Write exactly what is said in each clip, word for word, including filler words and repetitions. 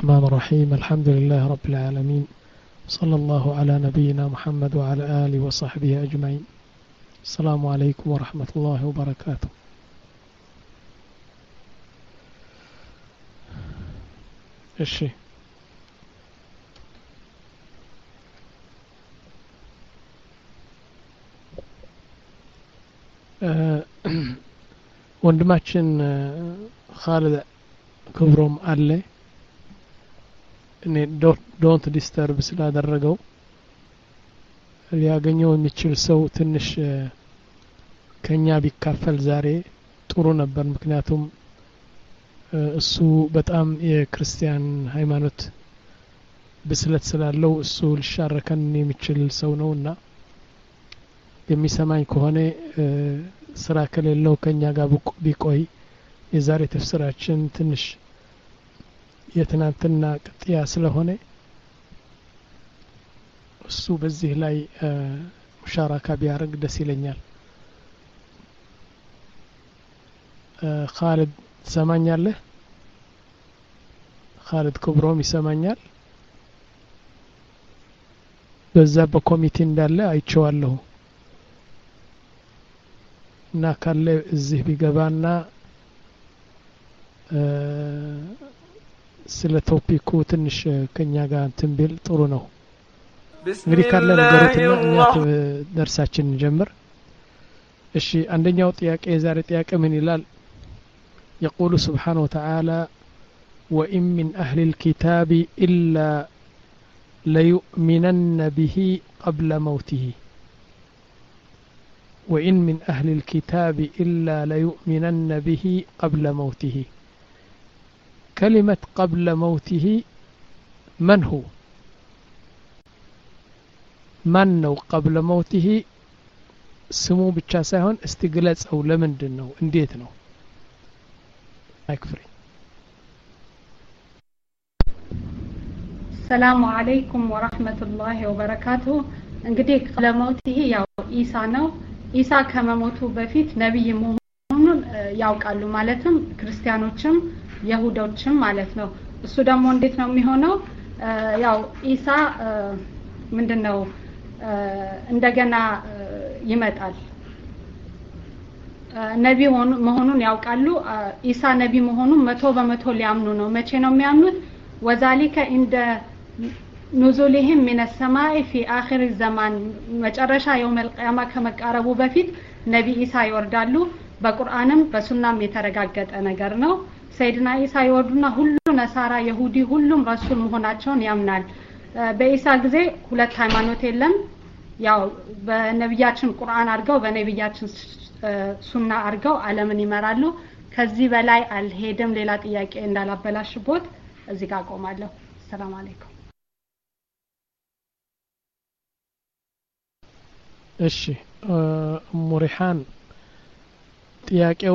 الرحمن الرحيم الحمد لله رب العالمين صلى الله على نبينا محمد وعلى آله وصحبه أجمعين السلام عليكم ورحمة الله وبركاته الشي ወንድማችን ኻልድ ክብሮም አለ እኔ ዶንት ዲስተርብ ስላደረገው ሊያገኘው የሚችል ሰው ትንሽ ከኛ ቢካፈል ዛሬ ጥሩ ነበር ምክንያቱም እሱ በጣም የክርስቲያን ሃይማኖት ብስለት ስላለው እሱ ሊሻረከን የሚችል ሰው ነውና የሚሰማኝ ከሆነ ስራ ከሌለው ከኛ ጋር ቢቆይ የዛሬ ተፍስራችን ትንሽ የትናንትና ቅጥያ ስለሆነ እሱ በዚህ ላይ ሙሻራካ ቢያደርግ ደስ ይለኛል ኻልድ ትሰማኛለህ ኻልድ ክብሮም ይሰማኛል በዛ በኮሚቴ እንዳለ አይቼዋለሁ እና ካለ እዚህ ቢገባና ስለ ቶፒኩ ትንሽ ከኛ ጋር እንትን ቢል ጥሩ ነው እንግዲህ ካለ ነገሮችና እኛ ደርሳችን እንጀምር እሺ አንደኛው ጥያቄ የዛሬ ጥያቄ ምን ይላል يقول سبحانه وتعالى وإن من أهل الكتاب إلا ليؤمنن به قبل موته وإن من أهل الكتاب إلا ليؤمنن به قبل موته كلمة قبل موته من هو من نو قبل موته سمو ብቻ ሳይሆን استغلጽው ለምንድን ነው እንዴት ነው አክፍሪ السلام عليكم ورحمة الله وبركاته እንግዲህ قبل موته ያው ኢሳ ነው ኢሳ ከመሞቱ በፊት ነብይ መሆኑን ያውቃሉ ማለትም ክርስቲያኖችም ይሁዶችም ማለት ነው እሱ ደግሞ እንዴት ነው የሚሆነው ያው ኢሳ ምንድነው እንደገና ይመጣል ነብይ መሆኑን ያውቃሉ ኢሳ ነብይ መሆኑን መቶ በመቶ ሊያምኑ ነው መቼ ነው የሚያምኑት ወዛሊከ እንደ نزولهم من السماء في آخر الزمان መጨረሻ يوم القيامة ከመቃረቡ በፊት ነብይ ኢሳ ይወርዳሉ በቁርአንም በሱናም የተረጋገጠ ነገር ነው ሰይድና ኢሳ ይወርዱና ሁሉ ነሳራ ይሁዲ ሁሉም ረሱል መሆናቸውን ያምናል በኢሳ ጊዜ ሁለት ሃይማኖት የለም ያው በነብያችን ቁርአን አድርገው በነብያችን ሱና አድርገው ዓለምን ይመራሉ ከዚህ በላይ አልሄድም ሌላ ጥያቄ እንዳላበላሽቦት እዚህ ጋር ቆማለሁ ሰላም አለይኩም እሺ ሙሪሃን ጥያቄው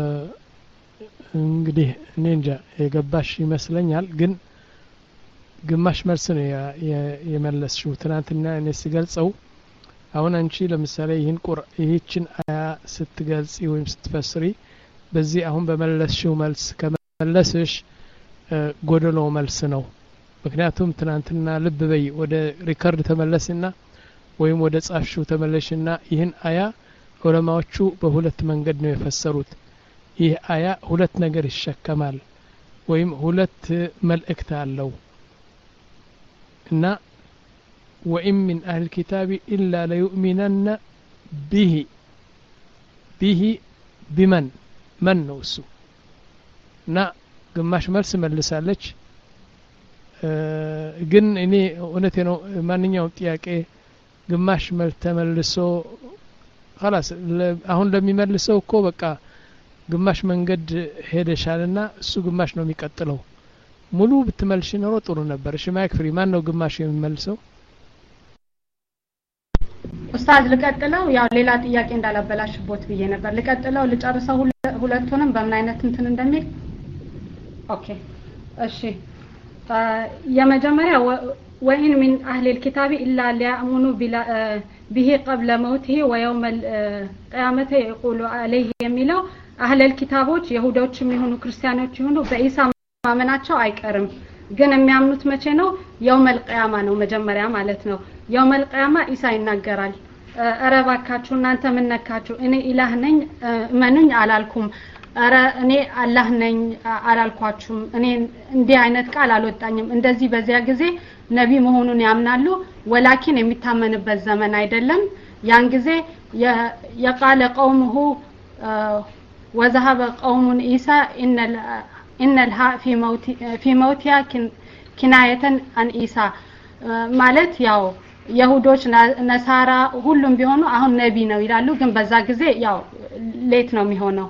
እንግዲህ እኔ እንጃ የገባሽ ይመስለኛል ግን ግማሽ መልስ ነው የመለስሽው ትናንትና እኔ ሲገልጸው አሁን አንቺ ለምሳሌ ይህን ቁር ይህችን አያ ስትገልጽ ወይም ስትፈስሪ በዚህ አሁን በመለስሽው መልስ ከመለስሽ ጎደሎ መልስ ነው ምክንያቱም ትናንትና ልብ በይ ወደ ሪከርድ ተመለስና ወይም ወደ ጻፍሽው ተመለሽና ይህን አያ ዑለማዎቹ በሁለት መንገድ ነው የፈሰሩት ይህ አያ ሁለት ነገር ይሸከማል ወይም ሁለት መልእክት አለው እና وإن من أهل الكتاب إلا ليؤمنن به به بمن من نوسو نا ግማሽ መልስ መልሳለች ግን እኔ እውነቴ ነው ማንኛውም ጥያቄ ግማሽ መልስ ተመልሶ خلاص አሁን ለሚመልሰው እኮ በቃ ግማሽ መንገድ ሄደሻልና እሱ ግማሽ ነው የሚቀጥለው ሙሉ ብትመልሽ ኖሮ ጥሩ ነበር እሺ ማይክ ፍሪ ማን ነው ግማሽ የሚመልሰው ኡስታዝ ልቀጥለው ያው ሌላ ጥያቄ እንዳላበላሽቦት ብዬ ነበር ልቀጥለው ልጨርሰው ሁለቱንም በምን አይነት እንትን እንደሚል ኦኬ እሺ የመጀመሪያ وإن من أهل الكتاب إلا ليأمنوا به قبل موته ويوم القيامة يقول عليه يميلو أهل الكتابوች ይሁዶችም ይሁኑ ክርስቲያኖች ይሁኑ በኢሳ ማመናቸው አይቀርም ግን የሚያምኑት መቼ ነው? የውመል ቂያማ ነው መጀመሪያ ማለት ነው። የውመል ቂያማ ኢሳ ይናገራል። አረ ባካችሁ እናንተ ምን ነካችሁ? እኔ ኢላህ ነኝ እመኑኝ አላልኩም። አረ እኔ አላህ ነኝ አላልኳችሁም። እኔ እንዲህ አይነት ቃል አልወጣኝም። እንደዚህ በዚያ ጊዜ ነቢ መሆኑን ያምናሉ። ወላኪን የሚታመንበት ዘመን አይደለም። ያን ጊዜ የቃለ ቀውሙሁ وذهب قوم عيسى إن إن الها في موت في موتها كناية عن عيسى ማለት ያው ይሁዶች ነሳራ ሁሉም ቢሆኑ አሁን ነቢ ነው ይላሉ። ግን በዛ ጊዜ ያው ሌት ነው የሚሆነው።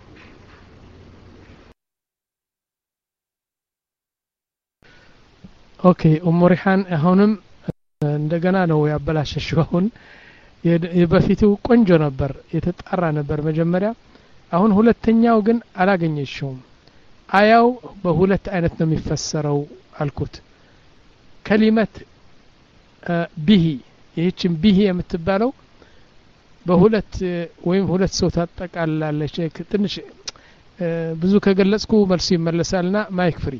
ኦኬ ኡሙ ሪሃን አሁንም እንደገና ነው ያበላሸሽው። አሁን የበፊቱ ቆንጆ ነበር የተጣራ ነበር መጀመሪያ። አሁን ሁለተኛው ግን አላገኘሽውም። አያው በሁለት አይነት ነው የሚፈሰረው አልኩት። ከሊመት ቢሂ ይህችን ቢሂ የምትባለው በሁለት ወይም ሁለት ሰው ታጠቃላለች። ትንሽ ብዙ ከገለጽኩ መልስ ይመለሳልና ማይክ ፍሪ።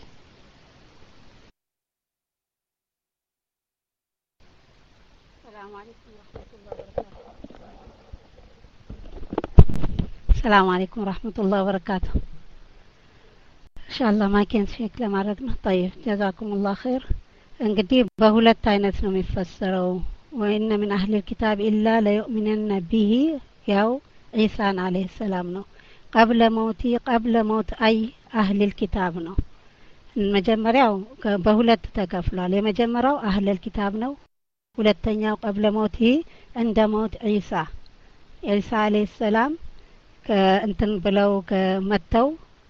السلام عليكم ورحمة الله وبركاته. إن شاء الله ما كنت فيك لما رقنا. طيب جزاكم الله خير. እንግዲህ በሁለት አይነት ነው የሚፈሰረው። وإن من أهل الكتاب إلا ليؤمنن به ያው ኢሳን አለይሂ ሰላም ነው። قبل موتي قبل موت أي أهل الكتاب ነው። መጀመሪያው በሁለት ተከፍሏል። የመጀመሪያው أهل الكتاب ነው። ሁለተኛው قبل موتي عند موت عيسى ኢሳ አለይሂ ሰላም ከእንትን ብለው ከመተው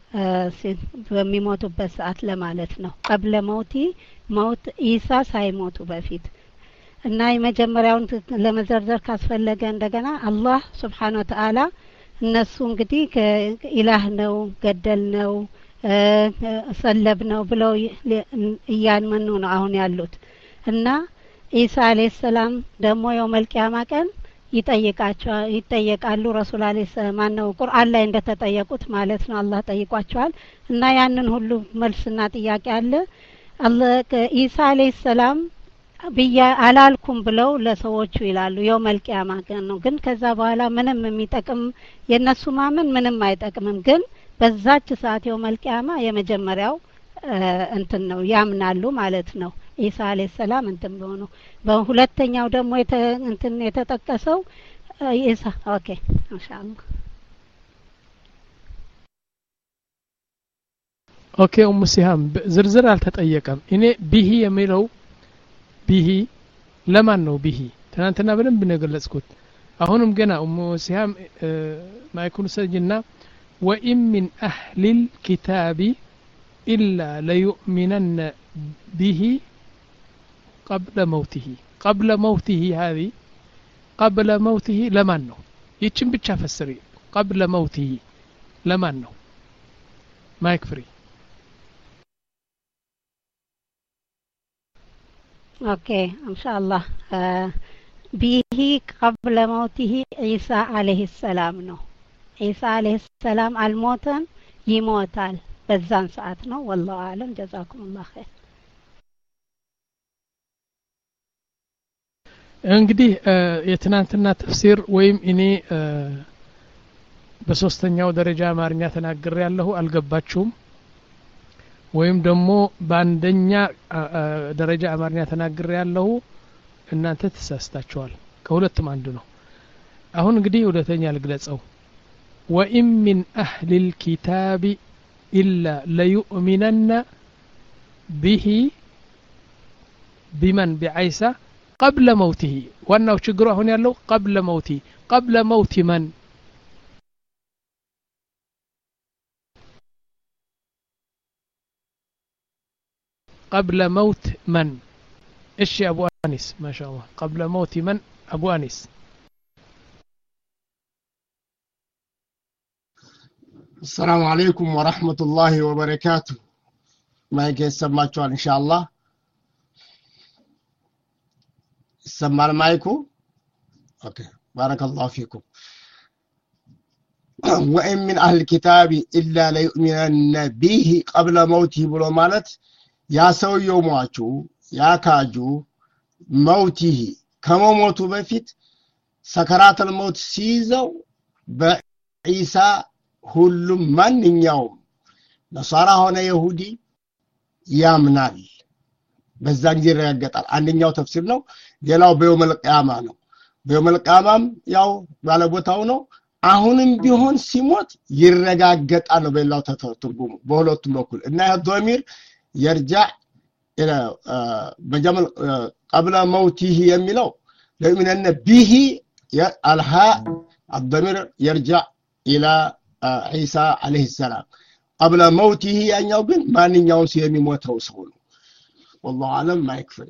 በሚሞቱበት ሰዓት ለማለት ነው። قبل موتي موت ኢሳ ሳይሞቱ በፊት እና የመጀመሪያውን ለመዘርዘር ካስፈለገ እንደገና አላህ Subhanahu Wa Ta'ala እነሱ እንግዲህ ከኢላህ ነው ገደል ነው ሰለብ ነው ብለው እያመኑ ነው አሁን ያሉት። እና ኢሳ አለይሂ ሰላም ደግሞ የውመል ቂያማ ቀን ይጠይቃቸው ይጠየቃሉ። ረሱል አለይሂ ሰላም ማነው ቁርአን ላይ እንደተጠየቁት ማለት ነው። አላህ ጠይቋቸዋል እና ያንን ሁሉ መልስና ጥያቄ አለ። አላህ ኢሳ አለይሂ ሰላም ብያ አላልኩም ብለው ለሰዎቹ ይላሉ የውመል ቂያማ ቀን ነው። ግን ከዛ በኋላ ምንም የሚጠቅም የነሱ ማመን ምንም አይጠቅምም። ግን በዛች ሰዓት የውመል ቂያማ የመጀመሪያው እንትን ነው ያምናሉ ማለት ነው። ኢሳ አለይሂ ሰላም እንትን ቢሆኑ በሁለተኛው ደግሞ እንትን የተጠቀሰው ኢሳ ኦኬ ኢንሻአላህ ኦኬ ኡሙ ሲሃም ዝርዝር አልተጠየቀም። እኔ ቢሂ የሚለው ቢሂ ለማን ነው? ቢሂ ትናንትና በደንብ ነው ገለጽኩት። አሁንም ገና ኡሙ ሲሃም ማይኩን ሰጅና ወኢን ሚን አህሊል ኪታቢ ኢላ ለዩእሚነነ ቢሂ قبل موته قبل موته هذه قبل موته لمن ነው? ይችን ብቻ ፈስሪ። قبل موته لمن ነው? ማይክ ፍሪ። اوكي ان شاء الله به قبل موته عيسى عليه السلام ነው። ኢሳ عليه السلام አልሞተም ይሞታል በዛን ሰዓት ነው። والله اعلم جزاكم الله خير። እንግዲህ የትናንትና ተፍሲር ወይም እኔ በሶስተኛው ደረጃ አማርኛ ተናግሬ ያለሁ አልገባችሁም ወይም ደግሞ በአንደኛ ደረጃ አማርኛ ተናግሬ ያለሁ እናንተ ተሳስታችኋል። ከሁለቱም አንዱ ነው። አሁን እንግዲህ ሁለተኛ ልግለጸው። ወኢን ሚን አህሊል ኪታቢ ኢላ ለዩእሚነነ ቢሂ ቢመን ቢዐይሳ قبل موته ዋናው ችግሩ አሁን ያለው قبل موته قبل موت من قبل موت من ايش يا ابو انس ما شاء الله قبل موت من ابو انس السلام عليكم ورحمة الله وبركاته. ما يسمعكم ان شاء الله سمع المايكو اوكي بارك الله فيكم. وإن من أهل الكتاب إلا ليؤمنن به قبل موته بلو مالت ያ ሰውየው ሟቹ ያካጁ መውቲሂ ከመሞቱ በፊት ሰከራተል ሞት ሲይዘው በኢሳ ሁሉም ማንኛውም ነሳራ ሆነ ይሁዲ ያምናል በዛን ጊዜ ያረጋግጣል አንደኛው ተፍሲር ነው ሌላው በየውመል ቂያማ ነው በየውመል ቂያማም ያው ባለቦታው ነው አሁንም ቢሆን ሲሞት ይረጋግጣል ነው በሌላው ተተርጉሙ በሁለቱም በኩል እና ዶሚር يرجع الى بجمل قبل موته يميلو لان به الهاء الضمير يرجع الى عيسى عليه السلام قبل موته يعني ግን ማንኛውም ሰው የሚሞተው ሰው ነው والله اعلم ما يكفي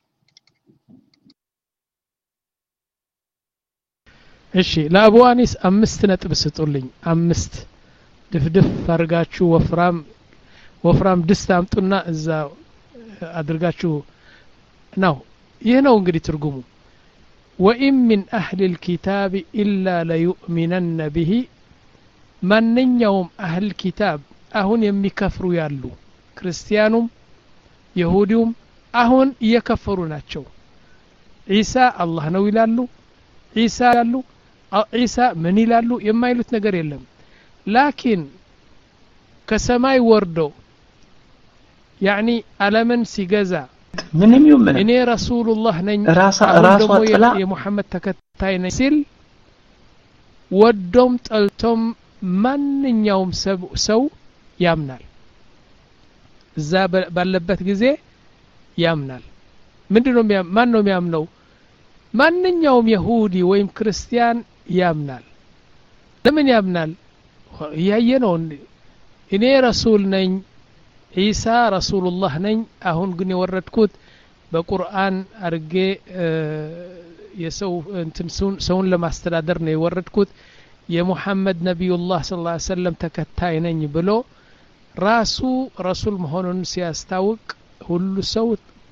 እሺ ለአቡ አኒስ አምስት ነጥብ ስጡልኝ አምስት ድፍድፍ አርጋችሁ ወፍራም ወፍራም ድስት አምጡና እዛ አድርጋችሁ ነው ይሄ ነው እንግዲህ ትርጉሙ وإن من أهل الكتاب إلا ليؤمنن به ማንኛውም أهل الكتاب አሁን የሚከፍሩ ያሉ ክርስቲያኑም ይሁዲውም አሁን እየከፈሩ ናቸው ኢሳ አላህ ነው ይላሉ ኢሳ ያሉ ኢሳ ምን ይላሉ የማይሉት ነገር የለም ላኪን ከሰማይ ወርዶ يعني አለምን ሲገዛ ምንም ይሁን እኔ ረሱላህ ነኝ ራሳ ራሱ አጥላ የሙሐመድ ተከታይ ነኝ ሲል ወዶም ጠልቶም ማንኛውም ሰው ያምናል እዛ ባለበት ጊዜ ያምናል ምንድነው ማን ነው የሚያምነው ማንኛውም ይሁዲ ወይም ክርስቲያን ያምናል ለምን ያምናል ያየነው እኔ ረሱል ነኝ ኢሳ ረሱላህ ነኝ አሁን ግን የወረድኩት በቁርአን አርጌ የሰው እንትን ሰውን ለማስተዳደር ነው የወረድኩት የሙሐመድ ነብዩላህ ሰለላሁ ዐለይሂ ወሰለም ተከታይ ነኝ ብሎ ራሱ ረሱል መሆኑን ሲያስታውቅ ሁሉ ሰው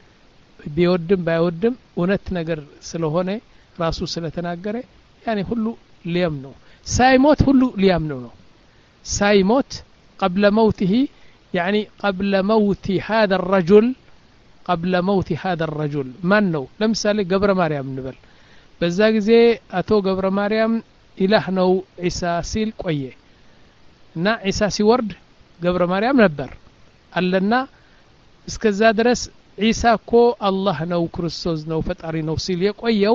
ቢወድም ባይወድም እውነት ነገር ስለሆነ ራሱ ስለተናገረ ያኔ ሁሉ ሊያምነው ሳይሞት ሁሉ ሊያምነው ነው ሳይሞት قبل موته يعني قبل موت هذا الرجل قبل موت هذا الرجل من ነው ለምሳሌ ገብረ ማርያም እንበል በዛ ጊዜ አቶ ገብረ ማርያም ኢላህ ነው ኢሳ ሲል ቆየ እና ኢሳ ሲወርድ ገብረ ማርያም ነበር አለና እስከዛ ድረስ ኢሳ እኮ አላህ ነው ክርስቶስ ነው ፈጣሪ ነው ሲል የቆየው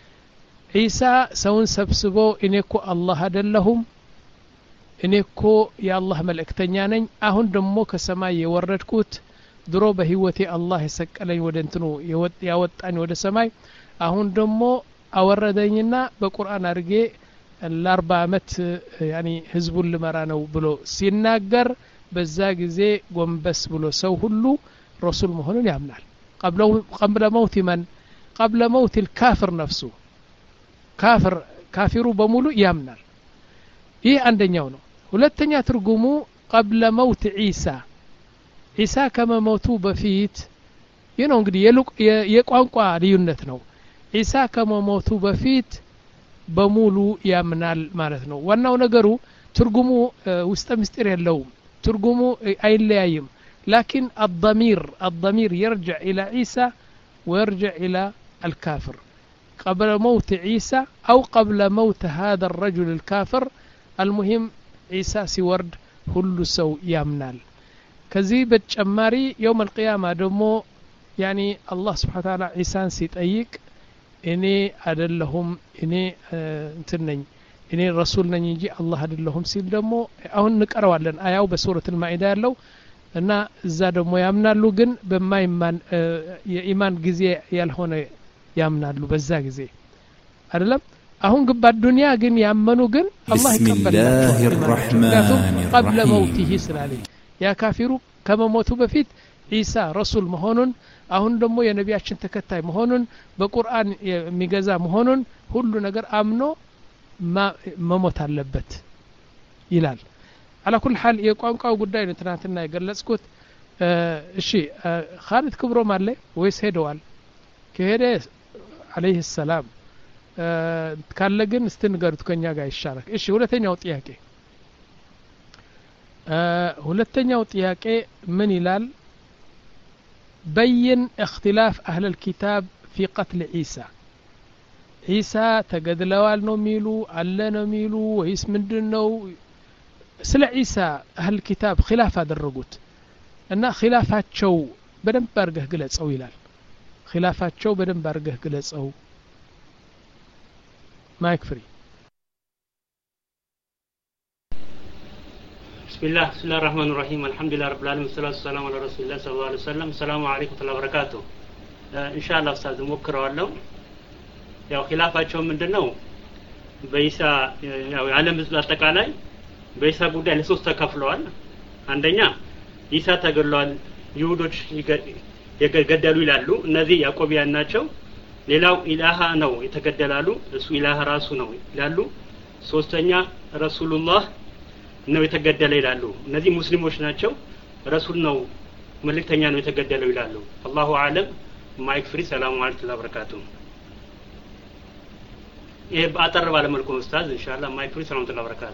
ኢሳ ሰውን ሰብስቦ እኔ እኮ አላህ አይደለሁም እኔ እኮ የአላህ መልእክተኛ ነኝ አሁን ደግሞ ከሰማይ የወረድኩት ድሮ በህይወቴ አላህ የሰቀለኝ ወደ እንትኑ ያወጣኝ ወደ ሰማይ አሁን ደግሞ አወረደኝና በቁርአን አርጌ ለ40 አመት ያኒ ህዝቡን ልመራ ነው ብሎ ሲናገር በዛ ጊዜ ጎንበስ ብሎ ሰው ሁሉ رسول مهون يعمل قبل قبل موت من قبل موت الكافر نفسه كافر كافرو بمولو يامنال ይህ አንደኛው ነው ሁለተኛ ትርጉሙ قبل موت عيسى عيسى ከመሞቱ በፊት ይህ ነው እንግዲህ የቋንቋ ልዩነት ነው ኢሳ ከመሞቱ በፊት በሙሉ ያምናል ማለት ነው ዋናው ነገሩ ትርጉሙ ውስጥ ምስጢር የለውም ትርጉሙ አይለያይም لكن الضمير الضمير يرجع إلى عيسى ويرجع إلى الكافر قبل موت عيسى أو قبل موت هذا الرجل الكافر المهم عيسى سيورد كل سو يامنال كذي بتشماري يوم القيامة دمو يعني الله سبحانه وتعالى عيسى سيتأيك إني أدلهم إني انتنين إني الرسول نيجي الله أدلهم سيل دمو أهون نقرأ لنا آية بسورة المائدة لو እና እዛ ደግሞ ያምናሉ ግን በማይማን የኢማን ጊዜ ያልሆነ ያምናሉ በዛ ጊዜ አይደለም አሁን ግን በዱንያ ግን ያመኑ ግን አላህ ይቀበላቸዋል قبل موته ስላለኝ ያ ካፊሩ ከመሞቱ በፊት ኢሳ ረሱል መሆኑን አሁን ደግሞ የነቢያችን ተከታይ መሆኑን በቁርአን የሚገዛ መሆኑን ሁሉ ነገር አምኖ መሞት አለበት ይላል على كل حال يقانقاو ጉዳይ ነው ትናንትና የገለጽኩት እሺ خالد ክብሮም አለ ወይስ ሄደዋል ከሄደ عليه السلام ካለ ግን እስቲ ንገሩት ከኛ ጋር ይሻላል እሺ ሁለተኛው ጥያቄ ሁለተኛው ጥያቄ ምን ይላል بين اختلاف أهل الكتاب في قتل عيسى عيسى تقدلوال ነው ሚሉ አለ ነው ሚሉ ወይስ ምንድነው ስለ ዒሳ አህል ኪታብ ኺላፍ አደረጉት እና ኺላፋቸው በደንብ አርገህ ግለጸው ይላል ኺላፋቸው በደንብ አርገህ ግለጸው ማይክ ፍሪ بسم الله بسم الله الرحمن الرحيم الحمد لله رب العالمين والصلاه والسلام على رسول الله صلى الله عليه وسلم السلام عليكم ورحمه الله وبركاته ان شاء الله استاذ ሞክረዋለሁ ያው ኺላፋቸው ምንድነው በኢሳ ያው ዓለም ህዝብ አጠቃላይ በኢሳ ጉዳይ ለሶስት ተከፍለዋል አንደኛ ኢሳ ተገድሏል ይሁዶች የገደሉ ይላሉ እነዚህ ያዕቆቢያን ናቸው ሌላው ኢላሃ ነው የተገደላሉ እሱ ኢላሃ ራሱ ነው ይላሉ ሶስተኛ ረሱሉላህ ነው የተገደለ ይላሉ እነዚህ ሙስሊሞች ናቸው ረሱል ነው መልእክተኛ ነው የተገደለው ይላሉ አላሁ አለም ማይክ ፍሪ ሰላም አለይኩም ወበረካቱ ይሄ አጠር ባለ መልኩ ነው ኡስታዝ ኢንሻአላህ ማይክ ፍሪ ሰላም አለይኩም ወበረካቱ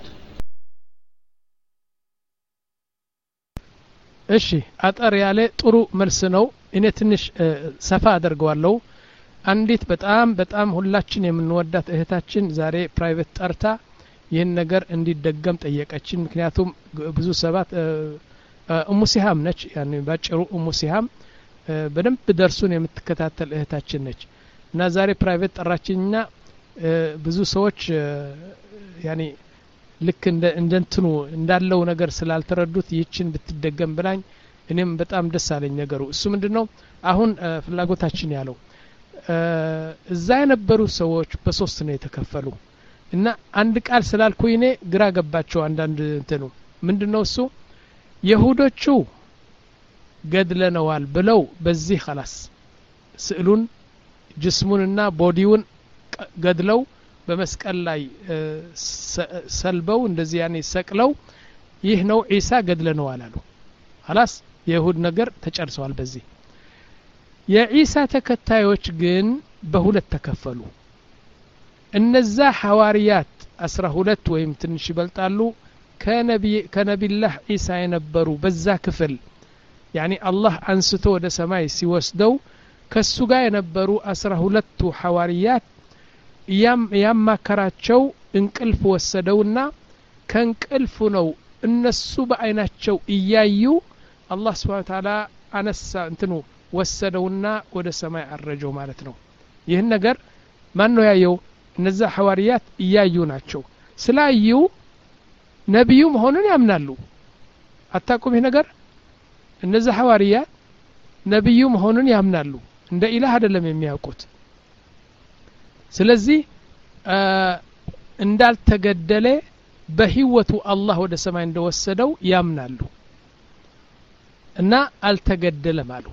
እሺ አጠር ያለ ጥሩ መልስ ነው እኔ ትንሽ ሰፋ አደርገዋለሁ አንዲት በጣም በጣም ሁላችን የምንወዳት እህታችን ዛሬ ፕራይቬት ጠርታ ይህን ነገር እንዲደገም ጠየቀችን ምክንያቱም ብዙ ሰባት ኡሙ ሲሃም ነች ያኔ ባጭሩ ኡሙ ሲሃም በደንብ ደርሱን የምትከታተል እህታችን ነች እና ዛሬ ፕራይቬት ጠራችኝና ብዙ ሰዎች ያኔ ልክ እንደ እንደንትኑ እንዳለው ነገር ስላልተረዱት ይችን ብትደገም ብላኝ እኔም በጣም ደስ አለኝ ነገሩ እሱ ምንድነው አሁን ፍላጎታችን ያለው እዛ የነበሩ ሰዎች በሶስት ነው የተከፈሉ እና አንድ ቃል ስላልኩኝ እኔ ግራ ገባቸው አንዳንድ እንትኑ ምንድነው እሱ ይሁዶቹ ገድለነዋል ብለው በዚህ خلاص ስዕሉን ጅስሙንና ቦዲውን ገድለው በመስቀል ላይ ሰልበው እንደዚህ ያኔ ሰቅለው ይህ ነው ኢሳ ገድለነዋል አሉ خلاص የይሁድ ነገር ተጨርሰዋል በዚህ የኢሳ ተከታዮች ግን በሁለት ተከፈሉ እነዛ ሐዋርያት አስራ ሁለት ወይም ትንሽ ይበልጣሉ ከነቢ ከነቢላህ ኢሳ የነበሩ በዛ ክፍል ያኒ አላህ አንስቶ ወደ ሰማይ ሲወስደው ከሱ ጋር የነበሩ አስራ ሁለቱ ሐዋርያት ያም ያማከራቸው እንቅልፍ ወሰደውና ከእንቅልፉ ነው እነሱ በአይናቸው እያዩ አላህ Subhanahu Wa Ta'ala አነሳ እንትኑ ወሰደውና ወደ ሰማይ አረጀው ማለት ነው ይህን ነገር ማን ነው ያየው እነዛ ሐዋርያት እያዩ ናቸው ስላዩ ነብዩ መሆኑን ያምናሉ አታቁም ይሄ ነገር እነዛ ሐዋርያት ነብዩ መሆኑን ያምናሉ እንደ ኢላህ አይደለም የሚያውቁት ስለዚህ እንዳልተገደለ በህይወቱ አላህ ወደ ሰማይ እንደወሰደው ያምናሉ እና አልተገደለም አሉ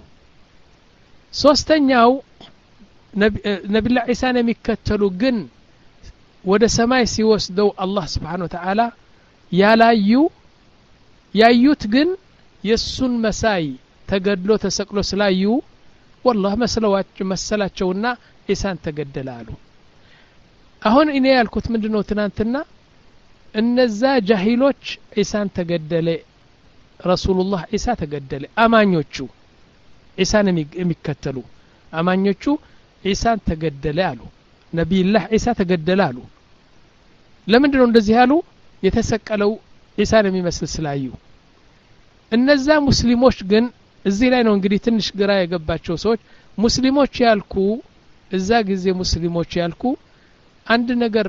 ሶስተኛው ነብዩ ኢሳን የሚከተሉ ግን ወደ ሰማይ ሲወስደው አላህ Subhanahu Wa Ta'ala ያላዩ ያዩት ግን የሱን መሳይ ተገድሎ ተሰቅሎ ስላዩ والله መስለዋቸው መሰላቸውና ኢሳን ተገደላሉ አሁን እኔ ያልኩት ምንድነው ትናንትና እነዛ ጃሂሎች ኢሳን ተገደለ ረሱሉላህ ኢሳ ተገደለ አማኞቹ ኢሳን የሚከተሉ አማኞቹ ኢሳን ተገደለ አሉ ነብዩላህ ኢሳ ተገደለ አሉ ለምንድነው እንደዚህ ያሉ የተሰቀለው ኢሳን የሚመስል ስላዩ እነዛ ሙስሊሞች ግን እዚህ ላይ ነው እንግዲህ ትንሽ ግራ የገባቸው ሰዎች ሙስሊሞች ያልኩ እዛ ጊዜ ሙስሊሞች ያልኩ አንድ ነገር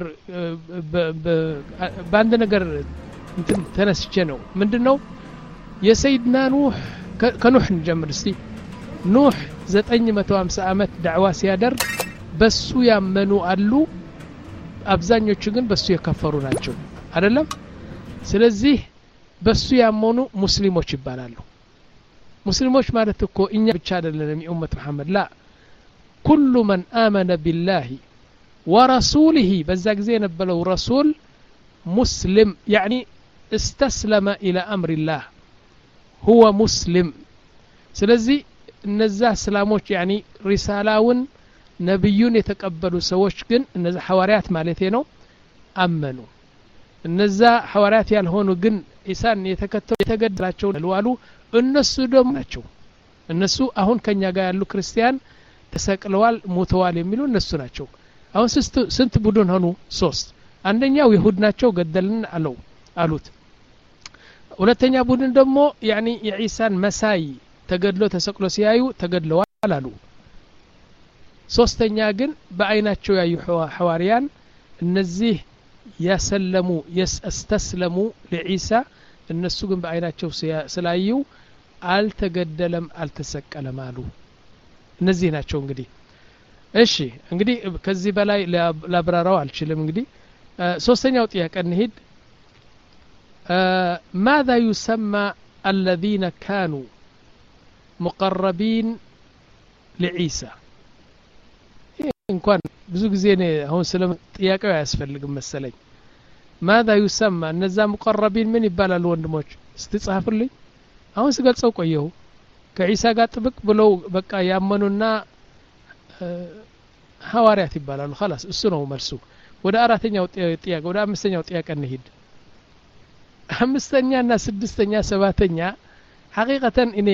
በአንድ ነገር እንትን ተነስቼ ነው ምንድነው የሰይድና ኑህ ከኑህ እንጀምር እስቲ ኑህ ዘጠኝ መቶ ሃምሳ አመት ዳዕዋ ሲያደርግ በሱ ያመኑ አሉ አብዛኞቹ ግን በሱ የከፈሩ ናቸው አይደለም ስለዚህ በሱ ያመኑ ሙስሊሞች ይባላሉ ሙስሊሞች ማለት እኮ እኛ ብቻ አይደለም የኡመት መሐመድ ላ كل من آمن بالله ورسوله በዛ ጊዜ የነበረው ረሱል ሙስሊም يعني استسلم إلى أمر الله هو مسلم ስለዚህ እነዛ እስላሞች يعني ሪሳላውን ነብዩን የተቀበሉ ሰዎች ግን እነዛ ሐዋርያት ማለት ነው አመኑ እነዛ ሐዋርያት ያልሆኑ ግን ኢሳን የተከተሉ የተገደላቸው አሉ እነሱ ደግሞ ናቸው እነሱ አሁን ከኛ ጋር ያሉ ክርስቲያን ተሰቅለዋል ሞተዋል የሚሉ እነሱ ናቸው አሁን ስንት ስንት ቡድን ሆኑ ሶስት አንደኛው ይሁድ ናቸው ገደልን አለው አሉት ሁለተኛ ቡድን ደግሞ ያኒ የኢሳን መሳይ ተገድሎ ተሰቅሎ ሲያዩ ተገድለዋል አሉ ሶስተኛ ግን በአይናቸው ያዩ ሐዋርያን እነዚህ ያሰለሙ ያስተስለሙ ለኢሳ እነሱ ግን በአይናቸው ስላዩ አልተገደለም አልተሰቀለም አሉ እነዚህ ናቸው እንግዲህ እሺ እንግዲህ ከዚህ በላይ ላብራራው አልችልም እንግዲህ ሶስተኛው ጥያቄ እንሂድ ماذا يسمى الذين كانوا مقربين لعيسى እንኳን ብዙ ጊዜ ነው አሁን ስለ ጥያቄው ያስፈልግም መሰለኝ ماذا يسمى እነዛ مقربين ምን ይባላሉ ወንድሞች ስትጻፉልኝ አሁን ስገልጸው ቆየው ከኢሳ ጋር ጥብቅ ብለው በቃ ያመኑና ሐዋርያት ይባላሉ خلاص እሱ ነው መልሱ ወደ አራተኛው ጥያቄ ወደ አምስተኛው ጥያቄ እንሂድ አምስተኛና ስድስተኛ ሰባተኛ ሐቂቀተን እኔ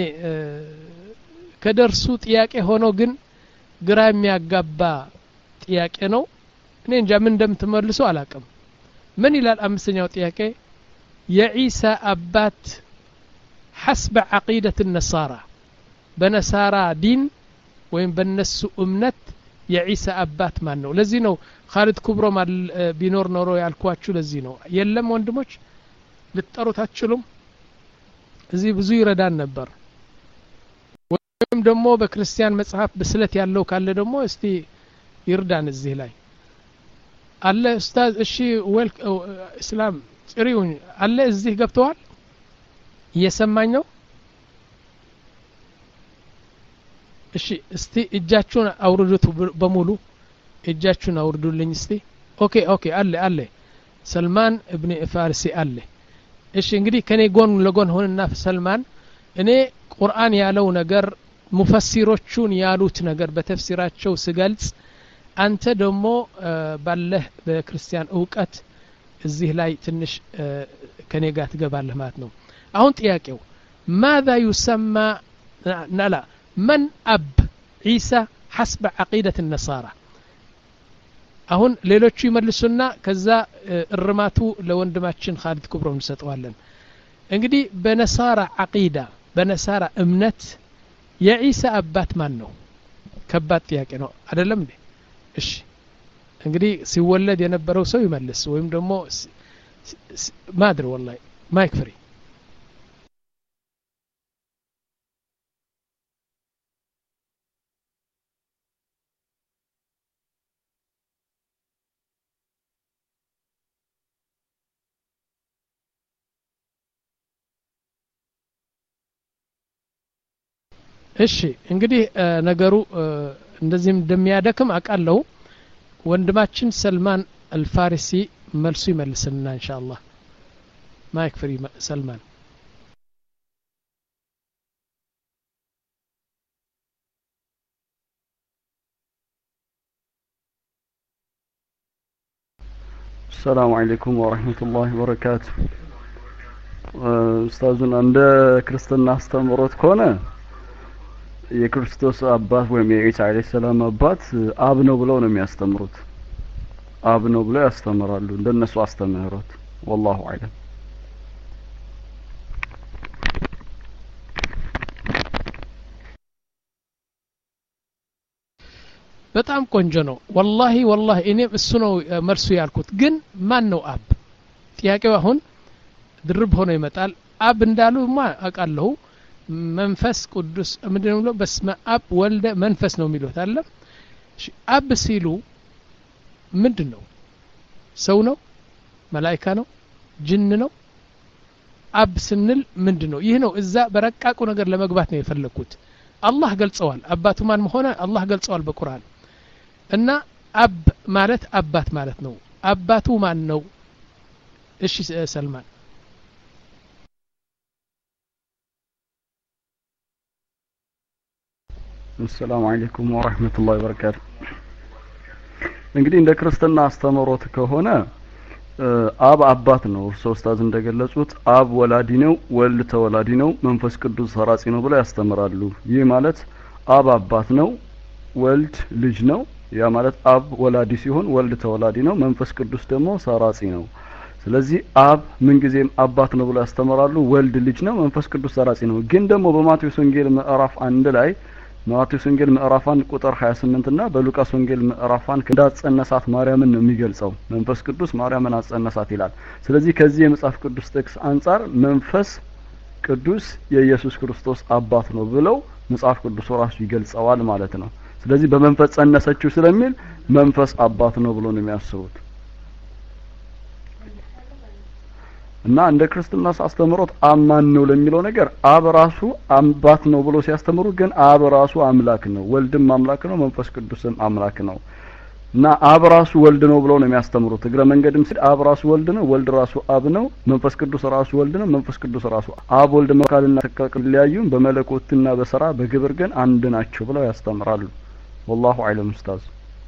ከደርሱ ጥያቄ ሆኖ ግን ግራ የሚያጋባ ጥያቄ ነው እኔ እንጃ ምን እንደምትመልሱ አላቅም ምን ይላል አምስተኛው ጥያቄ የኢሳ አባት حسب عقيدة النصارى بنصارى دين وين بنسو امنت የኢሳ አባት ማን ነው ለዚህ ነው ኻሊድ ኩብሮ ማል ቢኖር ኖሮ ያልኳችሁ ለዚህ ነው የለም ወንድሞች ልትጠሩት አትችሉም እዚህ ብዙ ይረዳን ነበር ወይም ደግሞ በክርስቲያን መጽሐፍ በስለት ያለው ካለ ደግሞ እስቲ ይርዳን እዚህ ላይ አለ ኡስታዝ እሺ ወልክ እስላም ጥሪውን አለ እዚህ ገብተዋል እየሰማኝ ነው እሺ እስቲ እጃችሁን አውርዱት በሙሉ እጃችሁን አውርዱልኝ እስቲ ኦኬ ኦኬ አለ አለ ሰልማን ኢብኑ ፋርሲ አለ እሺ እንግዲህ ከኔ ጎን ለጎን ሆነና ሰልማን እኔ ቁርአን ያለው ነገር ሙፈሲሮቹን ያሉት ነገር በተፍሲራቸው ስገልጽ አንተ ደግሞ ባለህ በክርስቲያን ዕውቀት እዚህ ላይ ትንሽ ከኔ ጋር ትገባለህ ማለት ነው አሁን ጥያቄው ماذا يسمى لا من أب عيسى حسب عقيدة النصارى አሁን ሌሎቹ ይመልሱና ከዛ እርማቱ ለወንድማችን ኻሊድ ኩብሮ እንሰጠዋለን እንግዲህ በነሳራ አቂዳ በነሳራ እምነት የኢሳ አባት ማን ነው ከባድ ጥያቄ ነው አይደለም እንዴ እሺ እንግዲህ ሲወለድ የነበረው ሰው ይመልስ ወይም ደግሞ ማድር والله ማይክ ፍሪ እሺ እንግዲህ ነገሩ እንደዚህም እንደሚያደክም አቃለው ወንድማችን ሰልማን አልፋሪሲ መልሱ ይመልስልና ኢንሻአላህ ማይክ ፍሪ ሰልማን السلام عليكم ورحمة الله وبركاته ኡስታዙን እንደ ክርስትና አስተምሮት ከሆነ የክርስቶስ አባት ወይም የኢሳ አለይሂ ሰላም አባት አብ ነው ብለው ነው የሚያስተምሩት አብ ነው ብለው ያስተምራሉ እንደነሱ አስተምህሮት والله اعلم በጣም ቆንጆ ነው والله والله እኔ እሱ ነው መልሱ ያልኩት ግን ማን ነው አብ ጥያቄው አሁን ድርብ ሆኖ ይመጣል አብ እንዳሉ ማ አቃለሁ መንፈስ ቅዱስ ምንድነው ብሎ በስመ አብ ወልደ መንፈስ ነው የሚሉት አለ አብ ሲሉ ምንድነው ሰው ነው መላእክት ነው ጅን ነው አብ ስንል ምንድነው ይህ ነው እዛ በረቃቁ ነገር ለመግባት ነው የፈለኩት አላህ ገልጸዋል አባቱ ማን መሆነ አላህ ገልጸዋል በቁርአን እና አብ ማለት አባት ማለት ነው አባቱ ማን ነው እሺ ሰልማን السلام عليكم ورحمة الله وبركاته እንግዲህ እንደ ክርስትና አስተምሮት ከሆነ አብ አባት ነው እርሶ ኡስታዝ እንደገለጹት አብ ወላዲ ነው ወልድ ተወላዲ ነው መንፈስ ቅዱስ ሰራጺ ነው ብለው ያስተምራሉ ይህ ማለት አብ አባት ነው ወልድ ልጅ ነው ያ ማለት አብ ወላዲ ሲሆን ወልድ ተወላዲ ነው መንፈስ ቅዱስ ደግሞ ሰራጺ ነው ስለዚህ አብ ምን ጊዜም አባት ነው ብለው ያስተምራሉ ወልድ ልጅ ነው መንፈስ ቅዱስ ሰራጺ ነው ግን ደግሞ በማቴዎስ ወንጌል ምዕራፍ አንድ ላይ ማቴዎስ ወንጌል ምዕራፍ አንድ ቁጥር ሃያ ስምንት እና በሉቃስ ወንጌል ምዕራፍ አንድ እንዳጸነሳት ማርያምን ነው የሚገልጸው መንፈስ ቅዱስ ማርያምን አጸነሳት ይላል ስለዚህ ከዚህ የመጽሐፍ ቅዱስ ጥቅስ አንፃር መንፈስ ቅዱስ የኢየሱስ ክርስቶስ አባት ነው ብለው መጽሐፍ ቅዱስ ራሱ ይገልጸዋል ማለት ነው ስለዚህ በመንፈስ ጸነሰችው ስለሚል መንፈስ አባት ነው ብሎ ነው የሚያስቡት እና እንደ ክርስትና አስተምሮት አማን ነው ለሚለው ነገር አብ ራሱ አባት ነው ብሎ ሲያስተምሩ ግን አብ ራሱ አምላክ ነው ወልድም አምላክ ነው መንፈስ ቅዱስም አምላክ ነው እና አብ ራሱ ወልድ ነው ብለው ነው የሚያስተምሩት እግረ መንገድም ሲል አብ ራሱ ወልድ ነው ወልድ ራሱ አብ ነው መንፈስ ቅዱስ ራሱ ወልድ ነው መንፈስ ቅዱስ ራሱ አብ ወልድ መካልና ተካክል ሊያዩም በመለኮትና በሰራ በግብር ግን አንድ ናቸው ብለው ያስተምራሉ والله اعلم ኡስታዝ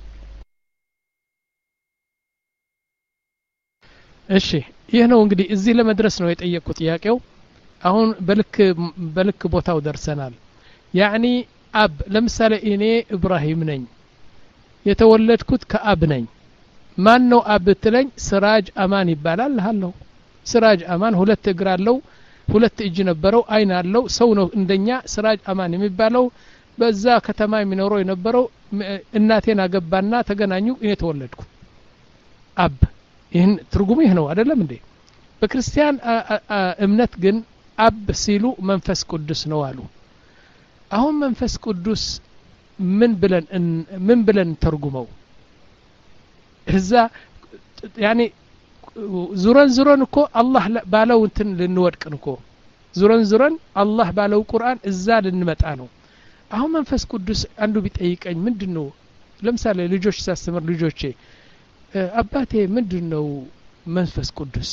እሺ ይህ ነው እንግዲህ እዚህ ለመድረስ ነው የጠየቁት ጥያቄው አሁን በልክ በልክ ቦታው ደርሰናል ያኒ አብ ለምሳሌ እኔ ኢብራሂም ነኝ የተወለድኩት ከአብ ነኝ ማን ነው አብ ትለኝ ስራጅ አማን ይባላል አለው ስራጅ አማን ሁለት እግር አለው ሁለት እጅ ነበረው አይን አለው ሰው ነው እንደኛ ስራጅ አማን የሚባለው በዛ ከተማ የሚኖረው የነበረው እናቴን አገባና ተገናኙ እኔ ተወለድኩ አብ ይህን ትርጉሙ ይህ ነው አይደለም እንዴ በክርስቲያን እምነት ግን አብ ሲሉ መንፈስ ቅዱስ ነው አሉ አሁን መንፈስ ቅዱስ ምን ብለን ምን ብለን ተርጉመው እዛ ያኒ ዙረን ዙረን እኮ አላህ ባለው እንትን ልንወድቅ እኮ ዙረን ዙረን አላህ ባለው ቁርአን እዛ ልንመጣ ነው አሁን መንፈስ ቅዱስ አንዱ ቢጠይቀኝ ምንድነው ለምሳሌ ልጆች ሳስተምር ልጆቼ አባቴ ምንድነው መንፈስ ቅዱስ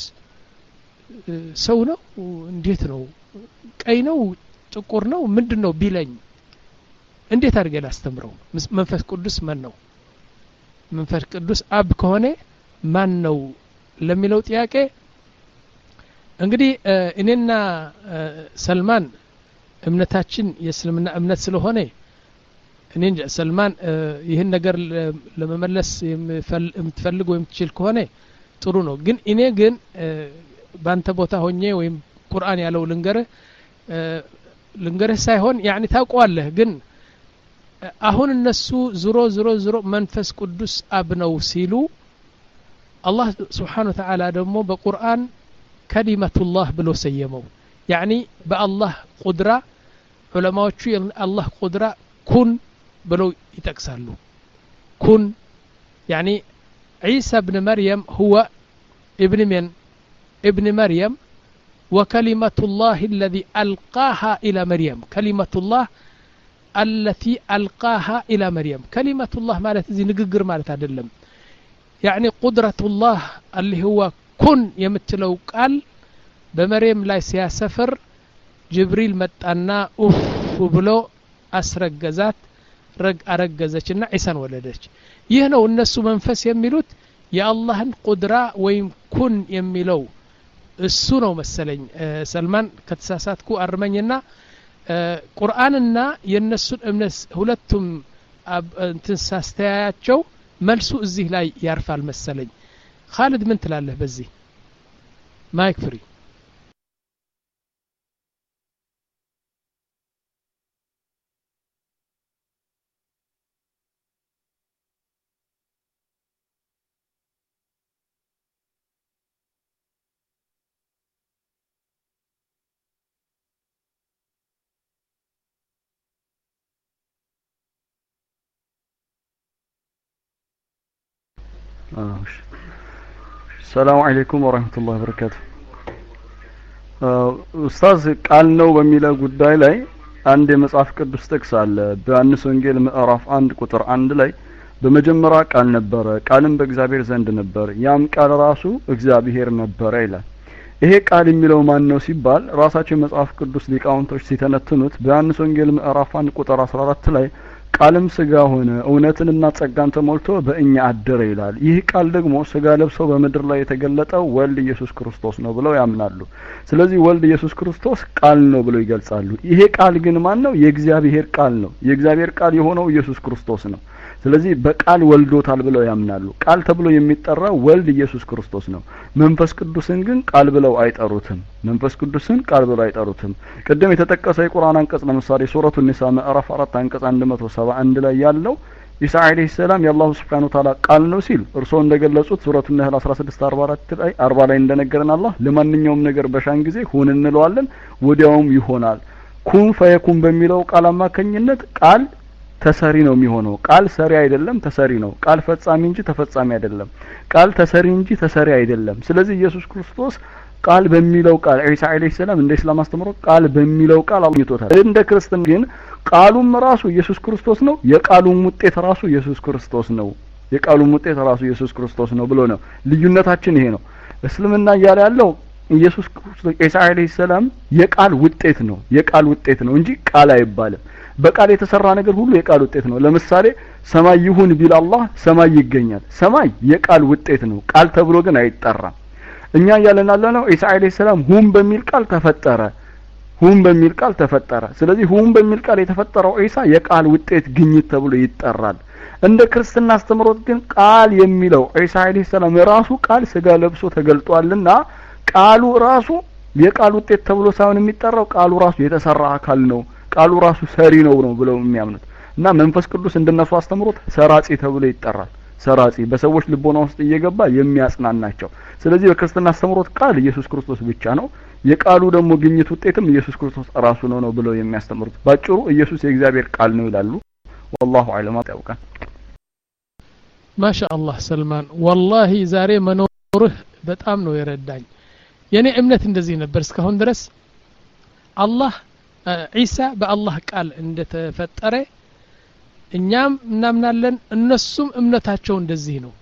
ሰው ነው እንዴት ነው ቀይ ነው ጥቁር ነው ምንድነው ቢለኝ እንዴት አድርጌ ላስተምረው መንፈስ ቅዱስ ማን ነው መንፈስ ቅዱስ አብ ከሆነ ማን ነው ለሚለው ጥያቄ እንግዲህ እኔና ሰልማን እምነታችን የእስልምና እምነት ስለሆነ እኔ ሰልማን ይሄን ነገር ለመመለስ የምትፈልግ ወይም ትችል ከሆነ ጥሩ ነው ግን እኔ ግን ባንተ ቦታ ሆኜ ወይም ቁርአን ያለው ልንገረ ልንገረ ሳይሆን ያኒ ታውቀዋለህ ግን አሁን እነሱ ዙሮ ዙሮ ዙሮ መንፈስ ቅዱስ አብ ነው ሲሉ አላህ Subhanahu Wa Ta'ala ደግሞ በቁርአን ከሊመቱላህ ብሎ ሰየመው ያኒ በአላህ ቁድራ ዑለማዎቹ የአላህ ቁድራ ኩን ብለው ይጠቅሳሉ ኩን ያኒ عيسى ابن مريم هو ابن من ابن مريم وكلمة الله الذي ألقاها إلى مريم كلمة الله التي ألقاها إلى مريم كلمة الله مالت زي نققر مالت عدلم يعني قدرة الله اللي هو كن يمتلو قال بمريم لا سياسفر جبريل متأنا أف وبلو أسرق جزات رق أرقزتنا عيسى ولدش يهنو الناس منفس يميلوت يا الله قدرة ويمكن يميلو السنة مثلا سلمان كتساساتكو أرمنينا ቁርአንና የነሱን እምነት ሁለቱም እንትንሳስተያቸው መልሱ እዚህ ላይ ያርፋል መሰለኝ خالد ምን ትላለህ በዚህ ማይክ ፍሪ السلام عليكم ورحمة الله وبركاته ኡስታዝ ቃል ነው በሚለው ጉዳይ ላይ አንድ የመጽሐፍ ቅዱስ ጥቅስ አለ በዮሐንስ ወንጌል ምዕራፍ አንድ ቁጥር አንድ ላይ በመጀመሪያ ቃል ነበረ ቃልም በእግዚአብሔር ዘንድ ነበር ያም ቃል ራሱ እግዚአብሔር ነበረ ይላል ይሄ ቃል የሚለው ማን ነው ሲባል ራሳቸው የመጽሐፍ ቅዱስ ሊቃውንቶች ሲተነትኑት በዮሐንስ ወንጌል ምዕራፍ አንድ ቁጥር አስራ አራት ላይ ቃልም ስጋ ሆነ እውነትንና ጸጋን ተሞልቶ በእኛ አደረ ይላል። ይህ ቃል ደግሞ ስጋ ለብሶ በምድር ላይ የተገለጠው ወልድ ኢየሱስ ክርስቶስ ነው ብለው ያምናሉ። ስለዚህ ወልድ ኢየሱስ ክርስቶስ ቃል ነው ብለው ይገልጻሉ። ይሄ ቃል ግን ማን ነው? የእግዚአብሔር ቃል ነው። የእግዚአብሔር ቃል የሆነው ኢየሱስ ክርስቶስ ነው። ስለዚህ በቃል ወልዶታል ብለው ያምናሉ። ቃል ተብሎ የሚጠራው ወልድ ኢየሱስ ክርስቶስ ነው። መንፈስ ቅዱስን ግን ቃል ብለው አይጠሩትም። መንፈስ ቅዱስን ቃል ብለው አይጠሩትም። ቀደም የተጠቀሰ የቁርአን አንቀጽ ለምሳሌ ሱረቱ ኒሳ ምዕራፍ አራት አንቀጽ መቶ ሰባ አንድ ላይ ያለው ኢሳ አለይሂ ሰላም የአላሁ ሱብሓነሁ ወተዓላ ቃል ነው ሲል እርሶ እንደገለጹት ሱረቱ ነህል አስራ ስድስት አርባ አራት ላይ አርባ ላይ እንደነገረን አላህ ለማንኛውም ነገር በሻን ጊዜ ሁን እንለዋለን ወዲያውም ይሆናል። ኩን ፈየኩን በሚለው ቃል አማካኝነት ቃል ተሰሪ ነው የሚሆነው። ቃል ሰሪ አይደለም ተሰሪ ነው። ቃል ፈጻሚ እንጂ ተፈጻሚ አይደለም። ቃል ተሰሪ እንጂ ተሰሪ አይደለም። ስለዚህ ኢየሱስ ክርስቶስ ቃል በሚለው ቃል ኢሳ አለይሂ ሰላም እንደ እስላም አስተምሮ ቃል በሚለው ቃል አግኝቶታል። እንደ ክርስትና ግን ቃሉም ራሱ ኢየሱስ ክርስቶስ ነው። የቃሉም ውጤት ራሱ ኢየሱስ ክርስቶስ ነው። የቃሉም ውጤት ራሱ ኢየሱስ ክርስቶስ ነው ብሎ ነው። ልዩነታችን ይሄ ነው። እስልምና እያለ ያለው ኢየሱስ ክርስቶስ ኢሳ አለይሂ ሰላም የቃል ውጤት ነው። የቃል ውጤት ነው እንጂ ቃል አይባልም። በቃል የተሰራ ነገር ሁሉ የቃል ውጤት ነው። ለምሳሌ ሰማይ ይሁን ቢል አላህ ሰማይ ይገኛል። ሰማይ የቃል ውጤት ነው። ቃል ተብሎ ግን አይጠራም። እኛ ያለና ያለነው ኢሳ አለይሂ ሰላም ሁን በሚል ቃል ተፈጠረ። ሁን በሚል ቃል ተፈጠረ። ስለዚህ ሁን በሚል ቃል የተፈጠረው ኢሳ የቃል ውጤት ግኝት ተብሎ ይጠራል። እንደ ክርስትና አስተምሮት ግን ቃል የሚለው ኢሳ አለይሂ ሰላም ራሱ ቃል ስጋ ለብሶ ተገልጧልና ቃሉ ራሱ የቃል ውጤት ተብሎ ሳይሆን የሚጠራው ቃሉ ራሱ የተሰራ አካል ነው። ቃሉ ራሱ ሰሪ ነው ነው ብለው የሚያምኑት እና መንፈስ ቅዱስ እንደነሱ አስተምሮት ሰራጺ ተብሎ ይጠራል። ሰራጺ በሰዎች ልቦና ውስጥ እየገባ የሚያጽናናቸው። ስለዚህ በክርስትና አስተምሮት ቃል ኢየሱስ ክርስቶስ ብቻ ነው። የቃሉ ደግሞ ግኝት ውጤትም ኢየሱስ ክርስቶስ ራሱ ነው ነው ብለው የሚያስተምሩት። ባጭሩ ኢየሱስ የእግዚአብሔር ቃል ነው ይላሉ። والله اعلم ታውቃ ማሻአላህ ሰልማን ወላሂ ዛሬ መኖርህ በጣም ነው የረዳኝ። የኔ እምነት እንደዚህ ነበር እስካሁን ድረስ አላህ ዒሳ በአላህ ቃል እንደተፈጠረ እኛም እናምናለን እነሱም እምነታቸው እንደዚህ ነው።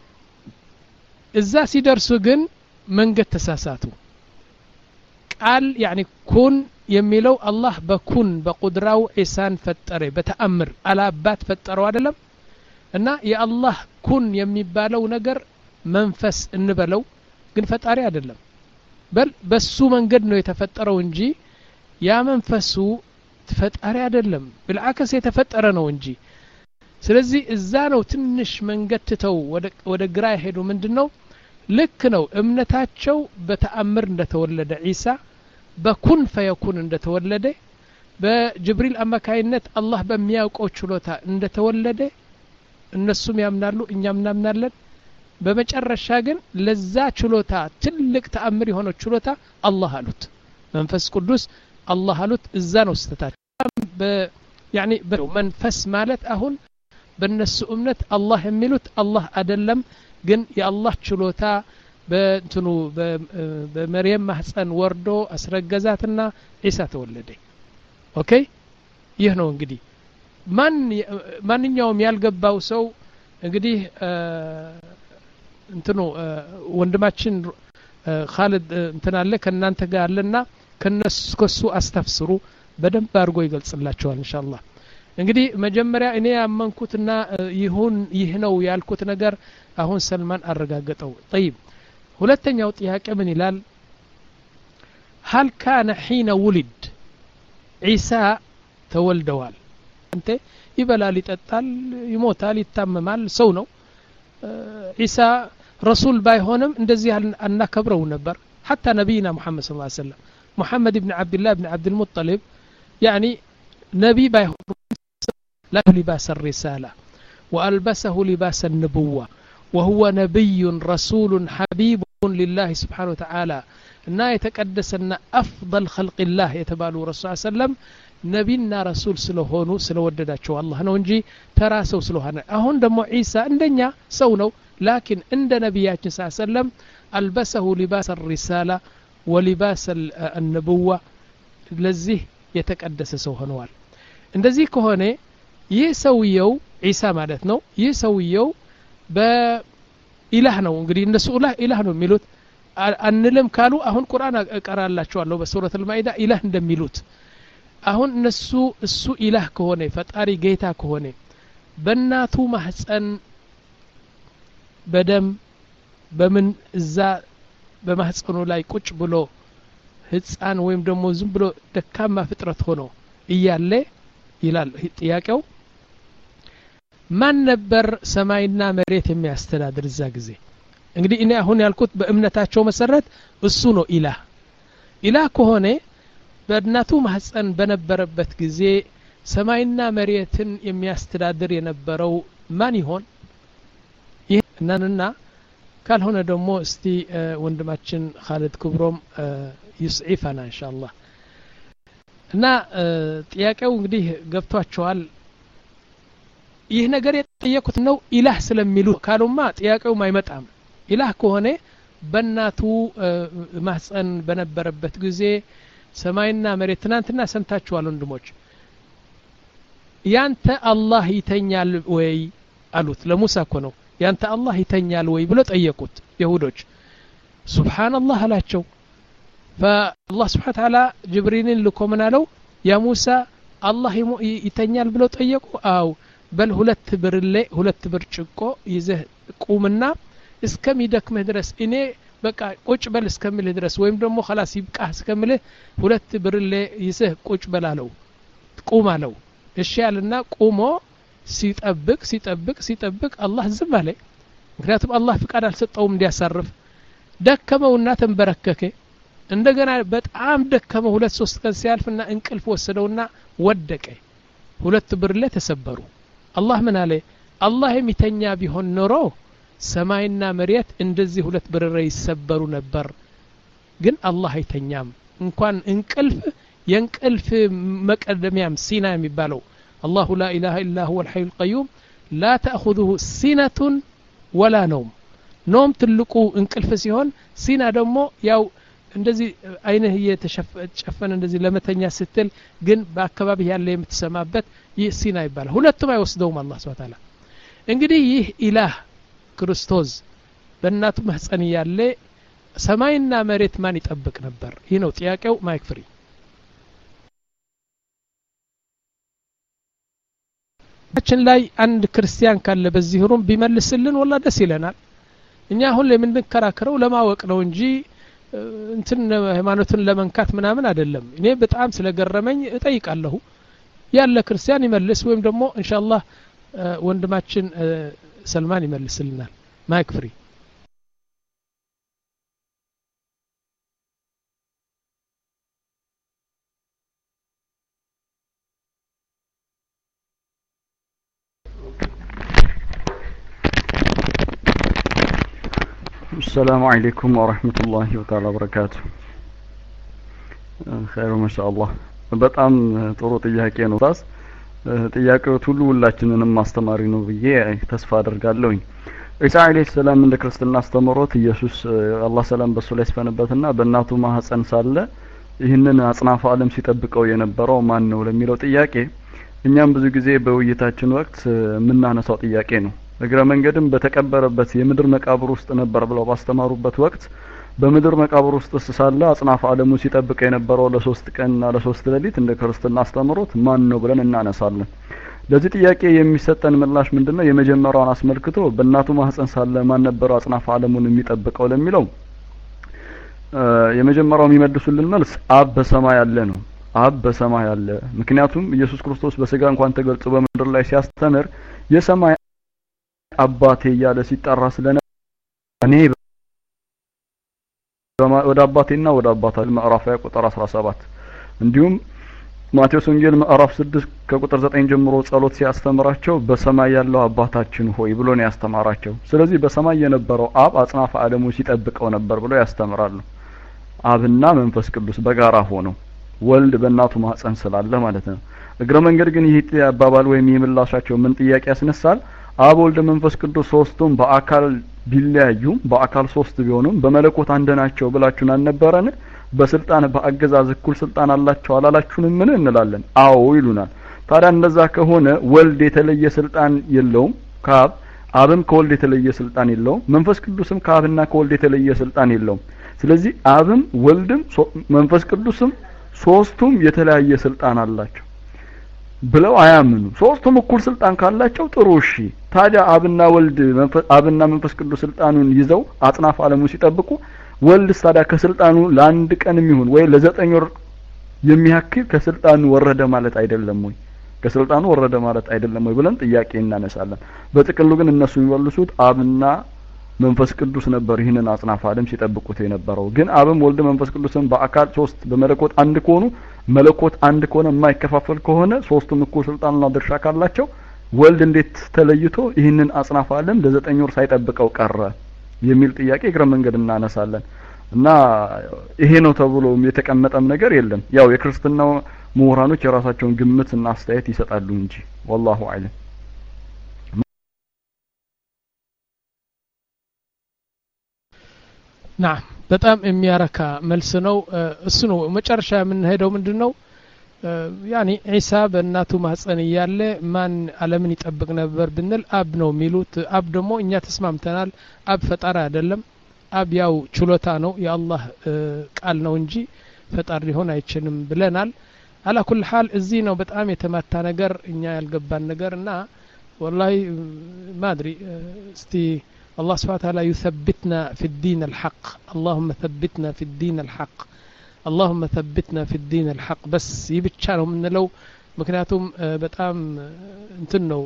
እዛ ሲደርሱ ግን መንገድ ተሳሳቱ። ቃል يعني ኩን የሚለው አላህ በኩን በቁድራው ዒሳን ፈጠረ በተአምር አላባት ፈጠረው አይደለም እና የአላህ ኩን የሚባለው ነገር መንፈስ እንበለው ግን ፈጣሪ አይደለም። በል በሱ መንገድ ነው የተፈጠረው እንጂ ያ መንፈሱ ፈጣሪ አይደለም። بالعكس የተፈጠረ ነው እንጂ። ስለዚህ እዛ ነው ትንሽ መንገድ ትተው ወደ ወደ ግራ ሄዱ። ምንድነው ልክ ነው እምነታቸው በተአምር እንደተወለደ ዒሳ በኩን ፈየኩን እንደተወለደ በጅብሪል አማካይነት አላህ በሚያውቀው ችሎታ እንደተወለደ እነሱም ያምናሉ እኛም እናምናለን። በመጨረሻ ግን ለዛ ችሎታ ትልቅ ተአምር የሆነው ችሎታ አላህ አሉት መንፈስ ቅዱስ አላህ አሉት። እዛ ነው ስተታቸው يعني መንፈስ ማለት አሁን በእነሱ እምነት አላህ የሚሉት አላህ አይደለም ግን የአላህ ችሎታ በእንትኑ በመርየም ማህፀን ወርዶ አስረገዛትና ዒሳ ተወለደ። ኦኬ ይህ ነው እንግዲህ ማን ማንኛውም ያልገባው ሰው እንግዲህ እንትኑ ወንድማችን ኻልድ እንትናለ ከናንተ ጋር አለና ከነሱ ከሱ አስተፍስሩ በደንብ አድርጎ ይገልጽላችኋል ኢንሻአላህ። እንግዲህ መጀመሪያ እኔ ያመንኩትና ይሁን ይህ ነው ያልኩት ነገር አሁን ሰልማን አረጋገጠው። طيب ሁለተኛው ጥያቄ ምን ይላል? هل كان حين ولد عيسى ተወልደዋል? አንተ ይበላል ይጠጣል ይሞታል ይታመማል ሰው ነው። ዒሳ ረሱል ባይሆንም እንደዚህ አናከብረው ነበር። حتى نبينا محمد صلى الله عليه وسلم محمد بن عبد الله بن عبد المطلب يعني نبي بايهون لا لباس الرسالة وألبسه لباس النبوة وهو نبي رسول حبيب لله سبحانه وتعالى እና የተቀደሰና أفضل خلق الله የተባሉ ረሱል ሰለላሁ ዐለይሂ ወሰለም ነቢና ረሱል ስለሆኑ ስለወደዳቸው አላህ ነው እንጂ ተራሰው ስለሆነ። አሁን ደግሞ ዒሳ እንደኛ ሰው ነው ላኪን እንደ ነቢያችን ሰለላሁ ዐለይሂ ወሰለም ألبسه لباس الرسالة ولباس النبوة ለዚህ የተቀደሰ ሰው ሆነዋል። እንደዚህ ከሆነ ይህ ሰውየው ዒሳ ማለት ነው ይህ ሰውየው በኢላህ ነው እንግዲህ እነሱ ኢላህ ኢላህ ነው የሚሉት አንልም ካሉ አሁን ቁርአን እቀራላችኋለሁ በሱረቱል ማኢዳ ኢላህ እንደሚሉት አሁን እነሱ እሱ ኢላህ ከሆነ ፈጣሪ ጌታ ከሆነ በእናቱ ማህፀን በደም በምን እዛ በማህፀኑ ላይ ቁጭ ብሎ ህፃን ወይም ደግሞ ዝም ብሎ ደካማ ፍጥረት ሆኖ እያለ ይላል ጥያቄው ማን ነበር ሰማይና መሬት የሚያስተዳድር እዛ ጊዜ? እንግዲህ እኔ አሁን ያልኩት በእምነታቸው መሰረት እሱ ነው ኢላህ። ኢላህ ከሆነ በእናቱ ማህፀን በነበረበት ጊዜ ሰማይና መሬትን የሚያስተዳድር የነበረው ማን ይሆን? ይህ እናንና ካልሆነ ደግሞ እስቲ ወንድማችን ኻሊድ ክብሮም ይስዒፈና ኢንሻአላህ። እና ጥያቄው እንግዲህ ገብቷቸዋል። ይህ ነገር የጠየቁት ነው ኢላህ ስለሚሉ ካሉማ ጥያቄውም አይመጣም። ኢላህ ከሆነ በእናቱ ማህፀን በነበረበት ጊዜ ሰማይና መሬት ትናንትና ሰምታችኋል ወንድሞች። ያንተ አላህ ይተኛል ወይ አሉት። ለሙሳ እኮ ነው ያንተ አላህ ይተኛል ወይ ብሎ ጠየቁት ይሁዶች። ሱብሃንአላህ አላቸው። فالله سبحانه وتعالى جبريل لكم نالو يا موسى الله يتنيال بلو ጠየቁ። አው በል ሁለት ብርሌ ሁለት ብርጭቆ ይዘህ ቁምና እስከሚደክምህ ድረስ እኔ በቃ ቁጭ በል እስከምልህ ድረስ ወይም ደግሞ خلاص ይብቃህ እስከምልህ ሁለት ብርሌ ይዘህ ቁጭ በላለው ቁም አለው። እሺ ያልና ቁሞ ሲጠብቅ ሲጠብቅ ሲጠብቅ አላህ ዝም አለ። ምክንያቱም አላህ ፍቃድ አልሰጠውም እንዲያሳርፍ። ደከመውና ተንበረከከ። እንደገና በጣም ደከመው። ሁለት ሶስት ቀን ሲያልፍና እንቅልፍ ወሰደውና ወደቀ። ሁለት ብርሌ ተሰበሩ። አላህ ምን አለ? አላህ የሚተኛ ቢሆን ኖሮ ሰማይና መሬት እንደዚህ ሁለት ብርሌ ይሰበሩ ነበር። ግን አላህ አይተኛም። እንኳን እንቅልፍ የእንቅልፍ መቀደሚያም ሲና የሚባለው الله لا إله إلا هو الحي القيوم لا تأخذه سنة ولا نوم. نوم تلقوا انقلف ሲሆን ሲና ደግሞ ያው እንደዚህ አይነህ የተሸፈነ እንደዚህ ለመተኛ ስትል ግን በአካባቢ ያለ የምትሰማበት ይህ ሲና ይባላል። ሁለቱም አይወስደውም አላህ Subhanahu Wa Ta'ala። እንግዲህ ይህ ኢላህ ክርስቶስ በእናቱ ማህፀን ያለ ሰማይና መሬት ማን ይጠብቅ ነበር? ይህ ነው ጥያቄው። ማይክ ፍሪ አችን ላይ አንድ ክርስቲያን ካለ በዚህ ሩም ቢመልስልን ወላ ደስ ይለናል። እኛ አሁን ለምንከራከረው ለማወቅ ነው እንጂ እንትን ሃይማኖትን ለመንካት ምናምን አይደለም። እኔ በጣም ስለገረመኝ እጠይቃለሁ። ያለ ክርስቲያን ይመልስ ወይም ደግሞ ኢንሻአላህ ወንድማችን ሰልማን ይመልስልናል። ማይክ ፍሪ السلام عليكم ورحمة الله تعالى وبركاته. خير ما شاء الله. በጣም ጥሩ ጥያቄ ነው ታስ ጥያቄው ሁሉ ሁላችንንም ማስተማሪ ነው ብዬ ተስፋ አደርጋለሁኝ። ኢሳ አለይሂ ሰላም እንደ ክርስትና አስተምሮት ኢየሱስ አላህ ሰላም በሱ ላይ ስፈነበትና በእናቱ ማህፀን ሳለ ይህንን አጽናፈ ዓለም ሲጠብቀው የነበረው ማን ነው ለሚለው ጥያቄ እኛም ብዙ ጊዜ በውይይታችን ወቅት የምናነሳው ጥያቄ ነው። እግረ መንገድም በተቀበረበት የምድር መቃብር ውስጥ ነበር ብለው ባስተማሩበት ወቅት በምድር መቃብር ውስጥ ሳለ አጽናፈ ዓለሙ ሲጠብቅ የነበረው ለሶስት ቀንና ለሶስት ሌሊት እንደ ክርስትና አስተምሮት ማን ነው ብለን እናነሳለን። ለዚህ ጥያቄ የሚሰጠን ምላሽ ምንድነው? የመጀመሪያውን አስመልክቶ በእናቱ ማህፀን ሳለ ማን ነበር አጽናፈ ዓለሙን የሚጠብቀው ለሚለው የመጀመሪያው የሚመልሱልን መልስ አብ በሰማይ ያለ ነው። አብ በሰማይ ያለ። ምክንያቱም ኢየሱስ ክርስቶስ በስጋ እንኳን ተገልጾ በምድር ላይ ሲያስተምር የሰማይ አባቴ ያለ ሲጣራ ስለነ እኔ ወደ አባቴና ወደ አባታችን ምዕራፍ ቁጥር አስራ ሰባት እንዲሁም ማቴዎስ ወንጌል ምዕራፍ ስድስት ከቁጥር ዘጠኝ ጀምሮ ጸሎት ሲያስተምራቸው በሰማይ ያለው አባታችን ሆይ ብሎ ነው ያስተማራቸው። ስለዚህ በሰማይ የነበረው አብ አጽናፈ ዓለሙ ሲጠብቀው ነበር ብሎ ያስተምራሉ። አብና መንፈስ ቅዱስ በጋራ ሆነው ወልድ በእናቱ ማህፀን ስላለ ማለት ነው። እግረ መንገድ ግን ይሄ አባባል ወይም የምላሻቸው ምን ጥያቄ ያስነሳል? አብ ወልድ መንፈስ ቅዱስ ሶስቱም በአካል ቢለያዩም በአካል ሶስት ቢሆኑም በመለኮት አንድ ናቸው ብላችሁን አልነበረን? በስልጣን በአገዛዝ እኩል ስልጣን አላቸው አላላችሁንም? ምን እንላለን? አዎ ይሉናል። ታዲያ እንደዛ ከሆነ ወልድ የተለየ ስልጣን የለውም ከአብ፣ አብም ከወልድ የተለየ ስልጣን የለውም፣ መንፈስ ቅዱስም ከአብና ከወልድ የተለየ ስልጣን የለውም። ስለዚህ አብም ወልድም መንፈስ ቅዱስም ሶስቱም የተለያየ ስልጣን አላቸው ብለው አያምኑ ሶስቱም እኩል ስልጣን ካላቸው ጥሩ እሺ ታዲያ አብና ወልድ አብና መንፈስ ቅዱስ ስልጣኑን ይዘው አጽናፍ ዓለሙ ሲጠብቁ ወልድ ታዲያ ከስልጣኑ ለአንድ ቀንም ይሁን ወይ ለዘጠኝ ወር የሚያክል ከስልጣኑ ወረደ ማለት አይደለም ወይ ከስልጣኑ ወረደ ማለት አይደለም ወይ ብለን ጥያቄ እናነሳለን በጥቅሉ ግን እነሱ የሚወልሱት አብና መንፈስ ቅዱስ ነበር ይህንን አጽናፍ ዓለም ሲጠብቁት የነበረው ግን አብም ወልድ መንፈስ ቅዱስን በአካል ሶስት በመለኮት አንድ ከሆኑ መለኮት አንድ ከሆነ የማይከፋፈል ከሆነ ሶስቱም እኩል ስልጣንና ድርሻ ካላቸው ወልድ እንዴት ተለይቶ ይህንን አጽናፍ ዓለም ለዘጠኝ ወር ሳይጠብቀው ቀረ የሚል ጥያቄ እግረ መንገድ እናነሳለን እና ይሄ ነው ተብሎ የተቀመጠም ነገር የለም ያው የክርስትናው ምሁራኖች የራሳቸውን ግምትና አስተያየት ይሰጣሉ እንጂ والله اعلم نعم በጣም የሚያረካ መልስ ነው እሱ ነው መጨረሻ ምን ሄደው ምንድነው ያኒ ኢሳ በእናቱ ማህፀን ያለ ማን ዓለምን ይጠብቅ ነበር ብንል አብ ነው የሚሉት አብ ደግሞ እኛ ተስማምተናል አብ ፈጣሪ አይደለም አብ ያው ችሎታ ነው የአላህ ቃል ነው እንጂ ፈጣሪ ሊሆን አይችልም ብለናል على كل حال እዚህ ነው በጣም የተማታ ነገር እኛ ያልገባን ነገርና والله ما ادري استي الله سبحانه وتعالى يثبتنا في الدين الحق اللهم ثبتنا في الدين الحق اللهم ثبتنا في الدين الحق بس ይብቻ ነው ምንለው ምክንያቱም በጣም እንትን ነው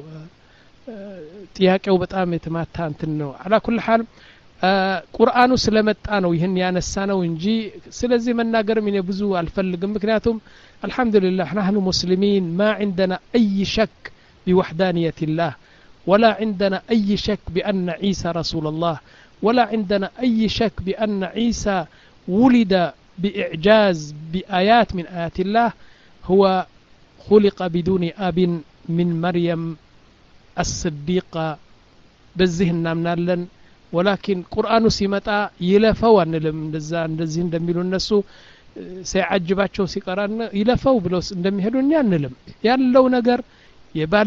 ጥያቄው በጣም የተማታ እንትን ነው على كل حال ቁርአኑ ስለመጣ ነው ይሄን ያነሳ ነው እንጂ ስለዚህ መናገር ምን ብዙ አልፈልግም ምክንያቱም الحمد لله نحن مسلمين ما عندنا أي شك بوحدانية الله ولا عندنا أي شك بأن عيسى رسول الله ولا عندنا أي شك بأن عيسى ولد بإعجاز بآيات من آيات الله هو خلق بدون أب من مريم الصديقة بالذهن نامنالن ولكن قرآن سيمتا يلفوا أنلم እንደዛ እንደዚህ እንደሚሉ እነሱ ሲያጅባቸው ሲቀራን ይለፈው ብለው እንደሚሄዱን ያንልም ያለው ነገር የባል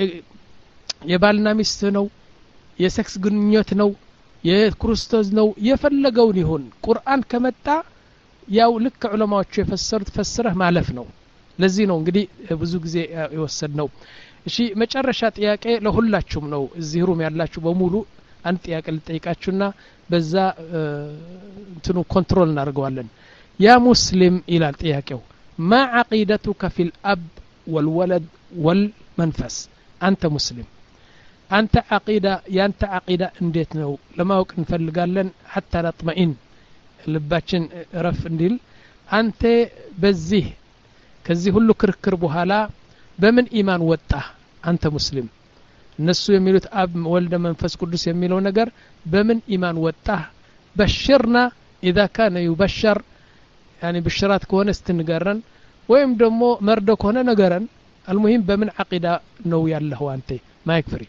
የባልና ሚስት ነው የሴክስ ግንኙነት ነው የክርስቶስ ነው የፈለገውን ይሁን ቁርአን ከመጣ ያው ልክ ዑለማዎቹ የፈሰሩት ፈስረህ ማለፍ ነው ለዚህ ነው እንግዲህ ብዙ ጊዜ የወሰድነው እሺ መጨረሻ ጥያቄ ለሁላችሁም ነው እዚህ ሩም ያላችሁ በሙሉ አንድ ጥያቄ ልጠይቃችሁና በዛ እንትኑ ኮንትሮል እናደርገዋለን يا مسلم إلى التياكو ما عقيدتك في الأب والولد والمنفس أنت مسلم أنت عقيدة يا أنت عقيدة انديتنو لما وك نفلقالن حتى نطمئن لباتشن رف نديل أنت بزيه كزيه اللو كركر بهالا بمن إيمان وطه أنت مسلم النسو يميلوت أب ولد منفس قدس يميلو نقر بمن إيمان وطه بشرنا إذا كان يبشر يعني بالشرات كون استنقرن ويم دمو مردو كون نقرن المهم بمن عقيدة نو يالله أنت ما يكفري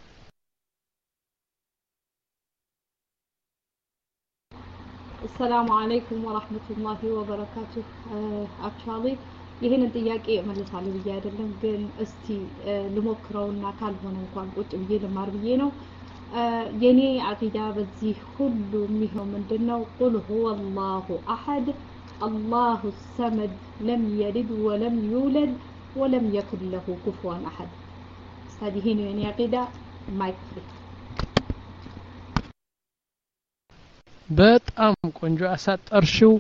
السلام عليكم ورحمة الله وبركاته actually ይሄን ጥያቄ መልሳለሁ ብዬ አይደለም ግን እስቲ ልሞክረውና ካልሆነ እንኳን ቁጭ ብዬ ልማር ብዬ ነው የኔ አቂዳ በዚህ ሁሉ የሚሆን ምንድነው ቁል ሁወ አላሁ አሐድ الله الصمد لم يلد ولم يولد ولم يكن له كفوا أحد هذه هي يعني عقيدة ما يكفي በጣም ቆንጆ አሳጠርሽው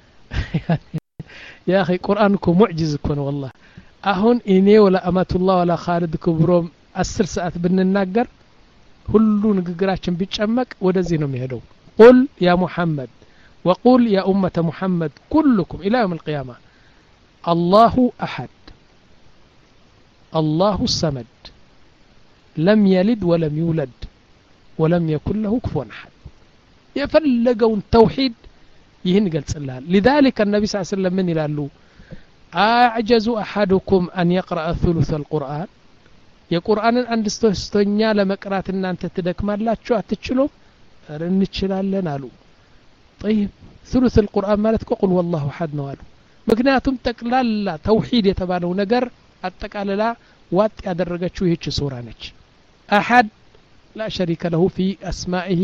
يا اخي قرانكم معجز كون والله አሁን እኔ ወላ አማቱላህ ወላ ኻሊድ ክብሮም አስር ሰዓት ብንናገር ሁሉ ንግግራችን ቢጨመቅ ወደዚህ ነው የሚሄደው قل يا محمد وقل يا أمة محمد كلكم إلى يوم القيامة الله أحد الله الصمد لم يلد ولم يولد ولم يكن له كفوا أحد يفلقون توحيد يهن قلت الله لذلك النبي صلى الله عليه وسلم من يلالو أعجز أحدكم أن يقرأ ثلث القرآن يا قرآن عند استنيا لما قرأت أن أنت تدكمل لا شو أتشلو رنتشلال لنالو طيب ثلث القرآن مالتك قل والله أحد نوالو مكنياتهم تقلال توحيد يتبالو نقر التقاللا وات يدرجتشو هيك سورة نج أحد لا شريك له في أسمائه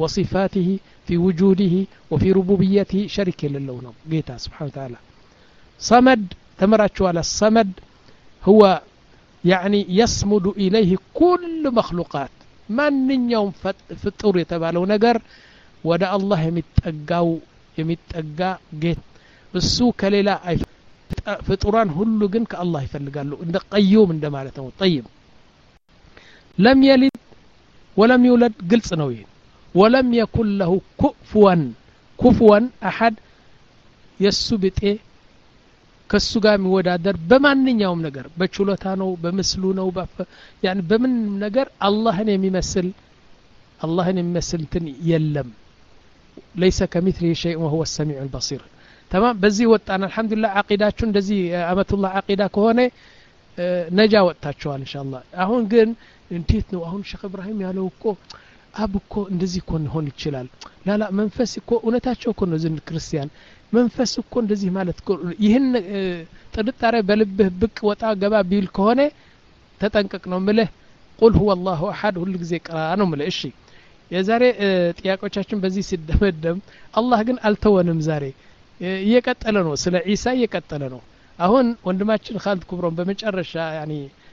وصفاته في وجوده وفي ربوبيته شريك لله جيتا سبحانه وتعالى صمد تمراتشو على الصمد هو يعني يصمد إليه كل مخلوقات من يوم فطور يتبالو نجر ودا الله يمتقاو يمتقا جيت السو كليلا أي فطوران هلو جن كالله يفلقالو إن قيوم إن مالته طيب لم يلد ولم يولد قلت نوين ولم يكن له كفوا كفوا أحد يسبت إيه ከሱ ጋር የሚወዳደር በማንኛውም ነገር በችሎታ ነው በመስሉ ነው يعني በምን ነገር አላህን የሚመስል አላህን የሚመስል እንትን የለም ليس كمثله شيء وهو السميع البصير تمام በዚህ ወጣን አልহামዱሊላህ አቂዳችሁ እንደዚህ አመቱላህ አቂዳ ከሆነ ነጃ ወጣችኋል ኢንሻአላህ አሁን ግን እንዴት ነው አሁን ሼክ ኢብራሂም ያለው እኮ አብ እኮ እንደዚህ እኮ ሆን ይችላል ላላ መንፈስ እኮ እውነታቸው እኮ ነው ዝን ክርስቲያን መንፈስ እኮ እንደዚህ ማለት እኮ ይሄን ጥርጣሬ በልብህ ብቅ ወጣ ገባ ቢል ከሆነ ተጠንቀቅ ነው ምልህ ቁል ሁወ አላሁ አሐድ ሁሉ ጊዜ ቀራ ነው ምልህ እሺ የዛሬ ጥያቄዎቻችን በዚህ ሲደመደም አላህ ግን አልተወንም ዛሬ እየቀጠለ ነው ስለ ኢሳ እየቀጠለ ነው አሁን ወንድማችን ኻልድ ኩብሮን በመጨረሻ ያኒ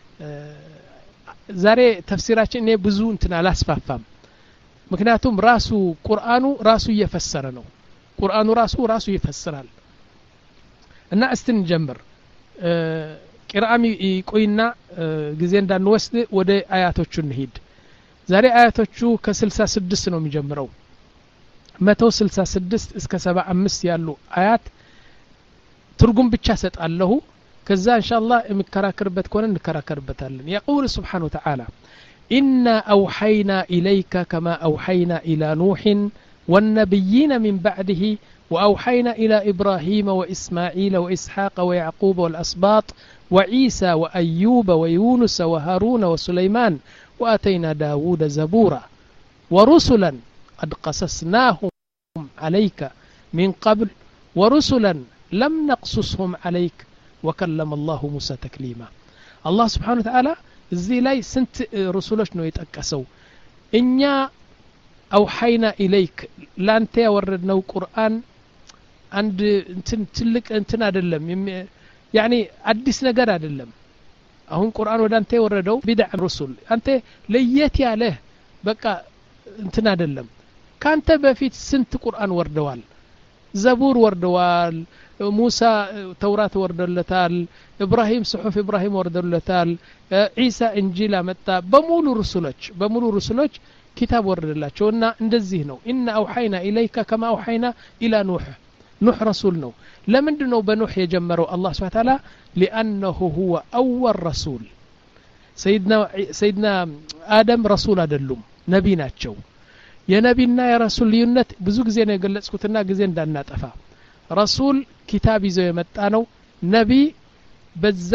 ዛሬ ተፍሲራችን እኔ ብዙ እንትን አላስፋፋም ምክንያቱም ራሱ ቁርአኑ ራሱ እየፈሰረ ነው ቁርአኑ ራሱ ራሱ ይፈስራል እና እስትን ጀምር ቂራአሚ ይቆይና ጊዜ እንዳንወስድ ወደ አያቶቹ እንሂድ ዛሬ አያቶቹ ከ66 ነው የሚጀምረው መቶ ስልሳ ስድስት እስከ ሰባ አምስት ያሉ አያት ትርጉም ብቻ ሰጣለሁ ከዛ ኢንሻአላህ የሚከራከርበት ከሆነ እንከራከርበታለን يقول سبحانه وتعالى إنا أوحينا إليك كما أوحينا إلى نوح والنبيين من بعده وأوحينا إلى إبراهيم وإسماعيل وإسحاق ويعقوب والأسباط وعيسى وأيوب ويونس وهارون وسليمان وآتينا داود زبورا ورسلا قد قصصناهم عليك من قبل ورسلا لم نقصصهم عليك وكلم الله موسى تكليما الله سبحانه وتعالى زي لاي سنت رسولش نو يتقسو إنيا أوحينا إليك لانت وردنا قرآن عند انتن تلك انتن أدلم يعني أدس نقر أدلم أهون قرآن ودانت وردو بدع الرسول أنت ليتي عليه بقى انتن أدلم كانت بفيت سنت قرآن وردوال زبور وردوال موسى توراة وردلتال إبراهيم صحف إبراهيم وردلتال عيسى إنجيل متى بمولو رسولج بمولو رسولج كتاب وردلاቸው እና እንደዚህ ነው إن أوحينا إليك كما أوحينا إلى نوح نوح رسول ነው ለምንድን ነው በኑህ የጀመረው አላህ Subhanahu Wa Ta'ala لأنه هو أول رسول سيدنا سيدنا آدم رسول አይደሉም ነብይ ናቸው የነብይና የረሱል ልዩነት ብዙ ጊዜ ነው የገለጽኩትና ጊዜ እንዳናጠፋ ረሱል ኪታብ ይዞ የመጣ ነው ነብይ በዛ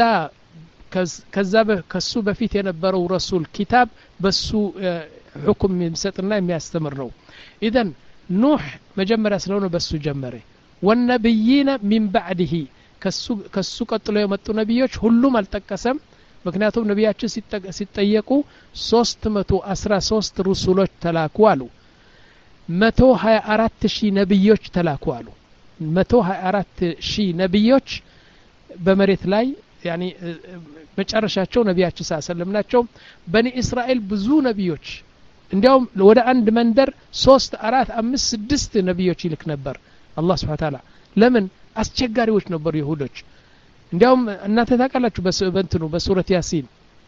ከዛ ከሱ በፊት የነበረው ረሱል ኪታብ በሱ حكم يمسطنا የሚያስተምር ነው اذا نوح መጀመሪያ ስለሆነ በሱ ጀመረ والنبيين من بعده ከሱ ከሱ ቀጥሎ የመጡ ነብዮች ሁሉም አልተጠቀሰም ምክንያቱም ነብያችን ሲጠየቁ ሶስት መቶ አስራ ሶስት ሩሱሎች ተላኩ አሉ መቶ ሀያ አራት ሺህ ነብዮች ተላኩ አሉ መቶ ሀያ አራት ሺህ ነብዮች በመሬት ላይ يعني መጨረሻቸው ነብያችን ሰለላሁ ናቸው በኒ እስራኤል ብዙ ነብዮች እንዲያውም ወደ አንድ መንደር ሶስት አራት አምስት ስድስት ነብዮች ይልክ ነበር አላህ Subhanahu Wa Ta'ala ለምን አስቸጋሪዎች ነበሩ ይሁዶች እንዲያውም እናንተ ታውቃላችሁ በእንትኑ በሱረት ያሲን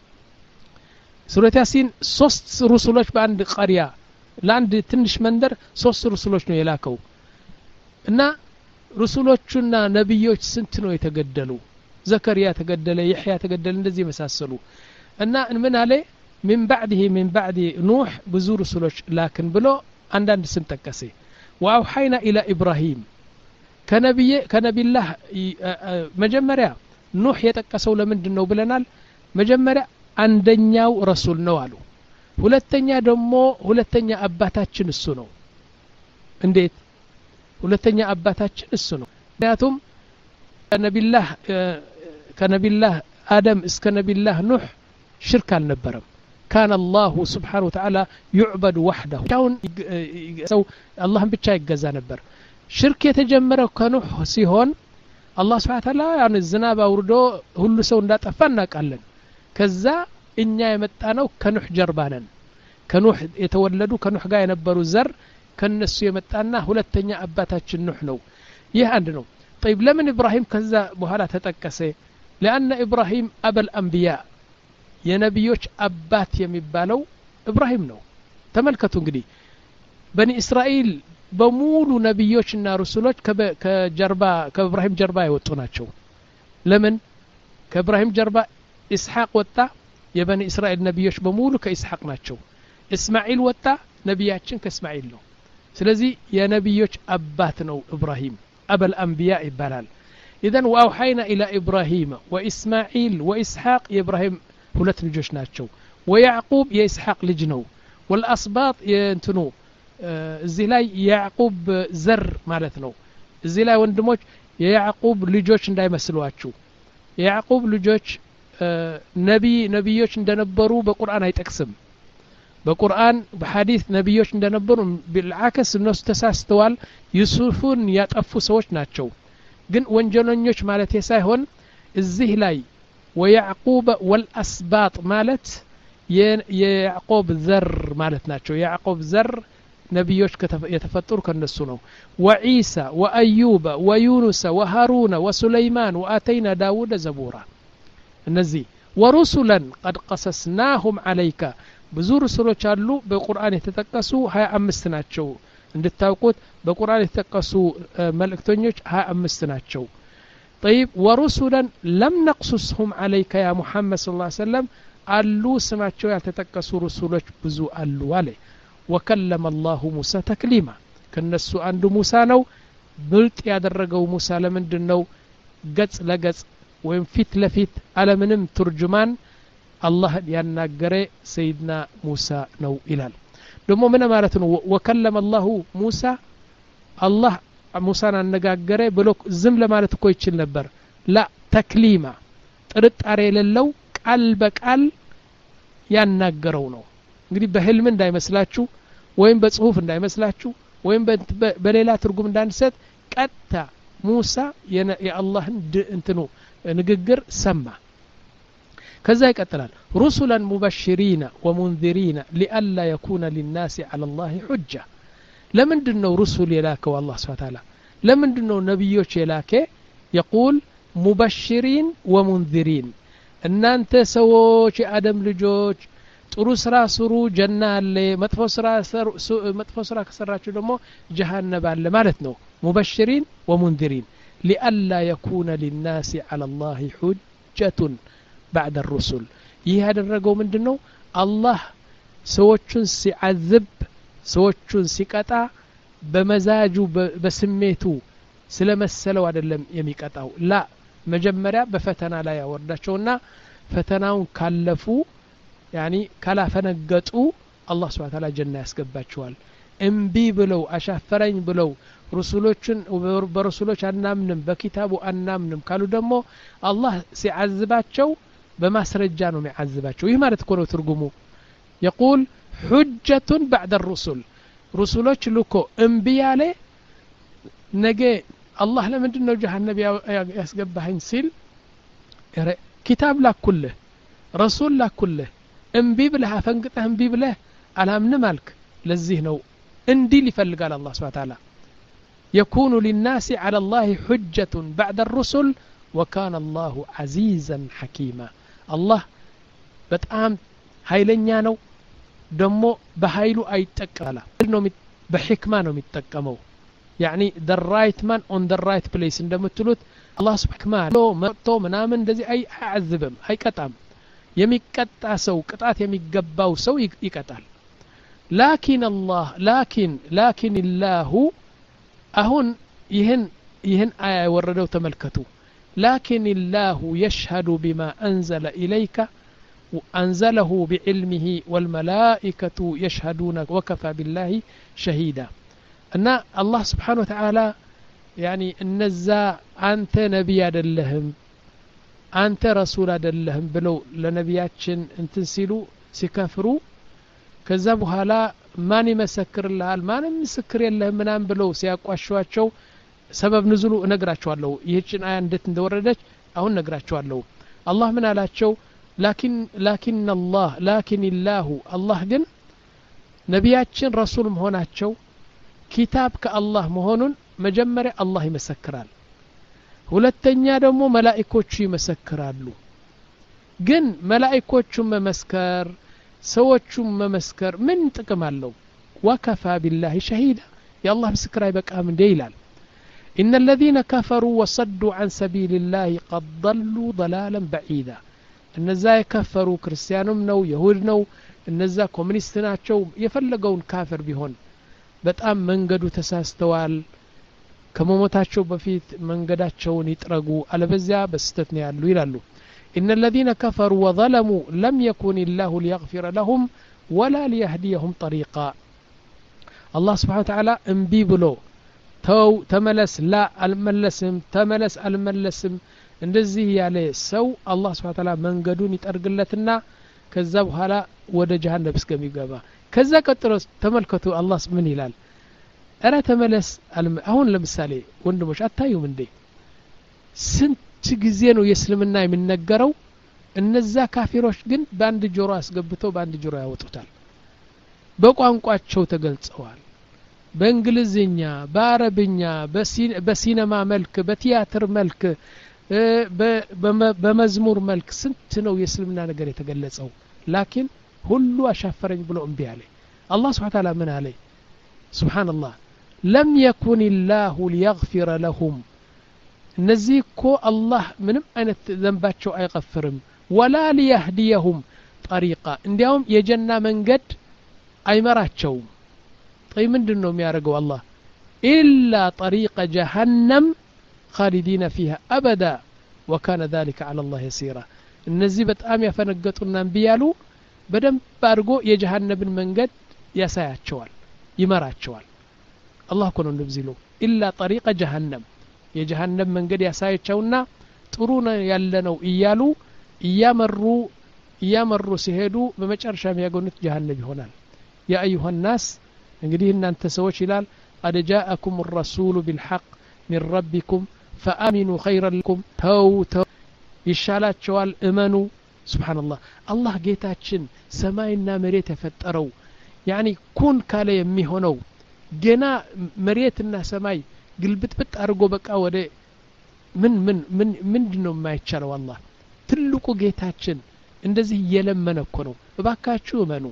ሱረት ያሲን ሶስት ሩሱሎች በአንድ ቀሪያ ለአንድ ትንሽ መንደር ሶስት ሩሱሎች ነው የላከው እና ሩሱሎቹና ነብዮች ስንት ነው የተገደሉ ዘከሪያ ተገደለ ይህያ ተገደለ እንደዚህ መሳሰሉ እና ምን አለ من بعده من بعد نوح ብዙ ሩሱሎች ላክን ብሎ አንዳንድ ስም ጠቀሰ واوحينا الى ابراهيم ከነብይ ከነብይላህ መጀመሪያ ኑህ የጠቀሰው ለምንድን ነው ብለናል መጀመሪያ አንደኛው ረሱል ነው አሉ ሁለተኛ ደግሞ ሁለተኛ አባታችን እሱ ነው እንዴት ሁለተኛ አባታችን እሱ ነው ምክንያቱም ከነብይላህ ከነብይላህ አደም እስከ ነብይላህ ኑህ ሽርክ አልነበረም كان الله سبحانه وتعالى يعبد وحده كون سو الله ብቻ ይገዛ ነበር ሽርክ የተጀመረው ከኑህ ሲሆን አላህ Subhanahu Wa Ta'ala ያን ዝናብ አውርዶ ሁሉ ሰው እንዳጠፋ እናውቃለን ከዛ እኛ የመጣነው ከኑህ ጀርባ ነን ከኑህ የተወለዱ ከኑህ ጋር የነበሩ ዘር ከነሱ የመጣና ሁለተኛ አባታችን ኑህ ነው ይህ አንድ ነው طيب ለምን ኢብራሂም ከዛ በኋላ ተጠቀሰ لأن إبراهيم أبا الأنبياء የነብዮች አባት የሚባለው ኢብራሂም ነው ተመልከቱ እንግዲህ በኒ እስራኤል በሙሉ ነብዮችና ረሱሎች ከጀርባ ከኢብራሂም ጀርባ የወጡ ናቸው ለምን ከኢብራሂም ጀርባ ኢስሐቅ ወጣ የበኒ እስራኤል ነብዮች በሙሉ ከኢስሐቅ ናቸው እስማኤል ወጣ ነብያችን ከእስማኤል ነው ስለዚህ የነብዮች አባት ነው ኢብራሂም أبا الأنبياء ይባላል إذن وأوحينا إلى إبراهيم وإسماعيل وإسحاق إبراهيم ሁለት ልጆች ናቸው ويعقوب የኢስሐቅ ልጅ ነው والأسباط የእንትኑ እዚህ ላይ ያዕቁብ ዘር ማለት ነው እዚህ ላይ ወንድሞች የያዕቁብ ልጆች እንዳይመስሏችሁ የያዕቁብ ልጆች ነቢ ነብዮች እንደነበሩ በቁርአን አይጠቅስም በቁርአን በሐዲስ ነብዮች እንደነበሩ بالعكس እነሱ ተሳስተዋል ዩሱፍን ያጠፉ ሰዎች ናቸው ግን ወንጀለኞች ማለት ሳይሆን እዚህ ላይ ويعقوب والأسباط ማለት የያዕቆብ ዘር ማለት ናቸው ያዕቆብ ዘር ነብዮች የተፈጠሩ ከነሱ ነው وعيسى وأيوب ويونس وهارون وسليمان وآتينا داود زبورا እነዚህ ورسلا قد قصصناهم عليك ብዙ ርሱሎች አሉ በቁርአን የተጠቀሱ ሃያ አምስት ናቸው እንድታውቁት በቁርአን የተጠቀሱ መልእክተኞች ሃያ አምስት ናቸው طيب ورسلا لم نقصصهم عليك يا محمد صلى الله عليه وسلم አሉ ስማቸው ያልተጠቀሱ ርሱሎች ብዙ አሉ አለ وكلم الله موسى تكليما ከነሱ አንዱ ሙሳ ነው ብልጥ ያደረገው ሙሳ ለምንድነው ገጽ ለገጽ ወይም ፊት ለፊት አለምንም ትርጅማን الله ያናገረ ሰይድና ሙሳ ነው ይላል ደሞ ምን ማለት ነው وكلم الله موسى الله ሙሳን አነጋገረ ብሎ ዝም ለማለት እኮ ይችል ነበር ላ ተክሊማ ጥርጣሬ የሌለው ቃል በቃል ያናገረው ነው እንግዲህ በህልም እንዳይመስላችሁ ወይም በጽሁፍ እንዳይመስላችሁ ወይም በሌላ ትርጉም እንዳንሰጥ ቀጥታ ሙሳ የአላህን እንትኑ ንግግር ሰማ ከዛ ይቀጥላል رسلا مبشرين ومنذرين لئلا يكون للناس على الله حجة ለምንድነው رسل የላከው አላህ Subhanahu Wa Ta'ala ለምንድነው ነብዮች የላከ يقول مبشرين ومنذرين እናንተ ሰዎች የአደም ልጆች ጥሩ ስራ ስሩ ጀና አለ መጥፎ ስራ መጥፎ ስራ ከሰራችሁ ደግሞ ጀሃነም አለ ማለት ነው مبشرين ومنذرين لئلا يكون للناس على الله حجة بعد الرسل ይህ ያደረገው ምንድነው አላህ ሰዎችን ሲዓዝብ ሰዎችን ሲቀጣ በመዛጁ በስሜቱ ስለመሰለው አይደለም የሚቀጣው ላ መጀመሪያ በፈተና ላይ ያወርዳቸውና ፈተናውን ካለፉ ያኒ ካላፈነገጡ አላህ Subhanahu Wa Ta'ala ጀና ያስገባቸዋል እምቢ ብለው አሻፈረኝ ብለው ረሱሎችን በረሱሎች አናምንም በኪታቡ አናምንም ካሉ ደግሞ አላህ ሲዓዝባቸው በማስረጃ ነው የሚዓዝባቸው ይህ ማለት እኮ ነው ትርጉሙ يقول حجة بعد الرسل رسولوች ልኮ እምቢ ያለ ነገ አላህ ለምንድነው ጀሃነም ያስገባኸኝ ሲል ኪታብ ላኩልህ ረሱል ላኩልህ እምቢ ብለህ አፈንግጠህ እምቢ ብለህ አላምንም አልክ ለዚህ ነው እንዲል ይፈልጋል አላህ Subhanahu Wa Ta'ala يكون للناس على الله حجة بعد الرسل وكان الله عزيزا حكيما الله በጣም ኃይለኛ ነው ደሞ በኃይሉ አይጠቀማላ ነው በህክማ ነው የሚጠቀመው يعني the right man on the right place እንደምትሉት الله سبحانه وتعالى መጥቶ ምናምን እንደዚህ አይ አዕዝብም አይቀጣም የሚቀጣ ሰው ቅጣት የሚገባው ሰው ይቀጣል لكن الله لكن لكن الله አሁን ይህን ይህን አያ ወረደው ተመልከቱ لكن الله يشهد بما أنزل إليك أنزله بعلمه والملائكة يشهدون وكفى بالله شهيدا أن الله سبحانه وتعالى يعني النزا أنت نبي أدلهم أنت رسول أدلهم بلو لنبياتشن انتنسلوا سكفروا كذبوا هلا ماني مسكر لها ماني مسكر يلهم منام بلو سيقواشواتشو ሰበብ ንዙሉ እነግራችኋለሁ ይህችን አያ እንዴት እንደወረደች አሁን እነግራችኋለሁ አላህ ምን አላቸው ላኪን ላኪን አላህ ላኪን ኢላሁ አላህ ግን ነቢያችን ረሱል መሆናቸው ኪታብ ከአላህ መሆኑን መጀመሪያ አላህ ይመሰክራል ሁለተኛ ደግሞ መላእክቶቹ ይመሰክራሉ ግን መላእክቶቹ መመስከር ሰዎቹ መመስከር ምን ጥቅም አለው ወከፋ ቢላሂ ሸሂዳ የአላህ ምስክር አይበቃም እንዴ ይላል إن الذين كفروا وصدوا عن سبيل الله قد ضلوا ضلالا بعيدا እነዛ የከፈሩ ክርስቲያኑም ነው ይሁድ ነው እነዛ ኮሙኒስት ናቸው የፈለገውን ካፍር ቢሆን በጣም መንገዱ ተሳስተዋል ከመሞታቸው በፊት መንገዳቸውን ይጥረጉ አለበዚያ በስተት ነው ያሉ ይላሉ إن الذين كفروا وظلموا لم يكن الله ليغفر لهم ولا ليهديهم طريقا الله سبحانه وتعالى انبي بلو ተው ተመለስ ላ አልመለስም ተመለስ አልመለስም እንደዚህ ያለ ሰው አላህ Subhanahu Ta'ala መንገዱን ይጠርግለትና ከዛ በኋላ ወደ ጀሃነም እስከሚገባ ከዛ ቀጥሎ ተመልከቱ አላህ ምን ይላል አረ ተመለስ አሁን ለምሳሌ ወንድሞች አታዩም እንዴ ስንት ጊዜ ነው የእስልምና የሚነገረው እነዛ ካፊሮች ግን በአንድ ጆሮ አስገብተው በአንድ ጆሮ ያወጡታል በቋንቋቸው ተገልጸዋል በእንግሊዝኛ በአረብኛ በሲኔማ መልክ በቲያትር መልክ በመዝሙር መልክ ስንት ነው የእስልምና ነገር የተገለጸው ላኪን ሁሉ አሻፈረኝ ብሎ እምቢ አለ አላህ Subhanahu Ta'ala ምን አለ ሱብሃንአላህ ለም يكن الله ليغفر لهم እነዚህ እኮ አላህ ምንም አይነት ዘንባቸው አይغفርም ولا ليهديهم طريقا እንዲያውም የጀና መንገድ አይመራቸውም طيب ምንድነው የሚያደርገው አላህ إلا طريق جهنم خالدين فيها أبدا وكان ذلك على الله يسيرا እነዚህ በጣም ያፈነገጡና እንቢያሉ በደም ባርጎ የጀሃነምን መንገድ ያሳያቸዋል ይመራቸዋል አላህ እኮ ነው እንደዚህ إلا طريق جهنم የጀሃነም መንገድ ያሳያቸውና ጥሩ ነው ያለነው እያሉ እያመሩ እያመሩ ሲሄዱ በመጨረሻ የሚያገኙት ጀሃነም ይሆናል يا أيها الناس እንግዲህ እናንተ ሰዎች ይላል قد جاءكم الرسول بالحق من ربكم فآمنوا خيرا لكم ተው ተው ይሻላችኋል እመኑ ሱብሃንአላህ አላህ ጌታችን ሰማይና መሬት የፈጠረው ያኒ ኩን ካለ የሚሆነው ገና መሬትና ሰማይ ግልብጥብጥ አድርጎ በቃ ወደ ምን ምን ምን ምንድነው የማይቻለው አላህ ትልቁ ጌታችን እንደዚህ እየለመነ እኮ ነው እባካችሁ እመኑ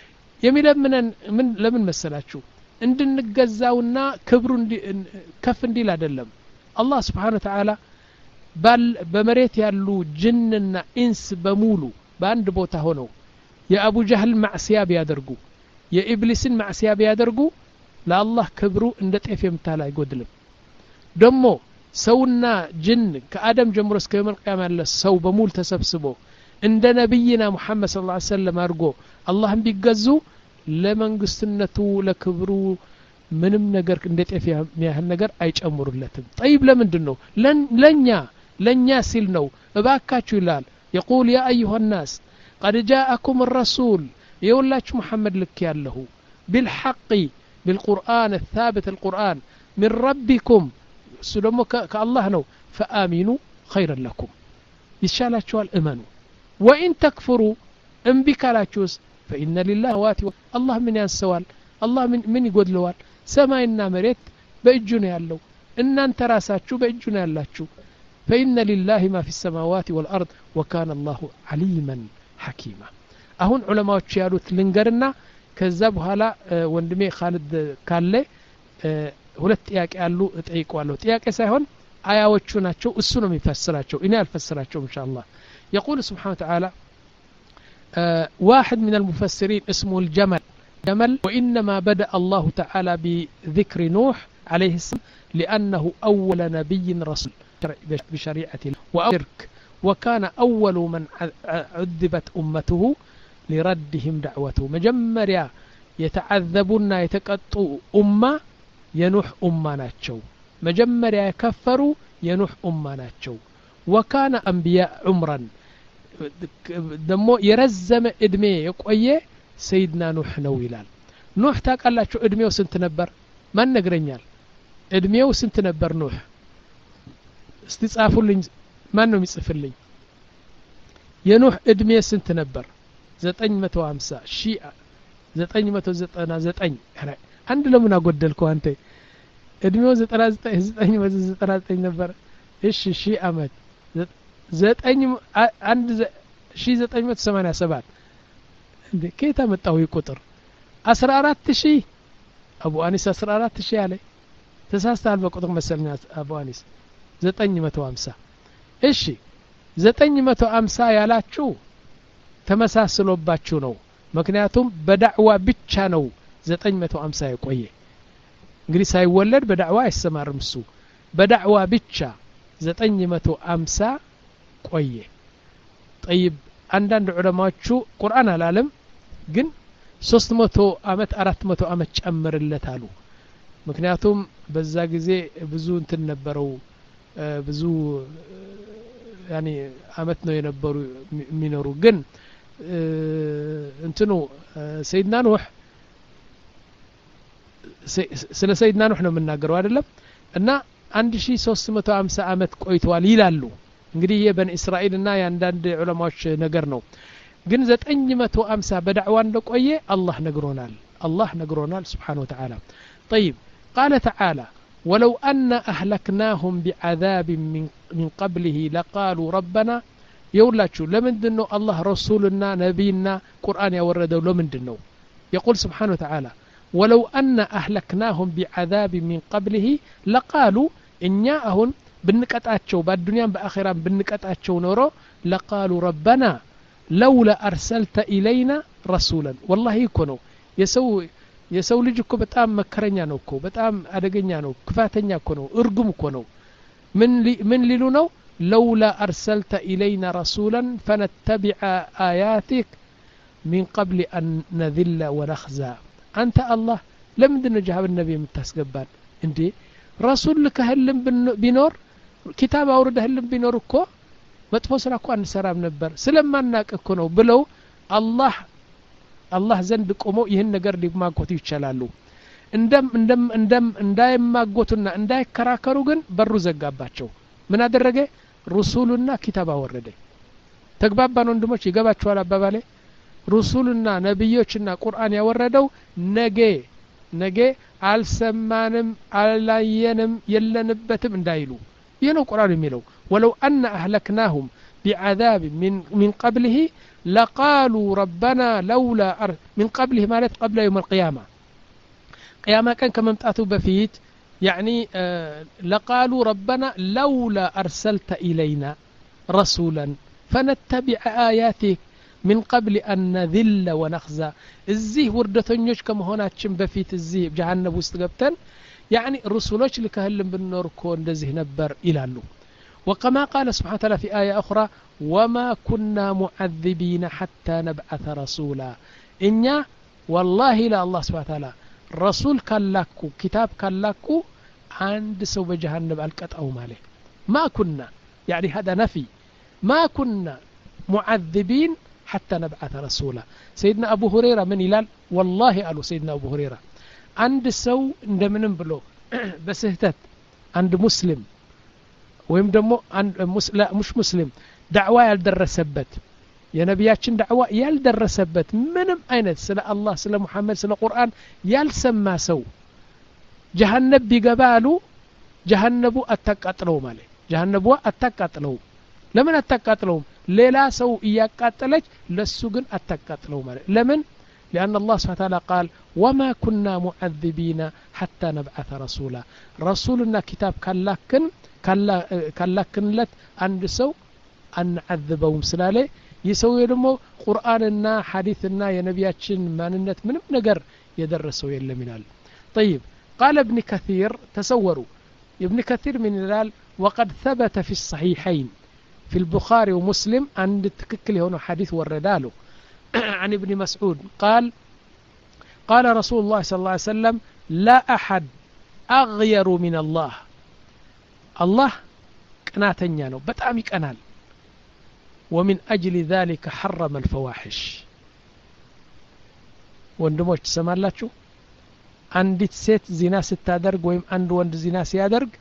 የሚለምነን ምን ለምን መሰላችሁ እንድንገዛውና ክብሩ ከፍ እንዲል አይደለም አላህ Subhanahu Ta'ala ባል በመሬት ያሉ ጅንና ኢንስ በሙሉ በአንድ ቦታ ሆነው የአቡ ጀህል ማዕሲያ ቢያደርጉ የኢብሊስን ማዕሲያ ቢያደርጉ ለአላህ ክብሩ እንደ ጤፍ የምታል አይጎድልም ደሞ ሰውና ጅን ከአደም ጀምሮ እስከ የውም القيامة ያለ ሰው በሙሉ ተሰብስቦ እንደ ነብይና ሙሐመድ ሰለላሁ ዐለይሂ ወሰለም አድርጎ አላህን ቢገዙ ለመንግስትነቱ ለክብሩ ምንም ነገር እንደ ጤፍ የሚያህል ነገር አይጨምሩለትም طيب ለምንድነው ለኛ ለኛ ሲል ነው እባካችሁ ይላል يقول يا أيها الناس قد جاءكم الرسول يقوللاችሁ محمد ልክ ያለሁ بالحق بالقرآن الثابت القرآن من ربكم سلموا كالله نو فآمنوا خيرا لكم يشالاችኋል እመኑ وإن تكفروا انبكالاችሁስ فإن لله واتي الله من ينسوال الله من من يقدلوال سماينا مريت በእጁ ነው ያለው እናንተ ራሳችሁ በእጁ ነው ያላችሁ فإن لله ما في السماوات والأرض وكان الله عليما حكيما አሁን ዑለማዎች ያሉት ልንገርና ከዛ በኋላ ወንድሜ ኻልድ ካለ ሁለት ጥያቄ አሉ እጠይቀዋለሁ ጥያቄ ሳይሆን አያዎቹ ናቸው እሱ ነው የሚፈስራቸው እኔ አልፈስራቸው ኢንሻአላህ يقول سبحانه وتعالى آه واحد من المفسرين اسمه الجمل جمل وإنما بدأ الله تعالى بذكر نوح عليه السلام لأنه أول نبي رسول بشريعة الله وأرك وكان أول من عذبت أمته لردهم دعوته مجمريا يتعذبون يتقطوا أمة ينوح أمة ناتشو مجمريا يكفروا ينوح أمة ناتشو وكان أنبياء عمرا دمو يرزم ادمي يقويه سيدنا نوح نو ይላል ኑህ ታቃላችሁ እድሜው ስንት ነበር ማን ነግረኛል እድሜው ስንት ነበር ኑህ እስቲ ጻፉልኝ ማን ነው የሚጽፍልኝ የኑህ እድሜ ስንት ነበር ዘጠኝ መቶ ሃምሳ ሺህ ዘጠኝ መቶ ዘጠና ዘጠኝ አንድ ለምን አጎደልከው አንተ እድሜው ዘጠና ዘጠኝ ዘጠኝ መቶ ዘጠና ዘጠኝ ነበር እሺ ሺህ አመት ዘጠኝ አንድ ሺህ ዘጠኝ መቶ ሰማንያ ሰባት እንዴ ከየት አመጣው ይቁጥር አስራ አራት ሺህ አቡ አኒስ አስራ አራት ሺህ አለ ተሳስተሃል በቁጥር መሰለኝ አቡ አኒስ ዘጠኝ መቶ ሃምሳ እሺ ዘጠኝ መቶ ሃምሳ ያላችሁ ተመሳስሎባችሁ ነው ምክንያቱም በዳዕዋ ብቻ ነው ዘጠኝ መቶ ሃምሳ የቆየ እንግዲህ ሳይወለድ በዳዕዋ አይሰማርም እሱ በዳዕዋ ብቻ ዘጠኝ መቶ ሃምሳ ቆየ طيب አንዳንድ ዑለማዎቹ ቁርአን አላለም ግን ሶስት መቶ አመት አራት መቶ አመት ጨምርለት አሉ ምክንያቱም በዛ ጊዜ ብዙ እንትን ነበረው ብዙ ያኒ አመት ነው የነበሩ የሚኖሩ ግን እንትኑ ሰይድና ኑህ ስለ ሰይድና ኑህ ነው የምናገረው አይደለም እና አንድ ሺህ ሶስት መቶ ሃምሳ አመት ቆይቷል ይላሉ እንግዲህ የበን እስራኤልና ያንዳንድ ዑለማዎች ነገር ነው ግን ዘጠኝ መቶ ሃምሳ በዳዕዋ እንደቆየ አላህ ነግሮናል አላህ ነግሮናል Subhanahu Wa Ta'ala طيب قال تعالى ولو أن أهلكناهم بعذاب من من قبله لقالوا ربنا يولاچو لمندنو الله رسولنا نبينا قرآن يوردوا لمندنو يقول سبحانه وتعالى ولو أن أهلكناهم بعذاب من قبله لقالوا إنياهن بنقطاچو بالدنيا بآخرة بنقطاچو نورو لقالوا ربنا لولا أرسلت إلينا رسولا والله يكونوا يسو የሰው ልጅ እኮ በጣም መከረኛ ነው እኮ በጣም አደገኛ ነው ክፋተኛ እኮ ነው እርጉም እኮ ነው ምን ምን ሊሉ ነው لولا أرسلت إلينا رسولا فنتبع آياتك من قبل أن نذل ونخزى أنت الله لم نجهب النبي متسقبان انتي رسول لك هلم بنور كتاب أورد هلم بنور እኮ መጥፎ ስራ እኮ አንሰራም ነበር ስለማናቅ እኮ ነው ብለው አላህ አላህ ዘንድ ቆሞ ይህን ነገር ሊማጎቱ ይችላሉ እንደም እንደም እንደም እንዳይማጎቱና እንዳይከራከሩ ግን በሩ ዘጋባቸው ምን አደረገ ረሱልና ኪታብ አወረደ ተግባባን ወንድሞች ይገባችኋል አባባሌ ረሱልና ነብዮችና ቁርአን ያወረደው ነገ ነገ አልሰማንም አላየንም የለንበትም እንዳይሉ ይህ ነው ቁርአን የሚለው ولو أن أهلكناهم بعذاب من من قبله لقالوا ربنا لولا أر... من قبله مالت قبل يوم القيامة قيامة كان كما متأتوا بفيت يعني آه لقالوا ربنا لولا أرسلت إلينا رسولا فنتبع آياتك من قبل أن نذل ونخزى الزيه وردتنيوش كما هنا تشم بفيت الزيه بجهنم وستقبتن يعني رسولوش لكهلم بالنور كون دزيه نبر إلى اللو وكما قال سبحانه وتعالى في آية أخرى وما كنا معذبين حتى نبعث رسولا إنيا والله لا الله سبحانه وتعالى رسول كلاكو كتاب كلاكو عند سو بجهنم الكت أو ماله ما كنا يعني هذا نفي ما كنا معذبين حتى نبعث رسولا سيدنا أبو هريرة من إلال والله قالوا سيدنا أبو هريرة عند سو እንደምንም ብሎ በስህተት عند مسلم ወይም ደግሞ ሙሽ ሙስሊም ዳዕዋ ያልደረሰበት የነቢያችን ዳዕዋ ያልደረሰበት ምንም አይነት ስለ አላህ ስለ ሙሐመድ ስለ ቁርአን ያልሰማ ሰው ጀሃነም ቢገባሉ ጀሃነቡ አታቃጥለው ማለት ጀሃነቡ አታቃጥለው ለምን አታቃጥለው ሌላ ሰው እያቃጠለች ለሱ ግን አታቃጥለው ማለት ለምን لأن الله سبحانه وتعالى قال وما كنا معذبين حتى نبعث رسولا رسولنا كتاب كلاكن كلاكنلت عند سو أن نعذبهم سلالة يسوي دمو قرآننا حديثنا يا نبياتشن ما ننت من نجر يدرسوا يلا منال طيب قال ابن كثير تصوروا ابن كثير من الال وقد ثبت في الصحيحين في البخاري ومسلم عند تككل هنا حديث والرداله عن ابن مسعود قال قال رسول الله صلى الله عليه وسلم لا أحد أغير من الله الله قناتنيا ነው በጣም ይቀናል ومن أجل ذلك حرم الفواحش ወንድሞች ተሰማላችሁ አንዲት ሴት ዚና ስታደርግ ወይም አንድ ወንድ ዚና ሲያደርግ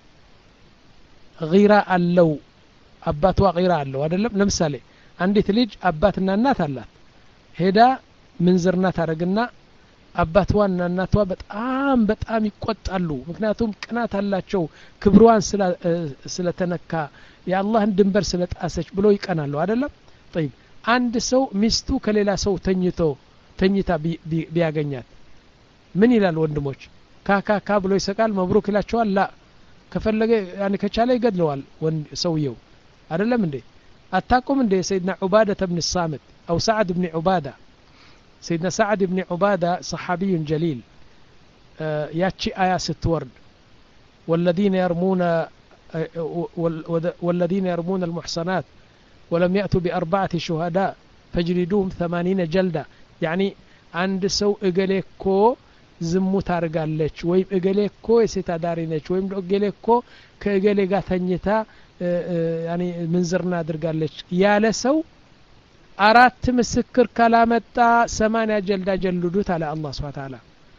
ጊራ አለው አባቷ ጊራ አለው አይደለም ለምሳሌ አንዲት ልጅ አባትና እናት አላት ሄዳ ምንዝርና ታረግና አባቷና እናቷ በጣም በጣም ይቆጣሉ ምክንያቱም ቅናት አላቸው ክብሯን ስለተነካ የአላህን ድንበር ስለጣሰች ብሎ ይቀናሉ አይደለም طيب አንድ ሰው ሚስቱ ከሌላ ሰው ተኝቶ ተኝታ ቢያገኛት ምን ይላል ወንድሞች ካካካ ብሎ ይሰቃል መብሩክ ይላቸዋል ላ ከፈለገ يعني ከቻለ ይገድለዋል ወንድ ሰውየው አይደለም እንዴ አታቁም እንዴ سيدنا عبادة بن الصامت أو سعد بن عبادة سيدنا سعد بن عبادة صحابي جليل آه ياتشي آية ستورد والذين يرمون آه والذين يرمون المحصنات ولم يأتوا بأربعة شهداء فجلدوهم ثمانين جلدة يعني عند سو إجليكو زمو تارقالش ويم إجليكو يسيتا دارينش ويم إجليكو كإجليقا ثنيتا يعني منزرنا درقالش يا لسو أرات مسكر كلامتا سمانيا جلدة جلدوت على الله سبحانه وتعالى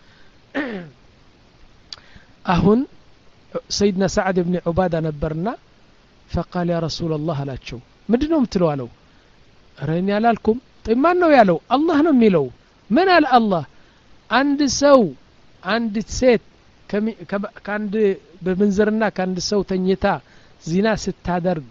أهن سيدنا سعد بن عبادة نبرنا فقال يا رسول الله لا تشو مدنهم تلوالو رأيني على لكم طيب ما أنه يالو الله نميلو من على الله عند سو عند سيت كان بمنزرنا كان سو تنيتا زنا ستادرق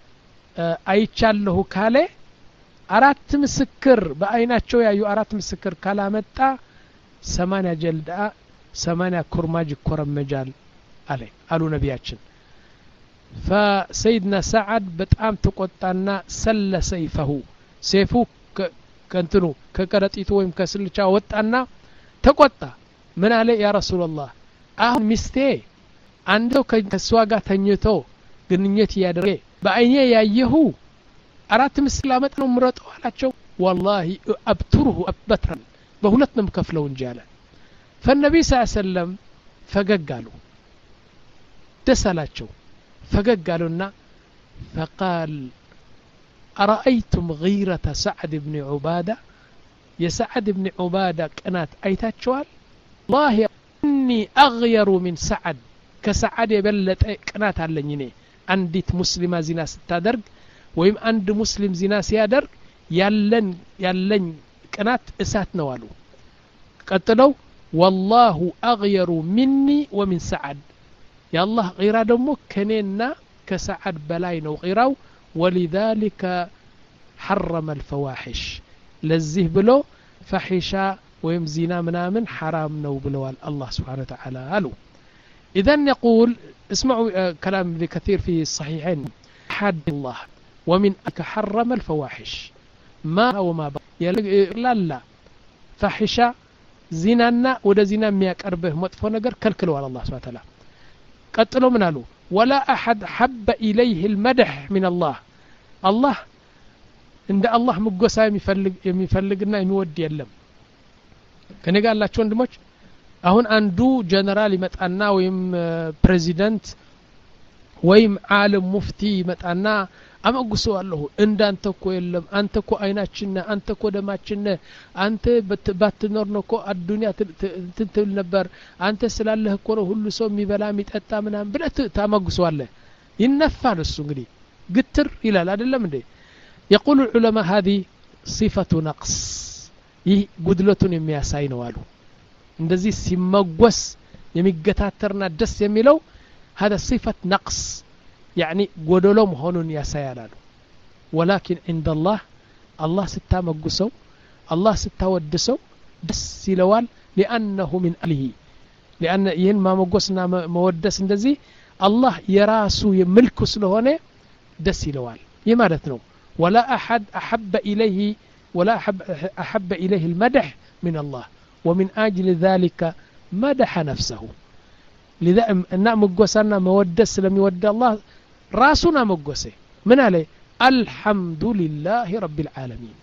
أيتشاله كالي አራት ምስክር በአይናቸው ያዩ አራት ምስክር ካላመጣ ሰማንያ ጀልዳ ሰማንያ ኩርማጅ ኮረመጃል አለ አሉ ነቢያችን فسيدنا سعد በጣም ተቆጣና ሰለ ሰይፈሁ ሰይፉ ከንትኑ ከቀረጢቱ ወይም ከስልቻ ወጣና ተቆጣ ምን አለ ያ ረሱላህ አሁን ሚስቴ አንዱ ከሷ ጋር ተኝቶ ግንኙነት ያደረገ በአይኔ ያየሁ አራት ምስል አመጣ ነው ምረጠው አላቸው والله ابتره ابترا በሁለት ነው ከፍለው እንጂ አለ فالنبي صلى الله عليه وسلم ፈገጋሉ ደሳላቸው ፈገጋሉና فقال أرأيتم غيرة سعد بن عبادة يا سعد بن عبادة كانت أيتاتشوال والله إني أغير من سعد كسعد يبلت كانت على عندت مسلمة زنا ستادرق ويم عند مسلم زنا سيادرق يلن يلن كانت اسات نوالو قتلوا والله أغير مني ومن سعد يا الله غيرا دمو كنينا كسعد بلاينو غيراو ولذلك حرم الفواحش لزيه بلو فحشا ويم زنا منامن حرام نو بلوال الله سبحانه وتعالى قالوا إذن يقول اسمعوا كلام كثير في الصحيحين حد الله ومن أك حرم الفواحش ما هو ما لا لا فحشا زنانا ودا زنا مياك أربه مطفو نقر كالكلوا على الله سبحانه وتعالى قتلوا من قالوا ولا أحد حب إليه المدح من الله الله عند الله مقوسا يفلق يفلقنا يمود يلم كان قال لا شلون دمج أهون أندو جنرال متأنا ويم بريزيدنت ويم عالم مفتي متأنا أما قصوا الله إن أنت كو يلم أنت كو أيناتشنا أنت كو دماتشنا أنت بت باتنورنا كو الدنيا تنتل نبر أنت سلالله كونه هلو سومي بلا متأتا منهم بلا تأما قصوا الله ينفع السنجري قتر إلى لا دلم دي يقول العلماء هذه صفة نقص يه قدلتون يمياساين والو እንደዚህ ሲመጎስ የሚገታተርና ደስ የሚለው هذا صفة نقص يعني ጎደሎ መሆኑን ያሳያላሉ ولكن عند الله الله ስታመጉሰው الله ስታወድሰው ደስ ይለዋል لأنه من أهله لأن ይህን ማመጎስና መወደስ እንደዚህ الله የራሱ የምልኩ ስለሆነ ደስ ይለዋል ይህ ማለት ነው ولا أحد أحب إليه ولا أحب, أحب إليه المدح من الله ومن أجل ذلك مدح نفسه لذا أن مقوسنا مودس لم يود الله راسنا مقوسه من عليه الحمد لله رب العالمين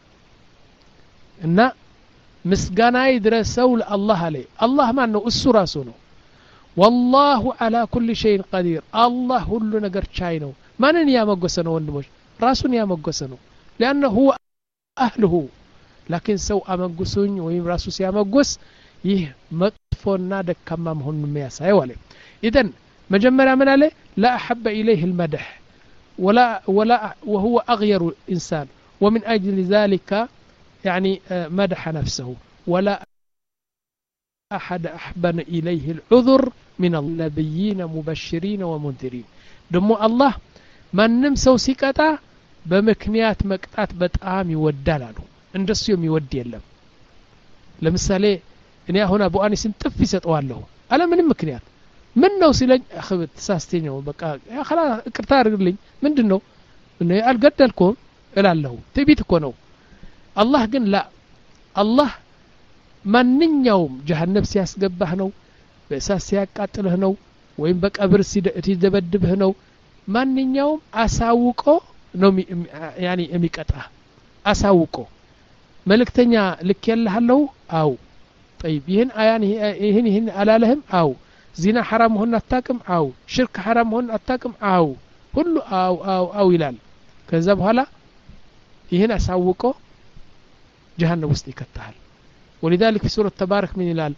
إن مسقنا يدرسوا الله عليه الله ما أنه أسو راسونه والله على كل شيء قدير الله هل نقر شاينه ما ننيا مقوسنا وندمش راسنا يا مقوسنا لأنه هو أهله لكن سو أمقسون ويم راسوس يامقس يه مطف መጥፎና ደካማ መሆኑን የሚያሳየው አለ ኢደን መጀመሪያ ምን አለ لا أحب إليه المدح ولا ولا وهو أغير إنسان ومن أجل ذلك يعني مدح نفسه ولا أحد أحبن إليه العذر من النبيين مبشرين ومنذرين دمو الله ما نمسو سكتا بمكنيات مقطعات በጣም ይወዳላሉ እንደሱ የሚወድ የለም ለምሳሌ እኔ አሁን አቡ አኒስን ጥፍ ይሰጠዋለሁ አለ ምንም ምክንያት ምን ነው ሲለኝ አخبት ተሳስተኛው በቃ ያخላ እቅርታ አድርግልኝ ምንድነው እኔ አልገደልኩም እላለሁ ትቢት እኮ ነው አላህ ግን ላ አላህ ማንኛውም ጀሃነም ሲያስገባህ ነው በእሳት ሲያቃጥልህ ነው ወይም በቀብር ሲደበድብህ ነው ማንኛውም አሳውቆ ነው ያኒ የሚቀጣ አሳውቆ መልእክተኛ ልክ ያለሃለው አው طيب ይሄን አያን ይሄን ይሄን አላለህም አው ዚና حرام ሆነ አታቅም አው ሽርክ حرام ሆነ አታቅም አው ሁሉ አው አው አው ይላል ከዛ በኋላ ይሄን አሳውቆ ጀሃነም ውስጥ ይከታል ولذلك في سورة تبارك من ይላል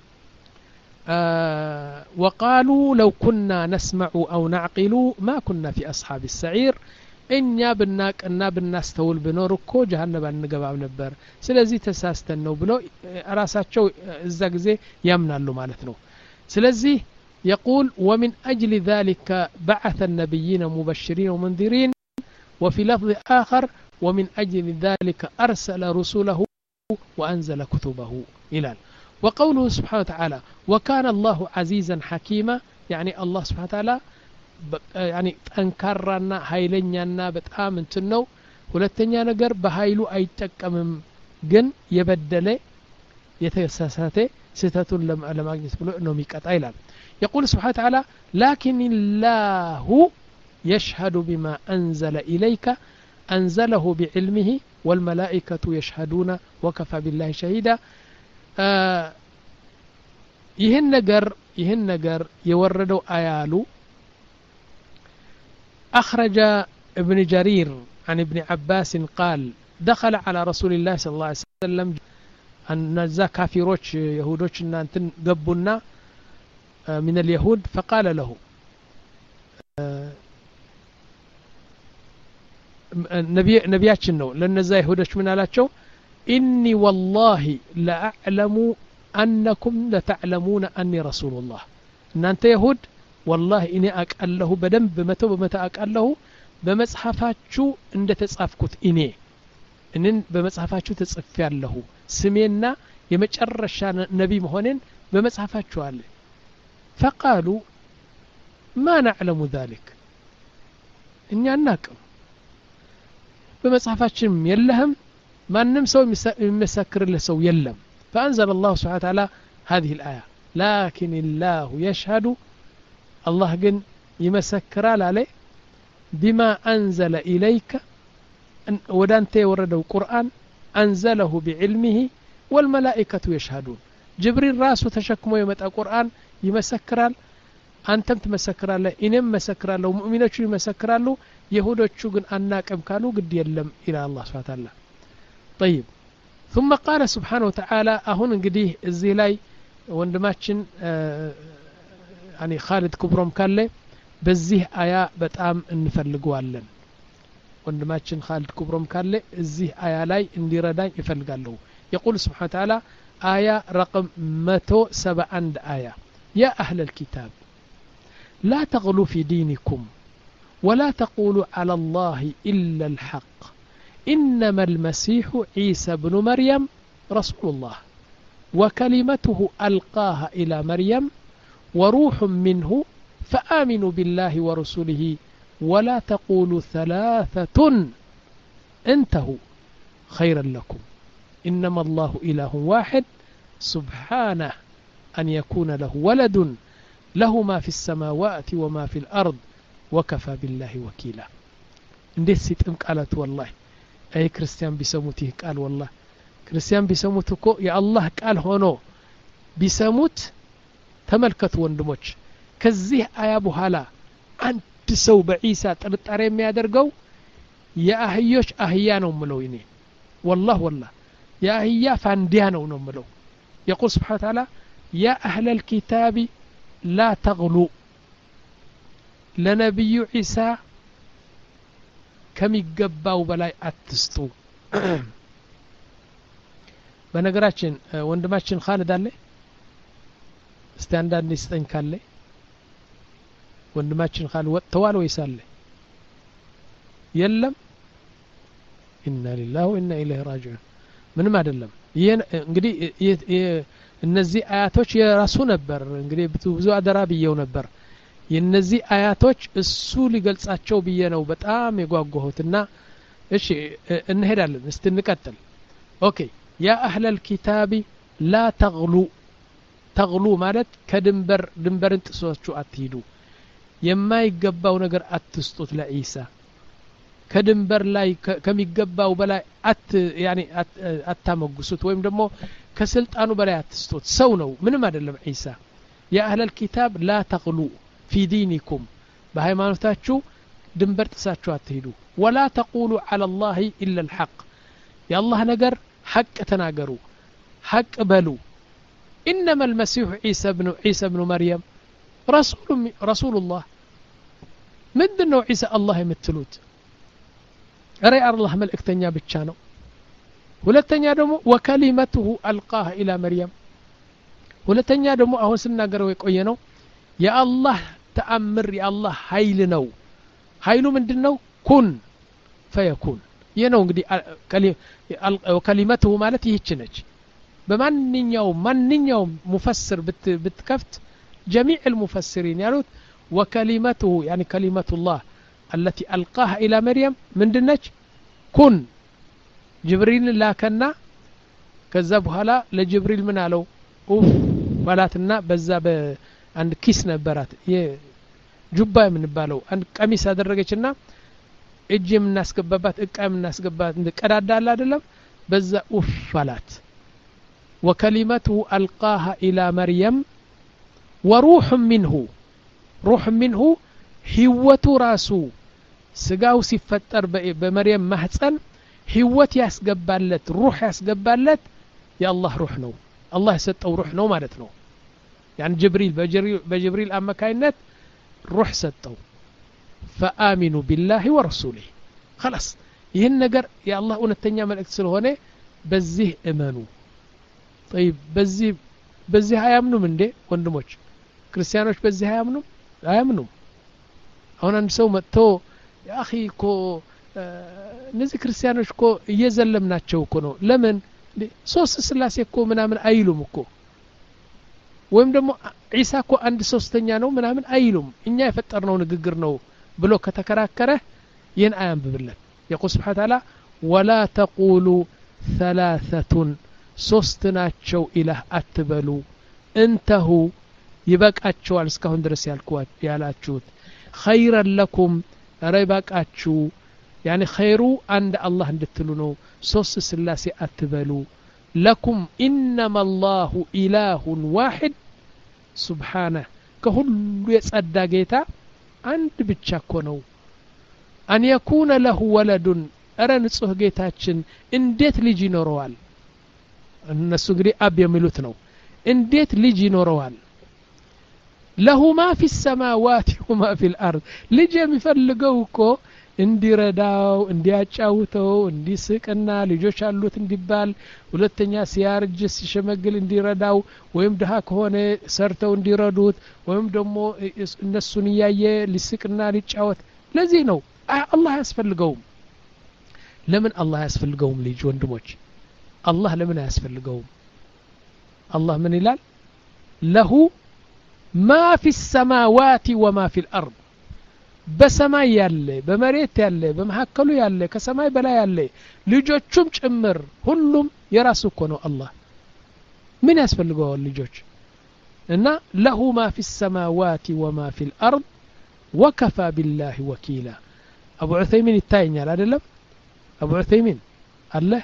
آه وقالوا لو كنا نسمع أو نعقل ما كنا في أصحاب السعير እኛ ብናቅ እና ብናስተውል ብኖር እኮ ጀሃነም አንገባም ነበር ስለዚህ ተሳስተን ነው ብሎ ራሳቸው እዛ ጊዜ ያምናሉ ማለት ነው ስለዚህ يقول ومن أجل ذلك بعث النبيين مبشرين ومنذرين وفي لفظ آخر ومن أجل ذلك أرسل رسله وأنزل كتبه إلى وقوله سبحانه وتعالى وكان الله عزيزا حكيما يعني الله سبحانه وتعالى يعني ጠንካራና ኃይለኛና በጣም እንትን ነው ሁለተኛ ነገር በኃይሉ አይጠቀምም ግን የበደለ የተሳሳተ ስተቱን ለማግኘት ብሎ ነው የሚቀጣ ይላል يقول سبحانه وتعالى لكن الله يشهد بما أنزل إليك أنزله بعلمه والملائكة يشهدون وكفى بالله شهيدا آه ይህን ነገር ይህን ነገር የወረደው አያሉ أخرج ابن جرير عن ابن عباس قال دخل على رسول الله صلى الله عليه وسلم أن ذا كافروش يهودوش أنتن قبنا من اليهود فقال له نبي نبياتنا لأن ذا يهودوش من علاتشو إني والله لأعلم أنكم لتعلمون أني رسول الله أن أنت يهود والله إني أقاله بدم بمتو بمتى أقاله بمصحفاتشو عند تصافكوت إني إنن بمصحفاتشو تصفيالله سمينا يمጨረሻ نبي مهونن بمصحفاتشو አለ فقالوا ما نعلم ذلك እኛ አናቅም በመጽሐፋችን የለህም ማንም ሰው የሚመሰክርልህ ሰው የለም فأنزل الله سبحانه وتعالى هذه الآية لكن الله يشهد الله جن يمسكر عليه بما أنزل إليك ودانت ورد القرآن أنزله بعلمه والملائكة يشهدون جبريل راسه تشكمه يمت القرآن يمسكر أنتم تمسكر له إنم مسكر له مؤمنة شو يمسكر له يهود شو جن أناك أم كانوا قد يلم إلى الله سبحانه وتعالى طيب ثم قال سبحانه وتعالى أهون قديه الزيلاي وندماتشن آه يعني خالد كبرم كله بزيه آية بتأم نفلقوالن وندماتشن خالد كبرم كله الزيه آية لاي انديردان يفلقاله يقول سبحانه وتعالى آية رقم مئة وسبعة عند آية يا أهل الكتاب لا تغلوا في دينكم ولا تقولوا على الله إلا الحق إنما المسيح عيسى بن مريم رسول الله وكلمته ألقاها إلى مريم وروح منه فآمنوا بالله ورسوله ولا تقولوا ثلاثة انتهوا خيرا لكم إنما الله إله واحد سبحانه أن يكون له ولد له ما في السماوات وما في الأرض وكفى بالله وكيلا انديت سيتم قالت والله أي كريستيان بيسموته قال والله كريستيان بيسموته كو يا الله قال هونو بيسموت ተመልከቱ ወንድሞች ከዚህ አያ በኋላ አንድ ሰው በኢሳ ጥርጣሬ የሚያደርገው የአህዮች አህያ ነው ምለው እኔ والله والله የአህያ ፋንዲያ ነው ነው ምለው يقول سبحانه وتعالى يا أهل الكتاب لا تغلوا لنبي عيسى كم يقباو بلاي أتستو በነገራችን ወንድማችን ኻልድ አለ ስታንዳርድ ሊስጠኝ ካለ ወንድማችን ኻልድ ወጥተዋል ወይስ አለ የለም ኢና ሊላሂ ወኢና ኢለይሂ ራጂዑን ምንም አይደለም ይሄ እንግዲህ እነዚህ አያቶች የራሱ ነበር እንግዲህ ብዙ አደራ ብየው ነበር የነዚህ አያቶች እሱ ሊገልጻቸው ብዬ ነው በጣም የጓጓሁትና እሺ እንሄዳለን እስቲ እንቀጥል ኦኬ يا أهل الكتاب لا تغلوا تغلوا مالت كدنبر دنبر انتصوتشو أتهدو يما يقباو نقر أتستوت لعيسى كدنبر لاي كم يقباو بلا أت يعني أت أتامقسوت ويم دمو كسلت أنو بلا أتستوت سونو من ما دلم عيسى يا أهل الكتاب لا تغلوا في دينكم بهاي ما نفتاتشو دنبر تساتشو أتهدو ولا تقولوا على الله إلا الحق يا الله نقر حق تناقروا حق بلو إنما المسيح عيسى بن عيسى بن مريم رسول رسول الله من دنو عيسى الله يمثلوت أري الله ملئكتنيا بتشانو ولتنيا دمو وكلمته ألقاها إلى مريم ولتنيا دمو أهو سناقروا يقوينو يا الله تأمر يا الله هايلنو هايلو من دنو كن فيكون ينو እንግዲህ وكلمته ማለት ይህች ነች በማንኛውም ማንኛውም ሙፈስር ብትከፍት جميع المفسرين ያሉት وكلمته يعني كلمة الله التي ألقاها إلى مريم من دنች كن جبريل لاكنا ከዛ በኋላ ለጅብሪል ምን አለው ኡፍ ባላትና በዛ በአንድ ኪስ ነበራት የጁባ የምንባለው አንድ ቀሚስ አደረገችና እጅ የምናስገባባት እቃ የምናስገባት እንደ ቀዳዳ አለ አይደለም በዛ ኡፍ አላት وكلمته ألقاها إلى مريم وروح منه روح منه ህይወቱ ራሱ ስጋው ሲፈጠር በመርየም ማህፀን ህይወት ያስገባለት ሩህ ያስገባለት የአላህ ሩህ ነው አላህ የሰጠው ሩህ ነው ማለት ነው ያን ጅብሪል በጅብሪል አማካይነት ሩህ ሰጠው فآمنوا بالله ورسوله خلاص ይህን ነገር የአላህ እውነተኛ መልእክት ስለሆነ በዚህ እመኑ طيب በዚህ በዚህ አያምኑም እንዴ ወንድሞች ክርስቲያኖች በዚህ አያምኑም አያምኑም አሁን አንድ ሰው መጥቶ ያ اخي እኮ እነዚህ ክርስቲያኖች እኮ እየዘለምናቸው እኮ ነው ለምን ሶስት ስላሴ እኮ ምናምን አይሉም እኮ ወይም ደግሞ ዒሳ እኮ አንድ ሶስተኛ ነው ምናምን አይሉም እኛ የፈጠርነው ንግግር ነው ብሎ ከተከራከረ ይህን አያም ብብለን يقول سبحانه وتعالى ولا تقولوا ثلاثة ሶስትናቸው ኢላህ አትበሉ እንተሁ ይበቃቸዋል እስካሁን ድረስ ያልኩት ያላችሁት خيرا لكم ረይባቃችሁ يعني خيሩ አንድ አላህ እንድትሉ ነው ሶስት ስላሴ አትበሉ لكم انما الله اله واحد سبحانه ከሁሉ የጸዳ ጌታ አንድ ብቻ እኮ ነው أن يكون له ولد أرى نصح ጌታችን እንዴት ልጅ ይኖረዋል እነሱ እንግዲህ አብ የሚሉት ነው እንዴት ልጅ ይኖረዋል له ما في السماوات وما في الأرض ልጅ የሚፈልገው እኮ እንዲረዳው እንዲያጫውተው እንዲስቅና ልጆች አሉት እንዲባል ሁለተኛ ሲያርጅ ሲሸመግል እንዲረዳው ወይም ደሃ ከሆነ ሰርተው እንዲረዱት ወይም ደግሞ እነሱን ያየ ሊስቅና ሊጫወት ለዚህ ነው አላህ ያስፈልገውም ለምን አላህ ያስፈልገውም ልጅ ወንድሞች አላህ ለምን ያስፈልገውም አላህ ምን ይላል له ما في السماوات وما في الأرض በሰማይ ያለ በመሬት ያለ በመሐከሉ ያለ ከሰማይ በላይ ያለ ልጆቹም ጭምር ሁሉም የራሱ እኮ ነው አላህ ምን ያስፈልገዋል ልጆች እና له ما في السماوات وما في الأرض وكفى بالله وكيلا أبو عثيمين يتاينيال አይደለም أبو عثيمين الله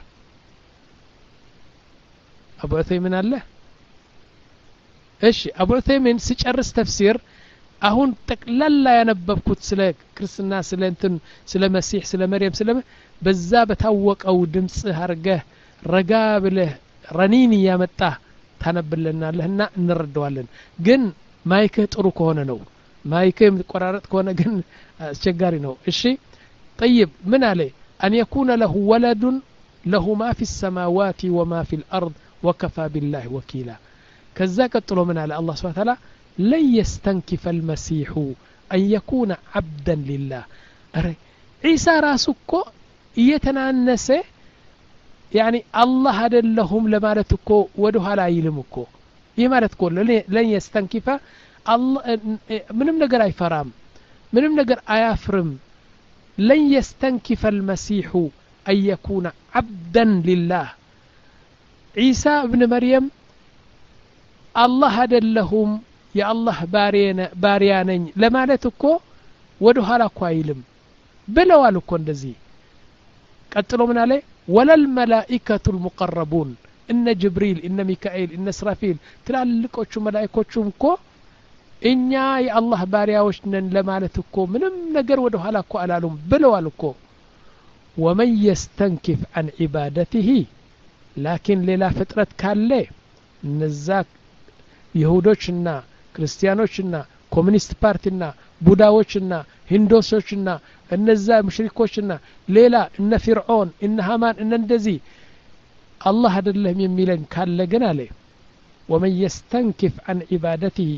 أبو عثيمين الله እሺ أبو عثيمين ሲጨርስ ተፍሲር አሁን ተቅላላ ያነበብኩት ስለ ክርስትና ስለ እንትን ስለ መሲህ ስለ መርየም ስለ በዛ በታወቀው ድምጽ አርገህ ረጋ ብለህ ረኒን ያመጣ ታነብልናለህና እንረዳዋለን ግን ማይክ ጥሩ ከሆነ ነው ማይክ የሚቆራረጥ ከሆነ ግን አስቸጋሪ ነው እሺ طيب ምን አለ أن يكون له ولد له ما في السماوات وما في الأرض وكفى بالله وكيلا كذا قتلوا من على الله سبحانه وتعالى لن يستنكف المسيح أن يكون عبدا لله عيسى راسكو يتنانس يعني الله هدلهم لمالتكو ودها لا يلمكو يمالتكو لن يستنكف الله منم نقر أي فرام منم نقر أيافرم لن يستنكف المسيح أن يكون عبدا لله عيسى ابن مريم الله هدلهم يا الله بارينا باريانين لمالتكو ودها لا كويلم بلوالكو اندزي قتلوا من عليه ولا الملائكة المقربون إن جبريل إن ميكائيل إن إسرافيل تلالكوچو ملائكوچوم كو إنيا يا الله بارياوش نن لمالتكو منم نجر وده لا كو ألالهم بلوالكو ومن يستنكف عن عبادته لكن للا فترة كالله نزاك يهودوشنا كريستيانوشنا كومونيست بارتينا بوداوشنا هندوسوشنا النزا مشركوشنا ليلا إن فرعون إن هامان إن اندزي الله هذا اللهم يميلن كالله جناله ومن يستنكف عن عبادته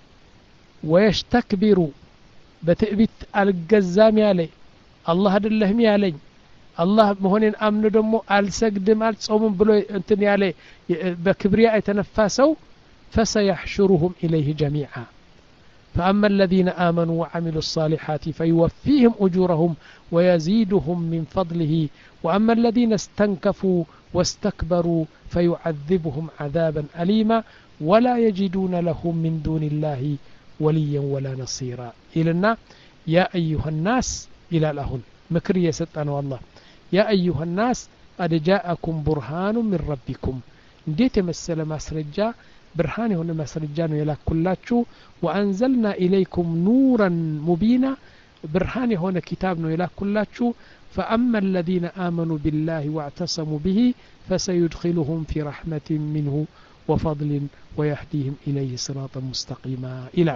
ويستكبر بتأبيت الجزام يالي الله هذا اللهم يالي الله مهونين أمن دمو السجد مال صوم بلو انتن يالي بكبرياء يتنفسوا فسيحشرهم إليه جميعا فأما الذين آمنوا وعملوا الصالحات فيوفيهم أجورهم ويزيدهم من فضله وأما الذين استنكفوا واستكبروا فيعذبهم عذابا أليما ولا يجدون لهم من دون الله وليا ولا نصيرا إلنا يا أيها الناس إلى لهن مكرية ستان والله يا أيها الناس قد جاءكم برهان من ربكم ديت مسألة مسرجة برهان هنا مسرجان يلا كلاتشو وأنزلنا إليكم نورا مبينا برهان هنا كتابنا يلا كلاتشو فأما الذين آمنوا بالله واعتصموا به فسيدخلهم في رحمة منه وفضل ويهديهم إليه صراطا مستقيما إلى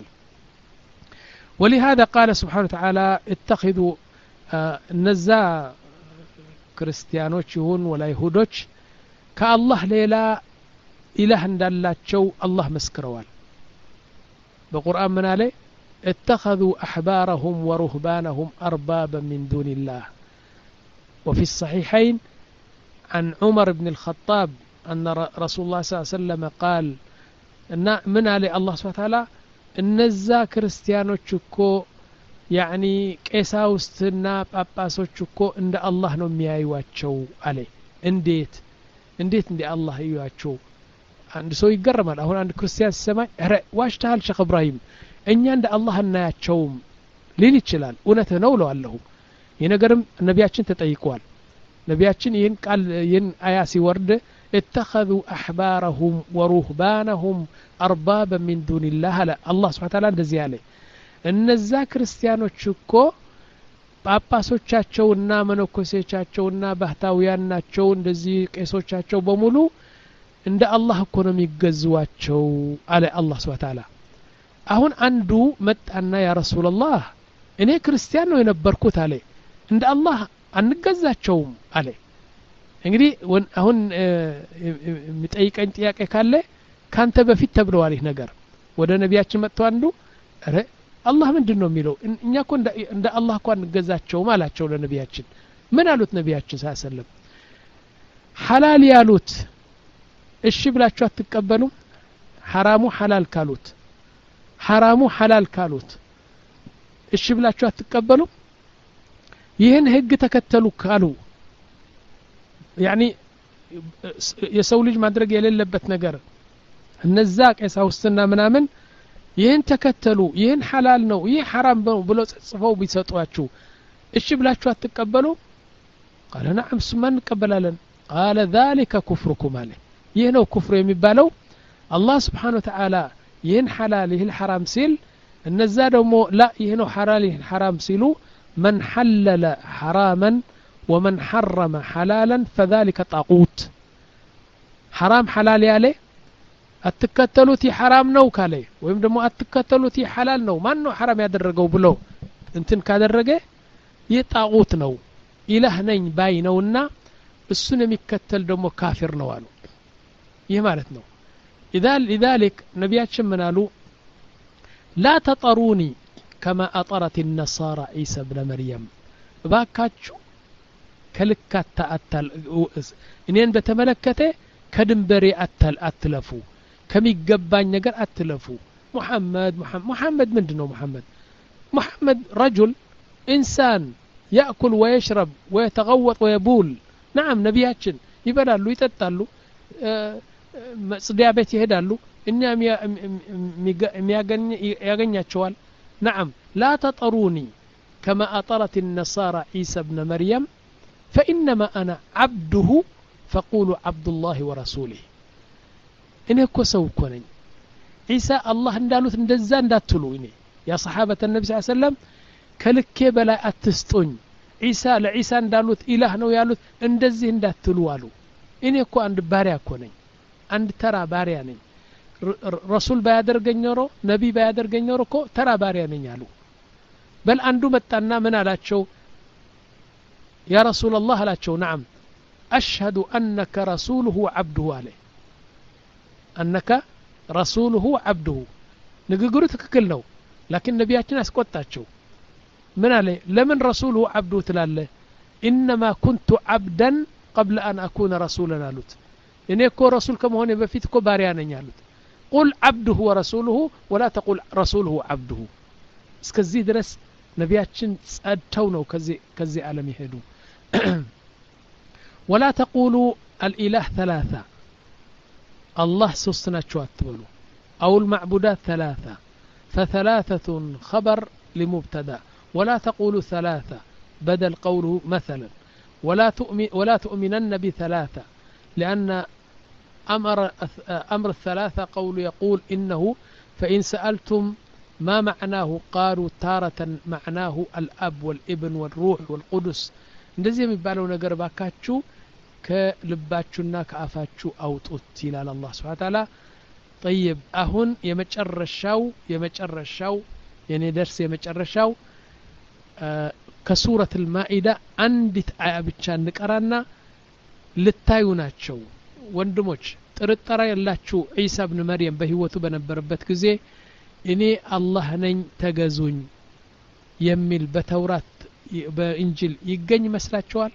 ولهذا قال سبحانه وتعالى اتخذوا آه نزا كريستيانوچون ولا يهودوچ كالله ليلا إله اندالاتشو الله مسكروال بقرآن من عليه اتخذوا أحبارهم ورهبانهم أربابا من دون الله وفي الصحيحين عن عمر بن الخطاب أن رسول الله صلى الله عليه وسلم قال إن من عليه الله سبحانه وتعالى النزا كريستيانوچكو يعني قساوستنا ጳጳሶችኮ እንደ አላህ ነው የሚያዩዋቸው አለ እንዴት እንዴት እንደ አላህ ያዩዋቸው አንድ ሰው ይገረማል አሁን አንድ ክርስቲያን ሲሰማኝ ኧረ ዋሽታል ሸኽ ኢብራሂም እኛ እንደ አላህ እናያቸውም ሊል ይችላል እውነት ነው ለዋለሁ የነገርም ነቢያችን ተጠይቀዋል ነቢያችን ይህን ቃል ይህን አያ ሲወርድ اتخذوا أحبارهم ورهبانهم أربابا من دون الله لا الله سبحانه وتعالى እንደዚህ ያለ እነዛ ክርስቲያኖች እኮ ጳጳሶቻቸውና መነኮሴቻቸውና ባህታውያን ናቸው እንደዚህ ቄሶቻቸው በሙሉ እንደ አላህ እኮ ነው የሚገዙዋቸው አለ አላህ Subhanahu Wa Ta'ala አሁን አንዱ መጣና ያ ረሱላህ እኔ ክርስቲያን ነው የነበርኩት አለ እንደ አላህ አንገዛቸውም አለ እንግዲህ አሁን የሚጠይቀኝ ጥያቄ ካለ ካንተ በፊት ተብለዋል ይህ ነገር ወደ ነቢያችን መጥተው አንዱ አረ አላህ ምንድነው የሚለው እኛ እኮ እንደ አላህ እኮ አንገዛቸውም አላቸው ለነቢያችን ምን አሉት ነቢያችን ሰለላሁ ዐለይሂ ወሰለም ሐላል ያሉት እሺ ብላችሁ አትቀበሉ ሐራሙ ሐላል ካሉት ሐራሙ ሐላል ካሉት እሺ ብላችሁ አትቀበሉ ይህን ህግ ተከተሉ ካሉ يعني የሰው ልጅ ማድረግ የሌለበት ነገር እነዛ ቀሳውስትና ምናምን ይህን ተከተሉ ይህን ሐላል ነው ይህ ሐራም ነው ብሎ ጽፈው ቢሰጧችሁ እሺ ብላችሁ አትቀበሉ قال نعم ثم نقبلاለን قال ذلك كفركم عليه ይህ ነው ኩፍር የሚባለው አላህ Subhanahu Wa Ta'ala ይህን ሐላል ይህን ሐራም ሲል እነዛ ደግሞ ላ ይህ ነው ሐላል ይህን ሐራም ሲሉ من حلل حراما ومن حرم حلالا فذلك طاغوت حرام حلال ያለ አትከተሉት حرام ነው ካለ ወይም ደግሞ አትከተሉት حلال ነው ማን ነው حرام ያደረገው ብሎ እንትን ካደረገ የጣዖት ነው ኢላህ ነኝ ባይ ነውና እሱን የሚከተል ደግሞ ካፊር ነው አሉ ይህ ማለት ነው اذا لذلك ነብያችን ምን አሉ لا تطروني كما اطرت النصارى عيسى ابن مريم ባካችሁ ከልካታ አታል እኔን በተመለከተ ከድንበሬ አታል አትለፉ ከሚገባኝ ነገር አትለፉ محمد محمد محمد ምንድነው محمد محمد رجل انسان ياكل ويشرب ويتغوط ويبول نعم ነብያችን ይበላሉ ይጠጣሉ ጽዲያ ቤት ይሄዳሉ እኛ ያገኛቸዋል نعم لا تطروني كما أطرت النصارى عيسى ابن مريم فإنما أنا عبده فقولوا عبد الله ورسوله إنه كسو كونين عيسى الله اندالوت اندزا انداتلو إني يا صحابة النبي صلى الله عليه وسلم كلكي بلا أتستون عيسى لعيسى اندالوت إله نو يالوت اندزي انداتلو والو إني كو عند باريا كونين عند ترى باريا نين رسول بايادر جنيرو نبي بايادر جنيرو كو ترى باريا نين يالو بل عنده متنا من علاتشو يا رسول الله علاتشو نعم أشهد أنك رسوله عبده عليه أنك رسوله عبده نقول تككل له لكن نبياتنا اسكتاتشو من عليه لمن رسوله عبده تلاله إنما كنت عبدا قبل أن أكون رسولا نالوت إن يكون رسول كم هون بفيتكو باريانا نالوت قل عبده ورسوله ولا تقول رسوله عبده اسكزي درس نبياتشن ጸድተው ነው ከዚህ ከዚህ ዓለም ይሄዱ ولا تقولوا الاله ثلاثه الله ሶስት ናቸው አትበሉ او المعبودات ثلاثه فثلاثه خبر لمبتدا ولا تقولوا ثلاثه بدل قوله مثلا ولا تؤمن ولا تؤمنن بثلاثه لان امر امر الثلاثه قول يقول انه فان سالتم ما معناه قالوا تارة معناه الأب والابن والروح والقدس እንደዚህ የሚባለው ነገር ባካችሁ ከልባችሁና ከአፋችሁ አውጡት ይላል አላህ Subhanahu Wa Ta'ala طيب አሁን የመጨረሻው የመጨረሻው የኔ ደርስ የመጨረሻው ከሱረት المائدة አንዲት አያ ብቻ እንቀራና ልታዩ ናቸው ወንድሞች ጥርጥር ያላችሁ ዒሳ ኢብኑ መርየም በህይወቱ በነበረበት ጊዜ እኔ አላህ ነኝ ተገዙኝ የሚል በተውራት በእንጂል ይገኝ መስላችኋል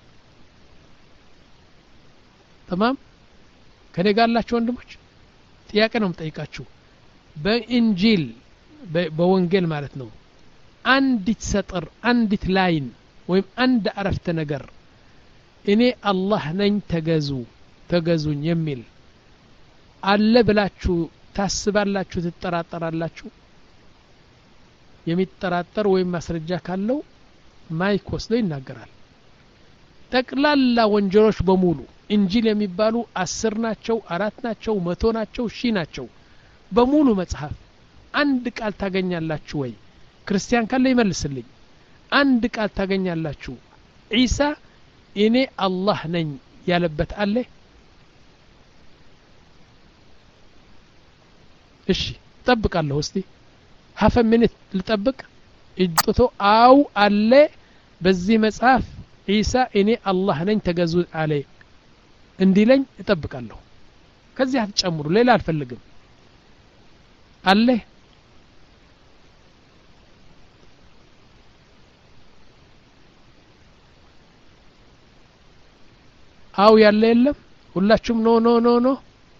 تمام ከኔ ጋር ያላችሁ ወንድሞች ጥያቄ ነው የምጠይቃችሁ በእንጂል በወንጌል ማለት ነው አንዲት ሰጥር አንዲት ላይን ወይም አንድ አረፍተ ነገር እኔ አላህ ነኝ ተገዙ ተገዙኝ የሚል አለ ብላችሁ ታስባላችሁ ትጠራጠራላችሁ የሚጠራጠር ወይም ማስረጃ ካለው ማይክ ወስዶ ይናገራል ጠቅላላ ወንጀሎች በሙሉ እንጂል የሚባሉ አስር ናቸው አራት ናቸው መቶ ናቸው ሺህ ናቸው በሙሉ መጽሐፍ አንድ ቃል ታገኛላችሁ ወይ ክርስቲያን ካለ ይመልስልኝ አንድ ቃል ታገኛላችሁ ዒሳ እኔ አላህ ነኝ ያለበት አለ እሺ ጠብቃለሁ እስቲ ሀፈ ሚኒት ልጠብቅ እጥቶ አው አለ በዚህ መጽሐፍ ዒሳ እኔ አላህ ነኝ ተገዙ አለ እንዲለኝ እጠብቃለሁ ከዚህ አትጨምሩ ሌላ አልፈልግም አለ አው ያለ የለም ሁላችሁም ኖ ኖ ኖ ኖ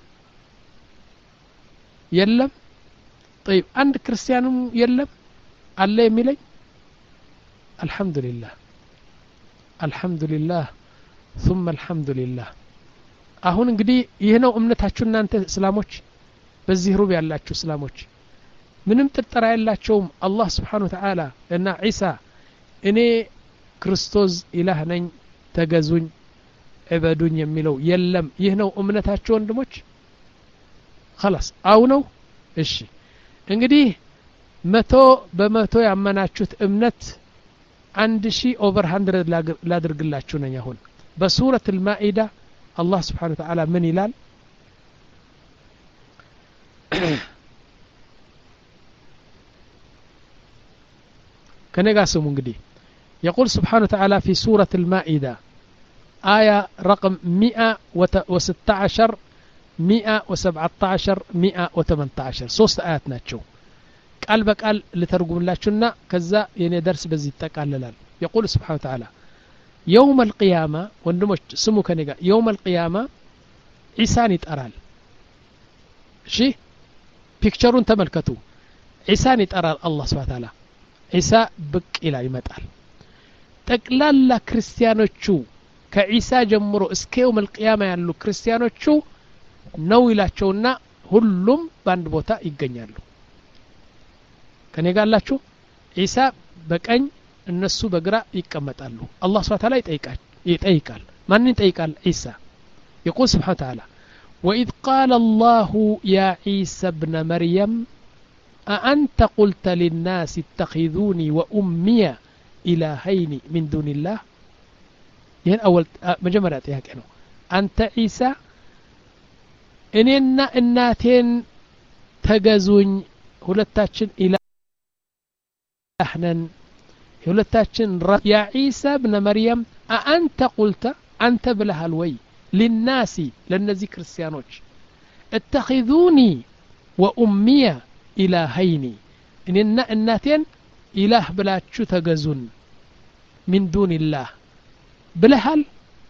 የለም طيب አንድ ክርስቲያንም የለም አለ የሚለኝ አልহামዱሊላህ አልহামዱሊላህ ثم الحمد لله አሁን እንግዲህ ይሄ ነው እምነታችሁ እናንተ እስላሞች በዚህ ሩብ ያላችሁ እስላሞች ምንም ጥርጥር ያላችሁም አላህ Subhanahu Wa Ta'ala እና ዒሳ እኔ ክርስቶስ ኢላህ ነኝ ተገዙኝ እበዱኝ የሚለው የለም ይህ ነው እምነታችሁ ወንድሞች خلاص አው ነው እሺ እንግዲህ መቶ በመቶ ያመናችሁት እምነት አንድ ሺህ ኦቨር አንድ መቶ ላድርግላችሁ ነኝ አሁን በሱረት المائدة الله سبحانه وتعالى من يلال كنيغا سمو انغدي يقول سبحانه وتعالى في سورة المائدة آية رقم مئة وستة عشر مئة وسبعة عشر مئة وثمانية عشر ሶስት آيات ናቸው ቃል በቃል ልተርጉምላችሁና ከዛ የኔ ደርስ በዚህ ይጠቃለላል يقول سبحانه وتعالى يوم القيامة ወንድሞች ስሙ ከኔጋ يوم القيامة ዒሳን ይጠራል እሺ ፒክቸሩን ተመልከቱ ዒሳን ይጠራል አላህ Subhanahu Ta'ala ዒሳ ብቅ ይላል ይመጣል ጠቅላላ ክርስቲያኖቹ ከዒሳ ጀምሮ እስከ يوم القيامة ያሉ ክርስቲያኖቹ ነው ይላቸውና ሁሉም በአንድ ቦታ ይገኛሉ ከኔ ጋር አላችሁ ዒሳ በቀኝ እነሱ በግራ ይቀመጣሉ አላህ Subhanahu Ta'ala ይጠይቃል ይጠይቃል ማንን ይጠይቃል ዒሳ يقول سبحانه وتعالى وإذ قال الله يا عيسى ابن مريم أأنت قلت للناس اتخذوني وأمي إلهين من دون الله ين أول مجمرات يا كأنه أنت عيسى إننا الناتين تجزون هلتاتشن إلهنا هلتاتشن يا عيسى ابن مريم أأنت قلت أنت بلها الوي للناس للنزي كريستيانوش اتخذوني وأمي إلهين إننا الناتين إله بلاتشو تجزون من دون الله بلهال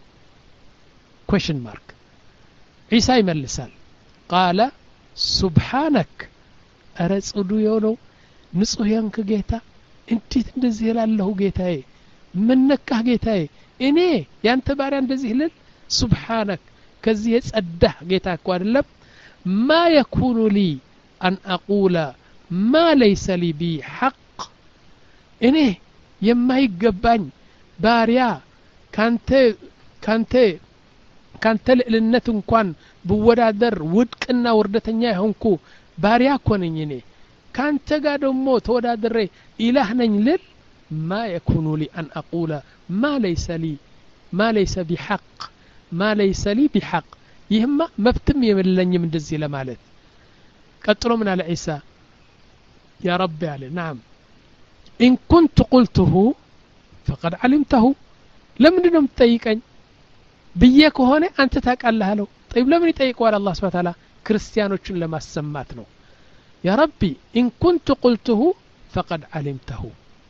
question mark عيسى يملسال قال سبحانك أرسلو يونو نصح ينك جيتا انتي تندزي لالله جيتاي منك جيتاي إني ينتباري اندزي لل سبحانك كزي يتصده جيتاك وادلب ما يكون لي أن أقول ما ليس لي بي حق إني يما يقبان باريا كانت كانت كانت للنت እንኳን بودادر ውድቅና ወርደተኛ ይሆንኩ ባሪያ ኮነኝ እኔ ካንተ ጋር ደሞ ተወዳድሬ ኢላህ ነኝ ልል ما يكون لي أن أقول ما ليس لي ما ليس بحق ما ليس لي بحق يهما مبتم يملني من دزي لمالت قطروا من على عيسى يا رب عليه نعم إن كنت قلته فقد علمته لمن دم تيقن بيك هنا أنت تاقالها له طيب لمن يطيقوا على الله سبحانه وتعالى كريستيانوችን ለማሰማት ነው يا ربي إن كنت قلته فقد علمته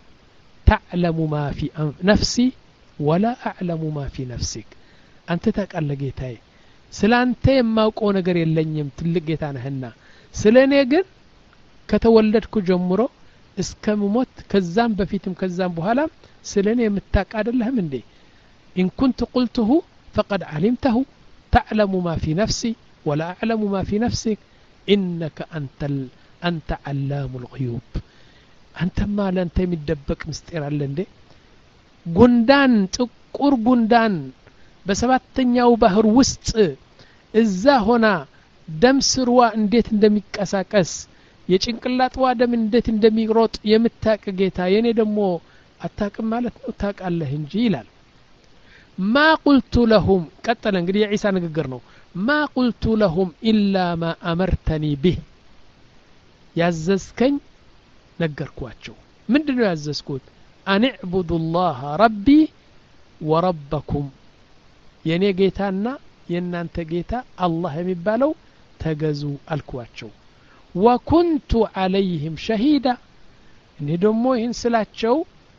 تعلم ما في نفسي ولا أعلم ما في نفسك أنت تاقال ጌታዬ ስላንተ የማውቀው ነገር የለኝም ትልቅ ጌታ ነህና ስለኔ ግን ከተወለድኩ ጀምሮ እስከምሞት ከዛም በፊትም ከዛም በኋላ ስለኔ የምታውቅ አይደለህም እንዴ إن كنت قلته فقد علمته تعلم ما في نفسي ولا أعلم ما في نفسك إنك أنت ال... أنت علام الغيوب أنت ما لن تمدبك مستير اللندي قندان تقر قندان بسباتنياو بحر وسط إذا هنا دم سروا انديت اندميك أساكس የጭንቅላትዋ ደም እንዴት እንደሚሮጥ የምታቅ ጌታ የኔ ደሞ አታቅ ማለት ነው ታቅ አለህ እንጂ ይላል ما قلت لهم ቀጠለ እንግዲህ የዒሳ ንግግር ነው ما قلت لهم إلا ما أمرتني به ያዘዝከኝ ነገርኳቸው ምንድነው ያዘዝኩት أن اعبدوا الله ربي وربكم የኔ ጌታና የናንተ ጌታ አላህ የሚባለው ተገዙ አልኳቸው وكنت عليهم شهيدا እኔ ደሞ ይህን ስላቸው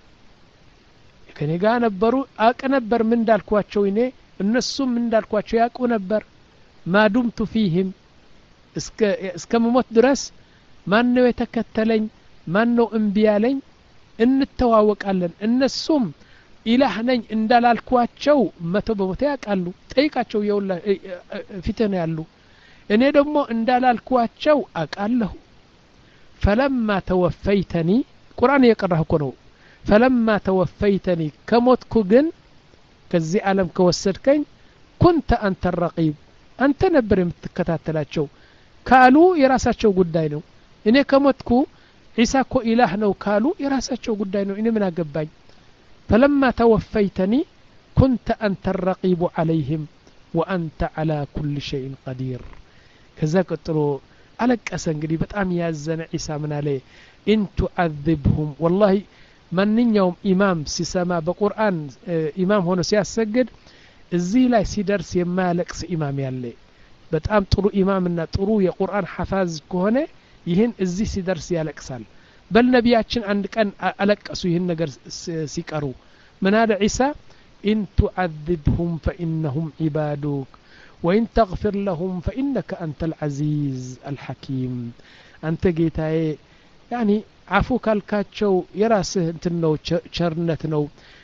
ከኔ ጋር ነበሩ አቅ ነበር ምን እንዳልኳቸው እኔ እነሱም ምን እንዳልኳቸው ያውቁ ነበር ما دمت فيهم እስከ እስከመሞት ድረስ ማን ነው የተከተለኝ ማን ነው እምቢ ያለኝ እንተዋወቃለን እነሱም ኢላህ ነኝ እንዳላልኳቸው መቶ በመቶ ያውቃሉ ጠይቃቸው የውላ ፊተና ያሉ እኔ ደግሞ እንዳላልኳቸው አቃለሁ فلما توفيتني ቁርአን የቀራህ እኮ ነው فلما توفيتني ከሞትኩ ግን ከዚህ ዓለም ከወሰድከኝ كنت أنت الرقيب አንተ ነበር የምትከታተላቸው ካሉ የራሳቸው ጉዳይ ነው እኔ ከሞትኩ ዒሳ እኮ ኢላህ ነው ካሉ የራሳቸው ጉዳይ ነው እኔ ምን አገባኝ فلما توفيتني كنت أنت الرقيب عليهم وأنت على كل شيء قدير كذا قطرو አለቀሰ እንግዲህ በጣም ያዘነ ዒሳ ምን አለ ኢን ቱዓذبهم والله ማንኛውም ኢማም ሲሰማ በቁርአን ኢማም ሆኖ ሲያሰግድ እዚህ ላይ ሲደርስ የማያለቅስ ኢማም ያለ በጣም ጥሩ ኢማምና ጥሩ የቁርአን ሐፋዝ ከሆነ ይህን እዚህ ሲደርስ ያለቅሳል በል ነቢያችን አንድ ቀን አለቀሱ ይህን ነገር ሲቀሩ ምን አለ ዒሳ ኢን ቱዓذبهم فإنهم عبادك وإن تغفر لهم فإنك أنت العزيز الحكيم أنت جيتاي يعني عفو ካልካቸው የራስህ እንትን ነው ቸርነት ነው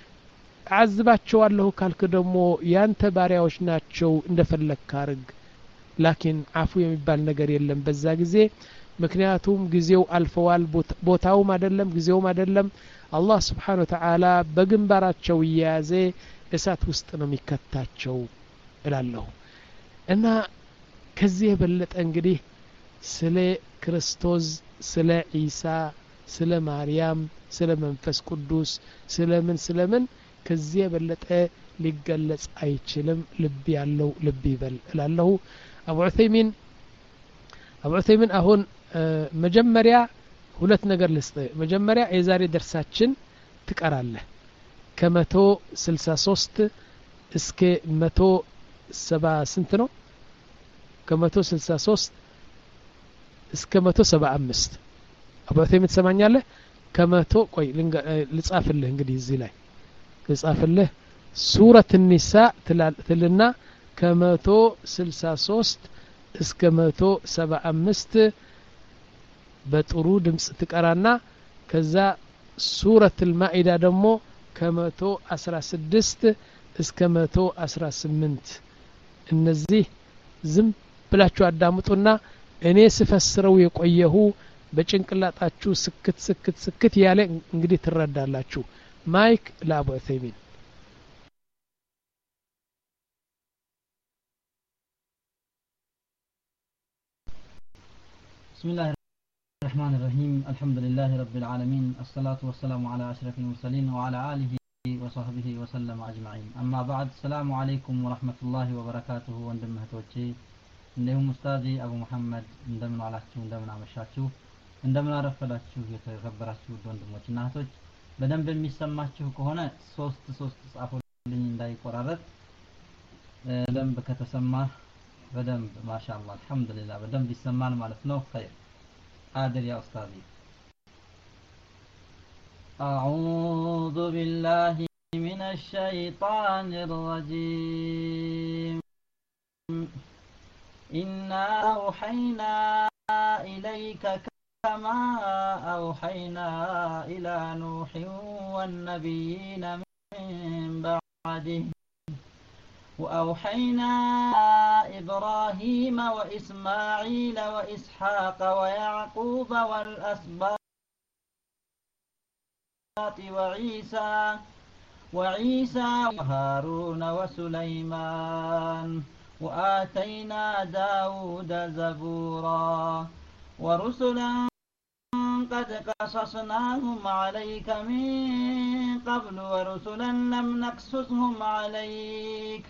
አዝባቸዋለሁ ካልክ ደግሞ ያንተ ባሪያዎች ናቸው እንደፈለክ አርግ ላኪን አፉ የሚባል ነገር የለም በዛ ጊዜ ምክንያቱም ጊዜው አልፈዋል ቦታውም አይደለም ጊዜውም አይደለም አላህ Subhanahu Wa Ta'ala በግንባራቸው ያያዘ እሳት ውስጥ ነው የሚከታቸው እላለሁ እና ከዚህ የበለጠ እንግዲህ ስለ ክርስቶስ ስለ ዒሳ ስለ ማርያም ስለ መንፈስ ቅዱስ ስለምን ስለምን ከዚህ የበለጠ ሊገለጽ አይችልም ልብ ያለው ልብ ይበል እላለሁ አቡ ዑሰይሚን አቡ ዑሰይሚን አሁን መጀመሪያ ሁለት ነገር ልስጥ መጀመሪያ የዛሬ ደርሳችን ትቀራለህ ከመቶ ስልሳ ሶስት እስከ መቶ ሰባ ስንት ነው ከመቶ ስልሳ ሶስት እስከ መቶ ሰባ አምስት አቡ ዑሰይሚን ትሰማኛለህ ከመቶ ቆይ ልጻፍልህ እንግዲህ እዚህ ላይ ልጻፍልህ ሱረት النساء ትልና ከመቶ ስልሳ ሶስት እስከ መቶ ሰባ አምስት በጥሩ ድምጽ ትቀራና ከዛ ሱረት المائدة ደግሞ ከመቶ አስራ ስድስት እስከ መቶ አስራ ስምንት እነዚህ ዝም ብላችሁ አዳምጡና እኔ ስፈስረው የቆየሁ በጭንቅላጣችሁ ስክት ስክት ስክት ያለ እንግዲህ ትረዳላችሁ ማይክ ለአቡ ዑሰይሚን بسم الله الرحمن الرحيم الحمد لله رب العالمين الصلاة والسلام على أشرف المرسلين وعلى آله وصحبه وسلم أجمعين أما بعد السلام عليكم ورحمة الله وبركاته وندمه توجي እንደሁም ኡስታዚ አቡ መሐመድ እንደምን አላችሁ እንደምን አመሻችሁ እንደምን አረፈዳችሁ የተከበራችሁ ወንድሞችና እህቶች በደንብ የሚሰማችሁ ከሆነ ሶስት ሶስት ጻፉልኝ እንዳይቆራረጥ በደንብ ከተሰማ በደንብ ማሻአላህ አልহামዱሊላህ በደንብ ይሰማል ማለት ነው ኸይር አድር ያ ኡስታዚ أعوذ بالله من الشيطان الرجيم إنا أوحينا إليك كما أوحينا إلى نوح والنبيين من بعده وأوحينا إبراهيم وإسماعيل وإسحاق ويعقوب والأسباط وعيسى وعيسى وهارون وسليمان وآتينا داود زبورا ورسلا قد قصصناهم عليك من قبل ورسلا لم نقصصهم عليك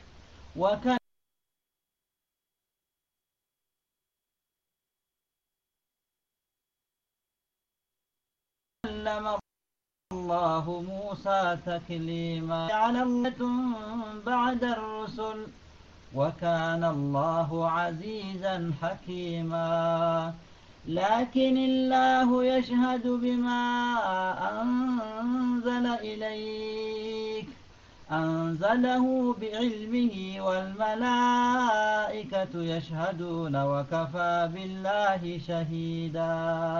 وكلم الله موسى تكليما على بعد الرسل وكان الله عزيزا حكيما لكن الله يشهد بما أنزل إليك أنزله بعلمه والملائكة يشهدون وكفى بالله شهيدا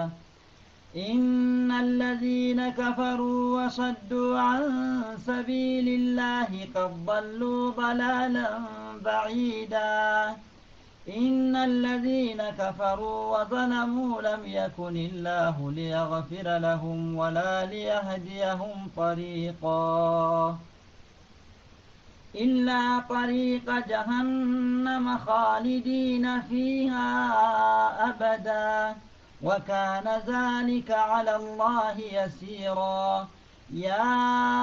إن الذين كفروا وصدوا عن سبيل الله قد ضلوا ضلالا بعيدا إن الذين كفروا وظلموا لم يكن الله ليغفر لهم ولا ليهديهم طريقا إلا طريق جهنم خالدين فيها أبدا وكان ذلك على الله يسيرا يا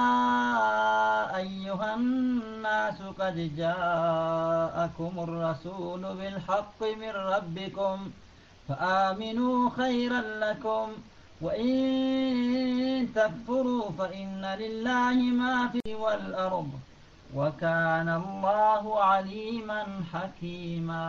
أيها الناس قد جاءكم الرسول بالحق من ربكم فآمنوا خيرا لكم وإن تكفروا فإن لله ما في والأرض وكان الله عليما حكيما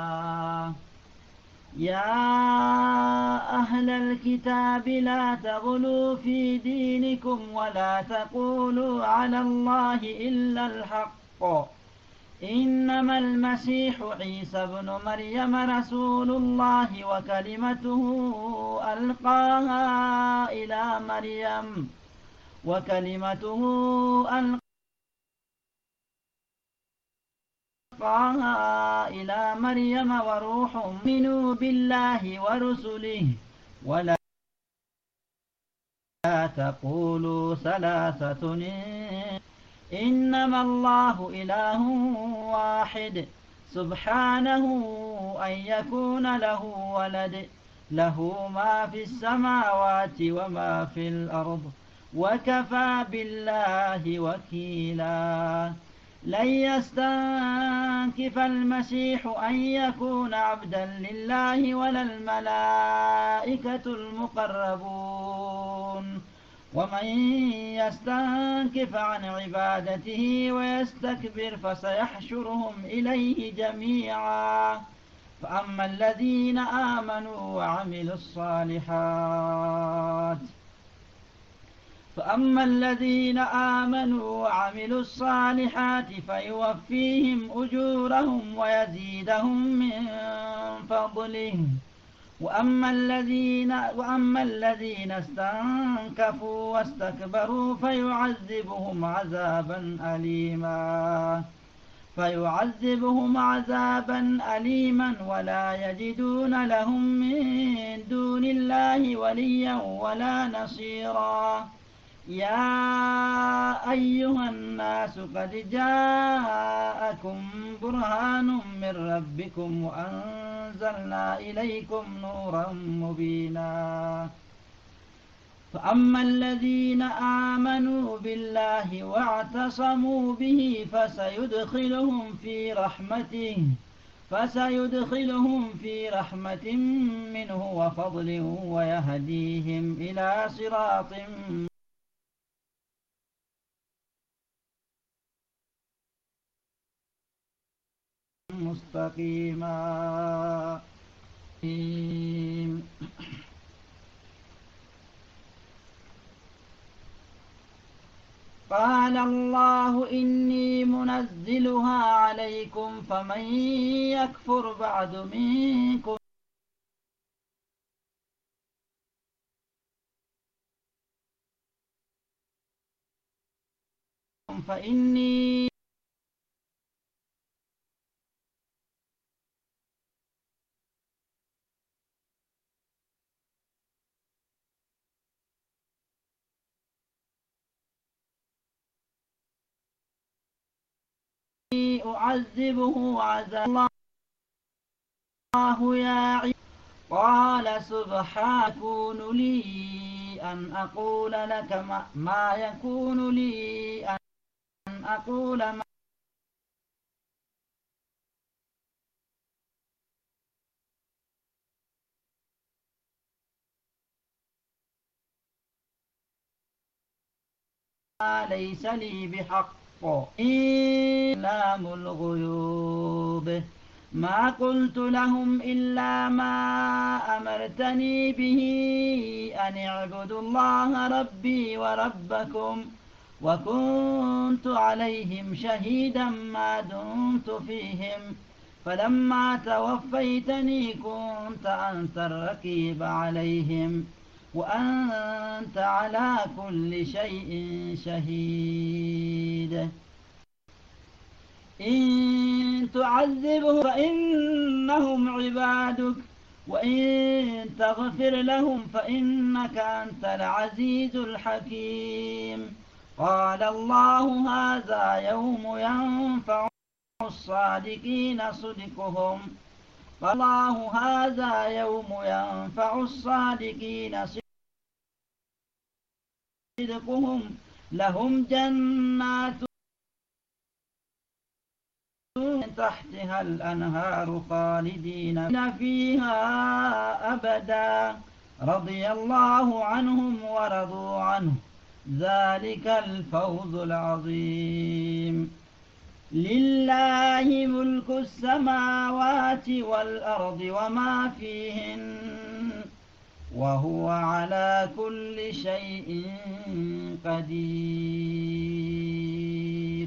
يا أهل الكتاب لا تغلوا في دينكم ولا تقولوا على الله إلا الحق إنما المسيح عيسى بن مريم رسول الله وكلمته ألقاها إلى مريم وكلمته ألقاها إلى مريم وروح منوا بالله ورسله ولا تقولوا ثلاثة إنما الله إله واحد سبحانه أن يكون له ولد له ما في السماوات وما في الأرض وكفى بالله وكيلا لن يستنكف المسيح أن يكون عبدا لله ولا الملائكة المقربون ومن يستنكف عن عبادته ويستكبر فسيحشرهم إليه جميعا فأما الذين آمنوا وعملوا الصالحات فأما الذين آمنوا وعملوا الصالحات فيوفيهم أجورهم ويزيدهم من فضله وأما الذين وأما الذين استنكفوا واستكبروا فيعذبهم عذابا أليما فيعذبهم عذابا أليما ولا يجدون لهم من دون الله وليا ولا نصيرا يا أيها الناس قد جاءكم برهان من ربكم وأنزلنا إليكم نورا مبينا فأما الذين آمنوا بالله واعتصموا به فسيدخلهم في رحمته فسيدخلهم في رحمة منه وفضل ويهديهم إلى صراط مستقيما قال الله إني منزلها عليكم فمن يكفر بعد منكم فإني أعذبه عذاب الله يا عيسى قال سبحان يكون لي أن أقول لك ما, ما يكون لي أن أقول ما ليس لي بحق إعلام الغيوب ما قلت لهم إلا ما أمرتني به أن اعبدوا الله ربي وربكم وكنت عليهم شهيدا ما دمت فيهم فلما توفيتني كنت أنت الرقيب عليهم وأنت على كل شيء شهيد إن تعذبهم فإنهم عبادك وإن تغفر لهم فإنك أنت العزيز الحكيم قال الله هذا يوم ينفع الصادقين صدقهم قال الله هذا يوم ينفع الصادقين صدقهم لهم جنات تحتها الأنهار خالدين فيها أبدا رضي الله عنهم ورضوا عنه ذلك الفوز العظيم لله ملك السماوات والأرض وما فيهن وهو على كل شيء قدير.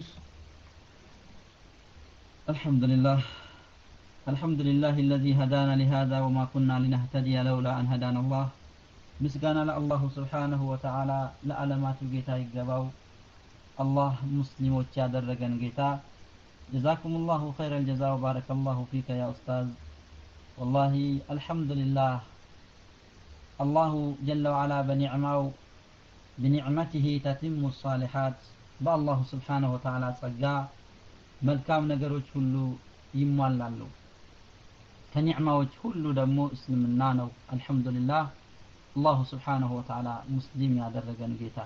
الحمد لله الحمد لله الذي هدانا لهذا وما كنا لنهتدي لولا أن هدانا الله. مسكنا لله سبحانه وتعالى لعلمات جيتا يقباو الله مسلموች ያደረገን ጌታ جزاكم الله خير الجزاء وبارك الله فيك يا أستاذ. والله الحمد لله الله جل وعلا بنعمه بنعمته تتم الصالحات بالله سبحانه وتعالى ጸጋ መልካም ነገሮች ሁሉ ይሟላሉ። ከኒዕማዎች ሁሉ ደግሞ እስልምና ነው። አልহামዱሊላህ አላሁ ስብሓነሁ ወተዓላ ሙስሊም ያደረገን ጌታ።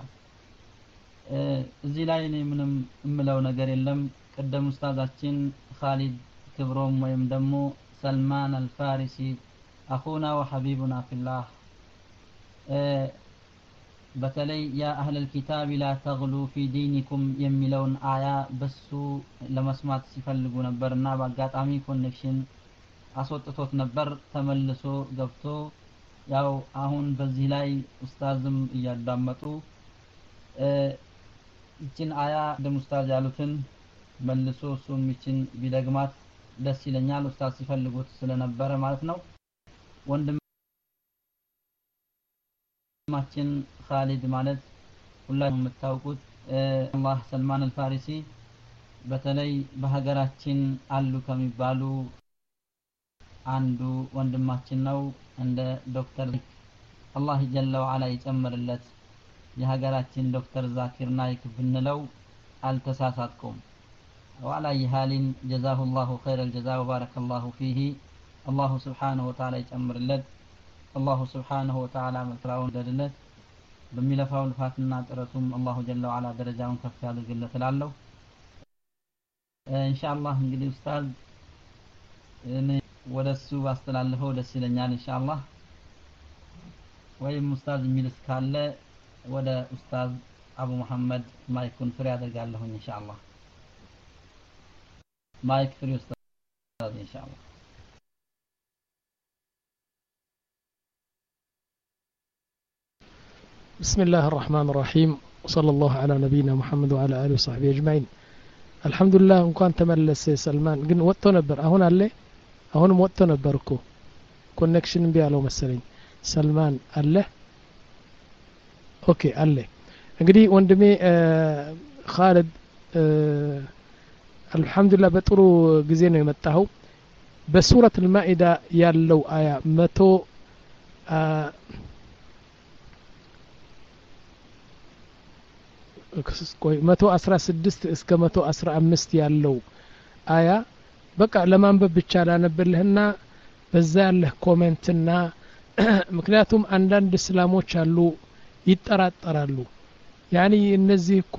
እዚህ ላይ እኔ ምንም እምለው ነገር የለም። ቀደም ኡስታዛችን ኻሊድ ክብሮም ወይም ደግሞ ሰልማን አልፋሪሲ አኹና ወሐቢቡና ፊላህ በተለይ ያ አህለል ኪታብ ላ ተግሉ ፊ ዲኒኩም የሚለውን አያ በሱ ለመስማት ሲፈልጉ ነበርና በአጋጣሚ ኮኔክሽን አስወጥቶት ነበር። ተመልሶ ገብቶ ያው አሁን በዚህ ላይ ኡስታዝም እያዳመጡ እቺን አያ ደም ኡስታዝ ያሉትን መልሶ እሱም እቺን ቢደግማት ደስ ይለኛል። ኡስታዝ ሲፈልጉት ስለነበረ ማለት ነው። ወንድማችን ኻሊድ ማለት ሁላችሁም የምታውቁት አላህ ሰልማን አልፋሪሲ በተለይ በሀገራችን አሉ ከሚባሉ አንዱ ወንድማችን ነው። እንደ ዶክተር አላህ ጀለ ወዐላ ይጨምርለት የሀገራችን ዶክተር ዛኪር ናይክ ብንለው አልተሳሳትኩም። ወዐላ ይሃሊን ጀዛሁ الله خير الجزاء وبارك الله فيه الله سبحانه وتعالى ይጨምርለት። الله سبحانه وتعالى መጥራውን ደድለት በሚለፋው ልፋትና ጥረቱም አላሁ ጀለ ወዐላ ደረጃውን ከፍ ያድርግለት እላለሁ። ኢንሻአላህ እንግዲህ ኡስታዝ እኔ ወደሱ ባስተላልፈው ደስ ይለኛል ኢንሻአላህ። ወይም ኡስታዝ የሚልስ ካለ ወደ ኡስታዝ አቡ መሐመድ ማይኩን ፍሪ አደርጋለሁ ኢንሻአላህ። ማይክ ፍሪ ኡስታዝ ኢንሻአላህ። بسم الله الرحمن الرحيم وصلى الله على نبينا محمد وعلى آله وصحبه أجمعين. الحمد لله እንኳን ተመለሰ ሰልማን። ግን ወጥቶ ነበር አሁን አለ አሁንም ወጥቶ ነበር እኮ ኮኔክሽን ቢያለው መሰለኝ። ሰልማን አለ ኦኬ አለ። እንግዲህ ወንድሜ ኻሊድ አልহামዱሊላህ በጥሩ ጊዜ ነው የመጣው። በሱረት አልማኢዳ ያለው አያ መቶ ቆይ መቶ አስራ ስድስት እስከ መቶ አስራ አምስት ያለው አያ በቃ ለማንበብ ብቻ ላነብልህና በዛ ያለህ ኮሜንትና ምክንያቱም አንዳንድ እስላሞች አሉ ይጠራጠራሉ። ያኒ እነዚህ እኮ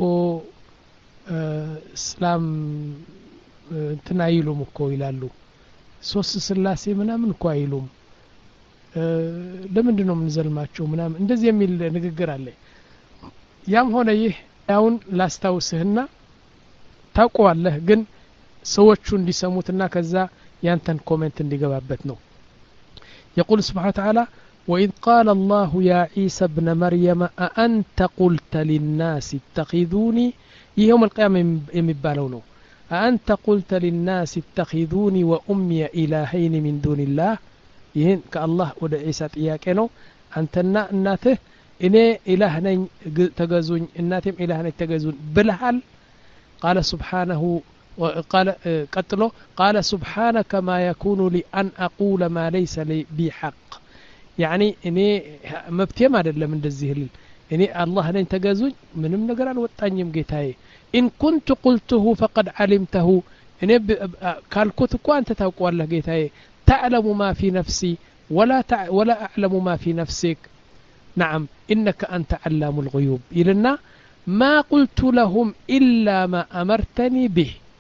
እስላም እንትና አይሉም እኮ ይላሉ። ሶስት ስላሴ ምናምን እኮ አይሉም ለምንድን ነው የምንዘልማቸው ምናምን እንደዚህ የሚል ንግግር አለ። ያም ሆነ ይህ ያውን ላስታውስህና ታውቀዋለህ ግን ሰዎቹ እንዲሰሙትና ከዛ ያንተን ኮሜንት እንዲገባበት ነው። يقول سبحانه وتعالى وإذ قال الله يا عيسى ابن مريم أأنت قلت للناس اتخذوني يوم القيامة يمبالو ነው أأنت قلت للناس اتخذوني وأمي إلهين من دون الله ይህን ከአላህ ወደ ዒሳ ጥያቄ ነው። አንተና እናትህ እኔ ኢላህ ነኝ ተገዙኝ እናቴም ኢላህ ነኝ ተገዙኝ ብለሃል። قال سبحانه وقال قتله قال سبحانك ما يكون لي أن أقول ما ليس لي بحق يعني إني مبتيم አይደለም እንደዚህ ልል እኔ አላህ ነኝ ተገዙኝ ምንም ነገር አልወጣኝም ጌታዬ إن كنت قلته فقد علمته እኔ ካልኩት እኮ አንተ ታውቀዋለህ ጌታዬ تعلم ما في نفسي ولا تع... ولا أعلم ما في نفسك نعم إنك أنت علام الغيوب إلنا ما قلت لهم إلا ما أمرتني به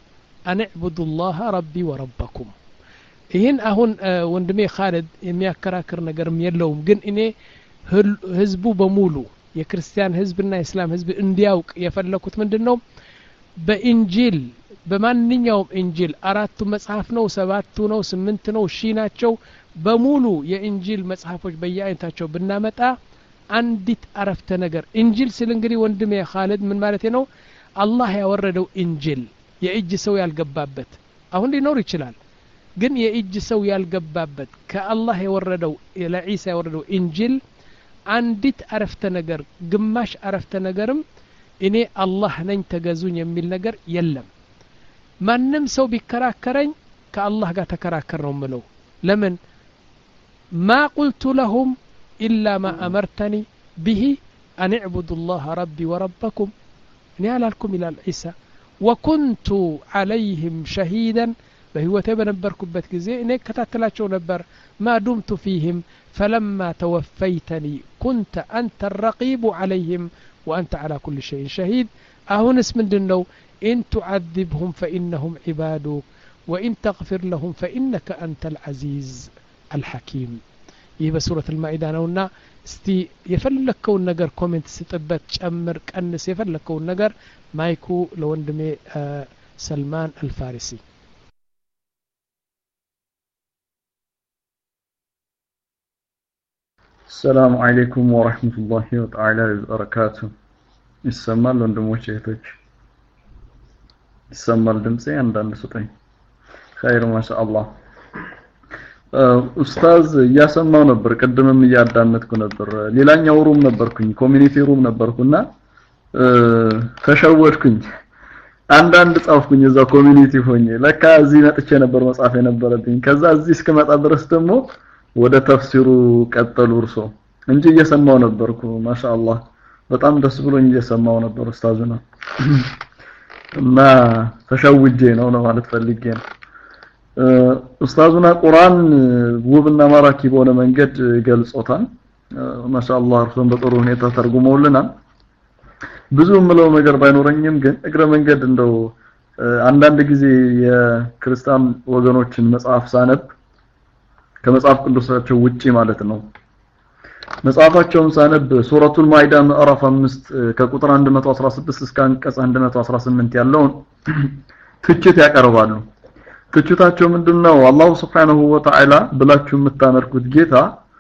أن اعبدوا الله ربي وربكم ይህን አሁን ወንድሜ ኻልድ የሚያከራክር ነገርም የለውም ግን እኔ ህዝቡ በሙሉ የክርስቲያን ህዝብና የእስላም ህዝብ እንዲያውቅ የፈለኩት ምንድነው በኢንጂል በማንኛውም ኢንጂል አራቱ መጽሐፍ ነው ሰባቱ ነው ስምንት ነው ሺ ናቸው በሙሉ የኢንጂል መጽሐፎች በየአይነታቸው ብናመጣ አንዲት አረፍተ ነገር ኢንጂል ስል እንግዲህ ወንድሜ ኻልድ ምን ማለት ነው አላህ ያወረደው ኢንጂል የእጅ ሰው ያልገባበት አሁን ሊኖር ይችላል ግን የእጅ ሰው ያልገባበት ከአላህ የወረደው ለኢሳ የወረደው ኢንጂል አንዲት አረፍተ ነገር ግማሽ አረፍተ ነገርም እኔ አላህ ነኝ ተገዙኝ የሚል ነገር የለም ማንንም ሰው ቢከራከረኝ ከአላህ ጋር ተከራከር ነው ምለው ለምን ما قلت لهم إلا ما أمرتني به أن اعبدوا الله ربي وربكم نيالكم إلى عيسى وكنت عليهم شهيدا بهوته بنبركبت ጊዜ እኔ ከተከታተላቸው ነበር ما دمت فيهم فلما توفيتني كنت أنت الرقيب عليهم وأنت على كل شيء شهيد أهونس ምንድነው إن تعذبهم فإنهم عبادك وإن تغفر لهم فإنك أنت العزيز الحكيم ይህ በሱረት አልማኢዳ ነውና እስቲ የፈለከውን ነገር ኮሜንት ስጥበት ጨምር ቀንስ የፈለከውን ነገር ማይኩ ለወንድሜ ሰልማን አልፋሪሲ السلام عليكم ورحمة الله تعالى وبركاته ይሰማል ወንድሞቼ እህቶች ይሰማል ድምጼ አንዳንድ ስጠኝ خير ما شاء الله ኡስታዝ ያሰማው ነበር ቀደምም ያዳመጥኩ ነበር ሌላኛው ሩም ነበርኩኝ ኮሚኒቲ ሩም ነበርኩና ተሸወድኩኝ አንዳንድ ጻፍኩኝ እዛ ኮሚኒቲ ሆኜ ለካ እዚህ መጥቼ ነበር መጻፍ የነበረብኝ ከዛ እዚህ እስከመጣ ድረስ ደግሞ ወደ ተፍሲሩ ቀጠሉ እርሶ እንጂ እየሰማው ነበርኩ ማሻአላህ በጣም ደስ ብሎኝ እየሰማው ነበር ኡስታዝና እና ተሸውጄ ነው ነው ማለት ፈልጌ ነው ኡስታዙና ቁርአን ውብና ማራኪ በሆነ መንገድ ገልጾታል ማሻአላህ እርሶም በጥሩ ሁኔታ ተርጉመውልናል ብዙ ምለው ነገር ባይኖረኝም ግን እግረ መንገድ እንደው አንዳንድ ጊዜ የክርስቲያን ወገኖችን መጽሐፍ ሳነብ ከመጽሐፍ ቅዱሳቸው ውጪ ማለት ነው መጽሐፋቸውን ሳነብ ሱረቱል ማኢዳ ምዕራፍ አምስት ከቁጥር አንድ መቶ አስራ ስድስት እስከ አንቀጽ አንድ መቶ አስራ ስምንት ያለውን ትችት ያቀርባሉ ትችታቸው ምንድነው አላህ Subhanahu Wa Ta'ala ብላችሁ የምታመልኩት ጌታ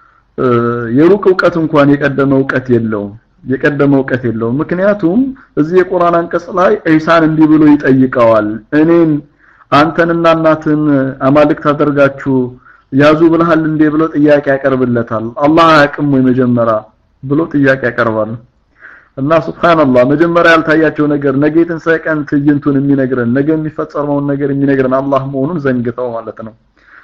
የሩቅ ዕውቀት እንኳን የቀደመ ዕውቀት የለውም የቀደመ ዕውቀት የለውም ምክንያቱም እዚህ የቁርአን አንቀጽ ላይ ኢሳን እንዲህ ብሎ ይጠይቀዋል እኔን አንተንና እናትን አማልክት አደርጋችሁ ያዙ ብለሃል እንዴ ብሎ ጥያቄ ያቀርብለታል አላህ ያቅም ወይ መጀመሪያ ብሎ ጥያቄ ያቀርባል እና ሱብሃንአላህ መጀመሪያ ያልታያቸው ነገር ነገ ትንሳኤቀን ትይንቱን የሚነግረን ነገ የሚፈጸመውን ነገር የሚነግረን አላህ መሆኑን ዘንግተው ማለት ነው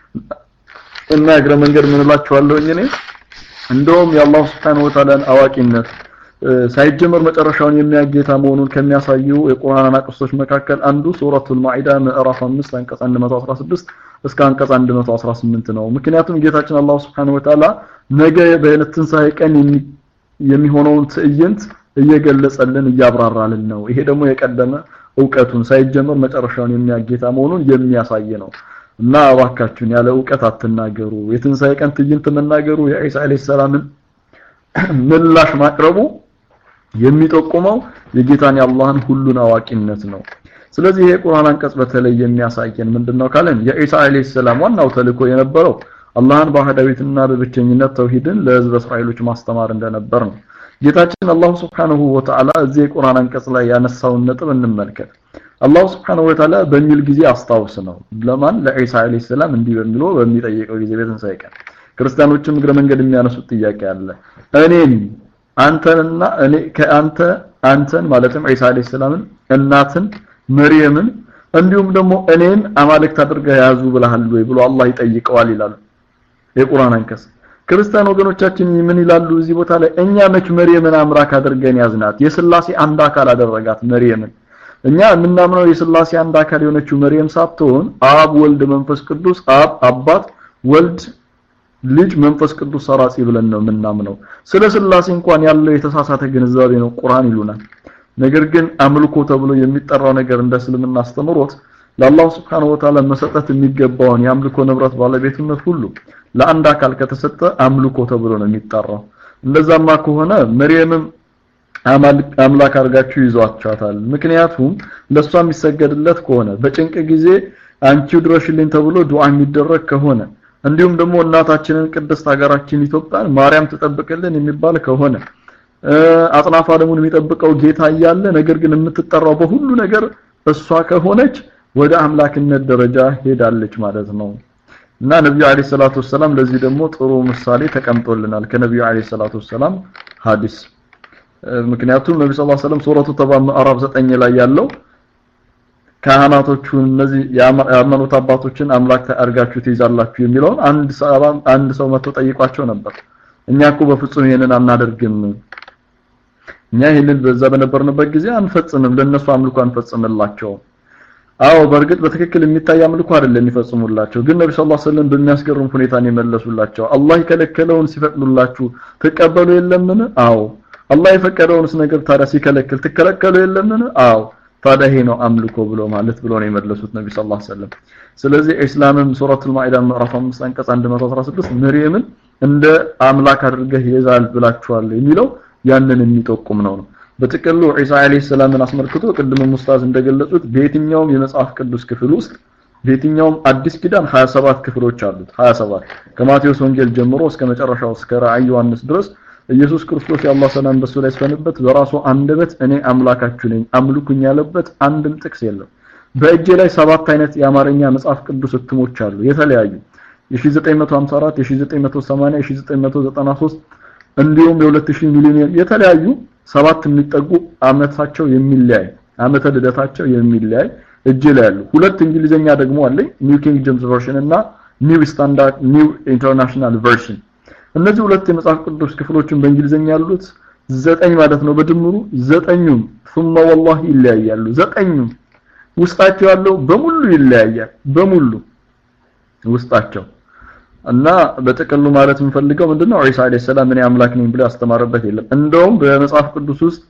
እና እግረ መንገድ ምን እላችኋለሁ እኔ እንደውም የአላህ Subhanahu Wa Ta'ala አዋቂነት ሳይጀመር መጨረሻውን የሚያጌታ መሆኑን ከሚያሳዩ የቁርአን አንቀጾች መካከል አንዱ ሱረቱል ማኢዳ ምዕራፍ አምስት አንቀጽ አንድ መቶ አስራ ስድስት እስከ አንቀጽ አንድ መቶ አስራ ስምንት ነው ምክንያቱም ጌታችን አላህ Subhanahu Wa Ta'ala ነገ በዕለተ ትንሳኤቀን የሚሆነውን ትዕይንት እየገለጸልን እያብራራልን ነው ይሄ ደግሞ የቀደመ ዕውቀቱን ሳይጀመር መጨረሻውን የሚያጌታ መሆኑን የሚያሳይ ነው እና አዋካችሁን ያለ ዕውቀት አትናገሩ የትንሳኤቀን ትዕይንት መናገሩ የኢሳ አለይሂ ሰላምን ምላሽ ማቅረቡ የሚጠቁመው የጌታን የአላህን ሁሉን አዋቂነት ነው ስለዚህ ይሄ ቁርአን አንቀጽ በተለይ የሚያሳየን ምንድነው ካለን የኢሳ አለይሂ ሰላም ዋናው ተልእኮ የነበረው አላህን በዋህዳዊትና በብቸኝነት ተውሂድን ለህዝብ እስራኤሎች ማስተማር እንደነበር ነው ጌታችን አላህ Subhanahu Wa Ta'ala እዚህ ቁርአን አንቀጽ ላይ ያነሳውን ነጥብ እንመልከት አላህ Subhanahu Wa Ta'ala በሚል ጊዜ አስታውስ ነው ለማን ለኢሳ አለይሂ ሰላም እንዲህ በሚሉ በሚጠይቀው ጊዜ በትንሳኤቀን ክርስቲያኖችም እግረ መንገድ የሚያነሱት ጥያቄ አለ እኔን አንተንና እኔ ከአንተ አንተን ማለትም ኢሳ አለይሂ ሰላምን እናትን መርየምን እንዲሁም ደግሞ እኔን አማልክት አድርገህ ያዙ ብለሃል ወይ ብሎ አላህ ይጠይቀዋል ይላል የቁርአን አንቀጽ ክርስቲያን ወገኖቻችን ምን ይላሉ እዚህ ቦታ ላይ እኛ መች መርየምን አምላክ አድርገን ያዝናት የሥላሴ አንድ አካል አደረጋት መርየምን እኛ የምናምነው የሥላሴ አንድ አካል የሆነችው መርየም ሳትሆን አብ ወልድ መንፈስ ቅዱስ አብ አባት ወልድ ልጅ መንፈስ ቅዱስ ሰራጺ ብለን ነው የምናምነው ስለ ሥላሴ እንኳን ያለው የተሳሳተ ግንዛቤ ነው ቁርአን ይሉናል ነገር ግን አምልኮ ተብሎ የሚጠራው ነገር እንደ እስልምና አስተምሮት ለአላህ Subhanahu Wa Ta'ala መሰጠት የሚገባውን ያምልኮ ንብረት ባለቤትነት ሁሉ ለአንድ አካል ከተሰጠ አምልኮ ተብሎ ነው የሚጠራው እንደዛማ ከሆነ መርየምም አምላክ አርጋችሁ ይዟቻታል ምክንያቱም ለሷ የሚሰገድለት ከሆነ በጭንቅ ጊዜ አንቺ ድረሽልኝ ተብሎ ዱዓ የሚደረግ ከሆነ እንዲሁም ደግሞ እናታችንን ቅድስት ሀገራችን ኢትዮጵያን ማርያም ተጠብቀልን የሚባል ከሆነ አጥናፍ ዓለሙን የሚጠብቀው ጌታ እያለ ነገር ግን የምትጠራው በሁሉ ነገር እሷ ከሆነች ወደ አምላክነት ደረጃ ሄዳለች ማለት ነው እና ነብዩ አለይሂ ሰላቱ ወሰለም ለዚህ ደግሞ ጥሩ ምሳሌ ተቀምጦልናል ከነብዩ አለይሂ ሰላቱ ወሰለም ሐዲስ ምክንያቱም ነብዩ ሰለላሁ ዐለይሂ ወሰለም ሱረቱ ተባ ምዕራፍ ዘጠኝ ላይ ያለው ካህናቶቹን እነዚህ የሃይማኖት አባቶችን አምላክ አርጋችሁ ትይዛላችሁ የሚለውን አንድ ሰው አንድ ሰው መጥቶ ጠይቋቸው ነበር እኛኮ በፍጹም ይሄንን አናደርግም እኛ ይሄንን በዛ በነበርንበት ጊዜ አንፈጽምም ለነሱ አምልኮ አንፈጽምላቸው አዎ በርግጥ በትክክል የሚታይ አምልኮ አይደለም የሚፈጽሙላቸው ግን ነብዩ ሰለላሁ ዐለይሂ ወሰለም በሚያስገርም ሁኔታ ነው የመለሱላቸው አላህ ይከለከለውን ሲፈቅዱላችሁ ተቀበሉ የለምን አዎ አላህ የፈቀደውንስ ነገር ታዲያ ሲከለክል ተከለከሉ የለምን አዎ ታዲያ ይሄ ነው አምልኮ ብሎ ማለት ብሎ ነው የመለሱት ነብዩ ሰለላሁ ዐለይሂ ወሰለም ስለዚህ እስላምም ሱረቱል ማኢዳ ምዕራፍ አምስት አንቀጽ አንድ መቶ አስራ ስድስት መርየምን እንደ አምላክ አድርገህ ይዛል ብላችኋል የሚለው ያንን የሚጠቁም ነው በተቀሉ ኢሳ አለይሂ ሰላምን አስመልክቶ ቅድም ሙስታዝ እንደገለጹት በየትኛውም የመጽሐፍ ቅዱስ ክፍል ውስጥ በየትኛውም አዲስ ኪዳን ሀያ ሰባት ክፍሎች አሉት ሀያ ሰባት ከማቴዎስ ወንጌል ጀምሮ እስከ መጨረሻው እስከ ራእይ ዮሐንስ ድረስ ኢየሱስ ክርስቶስ የአላህ ሰላም በሱ ላይ ስፈንበት በራሱ አንደበት እኔ አምላካችሁ ነኝ አምልኩኝ ያለበት አንድም ጥቅስ የለም በእጄ ላይ ሰባት አይነት የአማርኛ መጽሐፍ ቅዱስ እትሞች አሉ የተለያዩ የ1954 የ1980 የ1993 እንዲሁም የ2000 ሚሊዮን የተለያዩ ሰባት የሚጠጉ አመታቸው የሚለያይ አመተ ልደታቸው የሚለያይ እጄ ላይ ያሉ ሁለት እንግሊዘኛ ደግሞ አለኝ ኒው ኪንግ ጄምስ ቨርሽን እና ኒው ስታንዳርድ ኒው ኢንተርናሽናል ቨርሽን እነዚህ ሁለት የመጽሐፍ ቅዱስ ክፍሎችን በእንግሊዘኛ ያሉት ዘጠኝ ማለት ነው በድምሩ ዘጠኙም ثم والله ይለያያሉ ዘጠኙም ውስጣቸው ያለው በሙሉ ይለያያል በሙሉ ውስጣቸው እና በተቀሉ ማለት እንፈልገው ምንድነው ኢሳ አለይሂ ሰላም እኔ አምላክ ነኝ ብሎ ያስተማረበት የለም እንደውም በመጽሐፍ ቅዱስ ውስጥ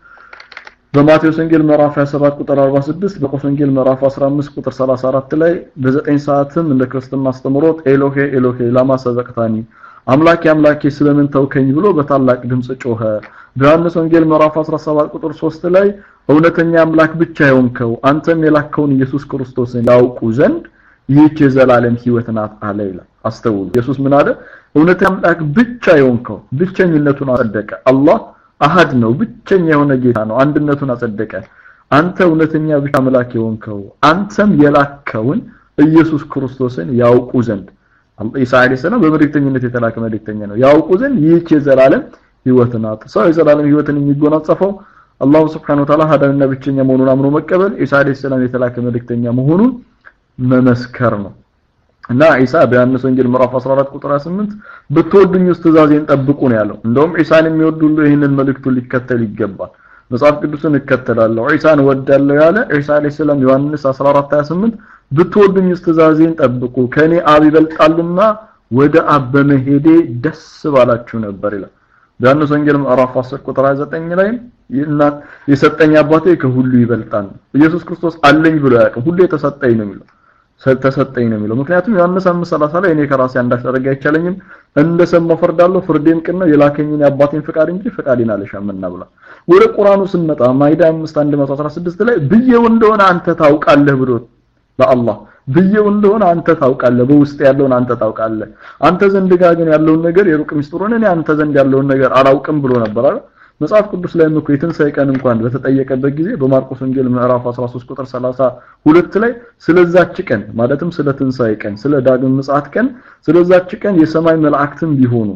በማቴዎስ ወንጌል ምዕራፍ ሃያ ሰባት ቁጥር አርባ ስድስት በቆስ ወንጌል ምዕራፍ አስራ አምስት ቁጥር ሰላሳ አራት ላይ በዘጠኝ ሰዓትም እንደ ክርስትና አስተምሮት ኤሎሄ ኤሎሄ ላማ ሰበቅታኒ አምላኬ አምላኬ ስለምን ተውከኝ ብሎ በታላቅ ድምጽ ጮኸ በዮሐንስ ወንጌል ምዕራፍ አስራ ሰባት ቁጥር ሶስት ላይ እውነተኛ አምላክ ብቻ ይሆንከው አንተም የላከውን ኢየሱስ ክርስቶስን ያውቁ ዘንድ ይህች የዘላለም ሕይወት ናት አለ ይላል አስተውሉ ኢየሱስ ምን አለ እውነተኛ አምላክ ብቻ ይሆንከው ብቸኝነቱን አጸደቀ አላህ አሃድ ነው ብቸኛ የሆነ ጌታ ነው አንድነቱን አጸደቀ አንተ እውነተኛ ብቻ አምላክ ይሆንከው አንተም የላከውን ኢየሱስ ክርስቶስን ያውቁ ዘንድ ኢሳ አለይሂ ሰላም በመልእክተኝነት የተላከ መልእክተኛ ነው ያውቁ ዘንድ ይህች የዘላለም ሕይወት ናት ሰው የዘላለም ሕይወትን የሚጎናጸፈው አላህ Subhanahu Wa Ta'ala ሀዳንና ብቸኛ መሆኑን አምኖ መቀበል ኢሳ አለይሂ ሰላም የተላከ መልእክተኛ መሆኑን መመስከር ነው እና ኢሳ በዮሐንስ ወንጌል ምዕራፍ አስራ አራት ቁጥር ሃያ ስምንት በተወዱኝ ትእዛዜን ጠብቁ ነው ያለው እንደውም ኢሳን የሚወዱ ሁሉ ይሄንን መልእክቱን ሊከተል ይገባል መጽሐፍ ቅዱስን እከተላለሁ ኢሳን ወዳለው ያለ ኢሳ አለይሂ ሰላም ዮሐንስ አስራ አራት ሃያ ስምንት በተወዱኝ ትእዛዜን ጠብቁ ከኔ አብ ይበልጣልና ወደ አብ በመሄዴ ደስ ባላችሁ ነበር ይላል ዮሐንስ ወንጌል ምዕራፍ አስር ቁጥር ሃያ ዘጠኝ ላይ እናት የሰጠኝ አባቴ ከሁሉ ይበልጣል ኢየሱስ ክርስቶስ አለኝ ብሎ ያቀም ሁሉ የተሰጠኝ ነው የሚለው ተሰጠኝ ነው የሚለው ምክንያቱም ዮሐንስ አምስት ሰላሳ ላይ እኔ ከራሴ አንዳች አደረጋ አይቻለኝም እንደሰማው ፈርዳለሁ ፍርዴም ቅን ነው የላከኝን የአባቴን ፍቃድ እንጂ ፍቃዴን አልሻምና ብላ ወደ ቁርአኑ ስንመጣ ማይዳ አምስት አንድ መቶ አስራ ስድስት ላይ ብየው እንደሆነ አንተ ታውቃለህ ብሎ ለአላህ ብየው እንደሆነ አንተ ታውቃለህ በውስጥ ያለውን አንተ ታውቃለህ አንተ ዘንድ ጋር ግን ያለውን ነገር የሩቅ ሚስጥሩን እኔ አንተ ዘንድ ያለውን ነገር አላውቅም ብሎ ነበር አይደል መጽሐፍ ቅዱስ ላይ ምኩ የትንሳኤ ቀን እንኳን በተጠየቀበት ጊዜ በማርቆስ ወንጌል ምዕራፍ አስራ ሶስት ቁጥር ሰላሳ ሁለት ላይ ስለዛች ቀን ማለትም ስለ ትንሳኤ ቀን ስለ ዳግም ምጽአት ቀን ስለዛች ቀን የሰማይ መላእክትም ቢሆኑ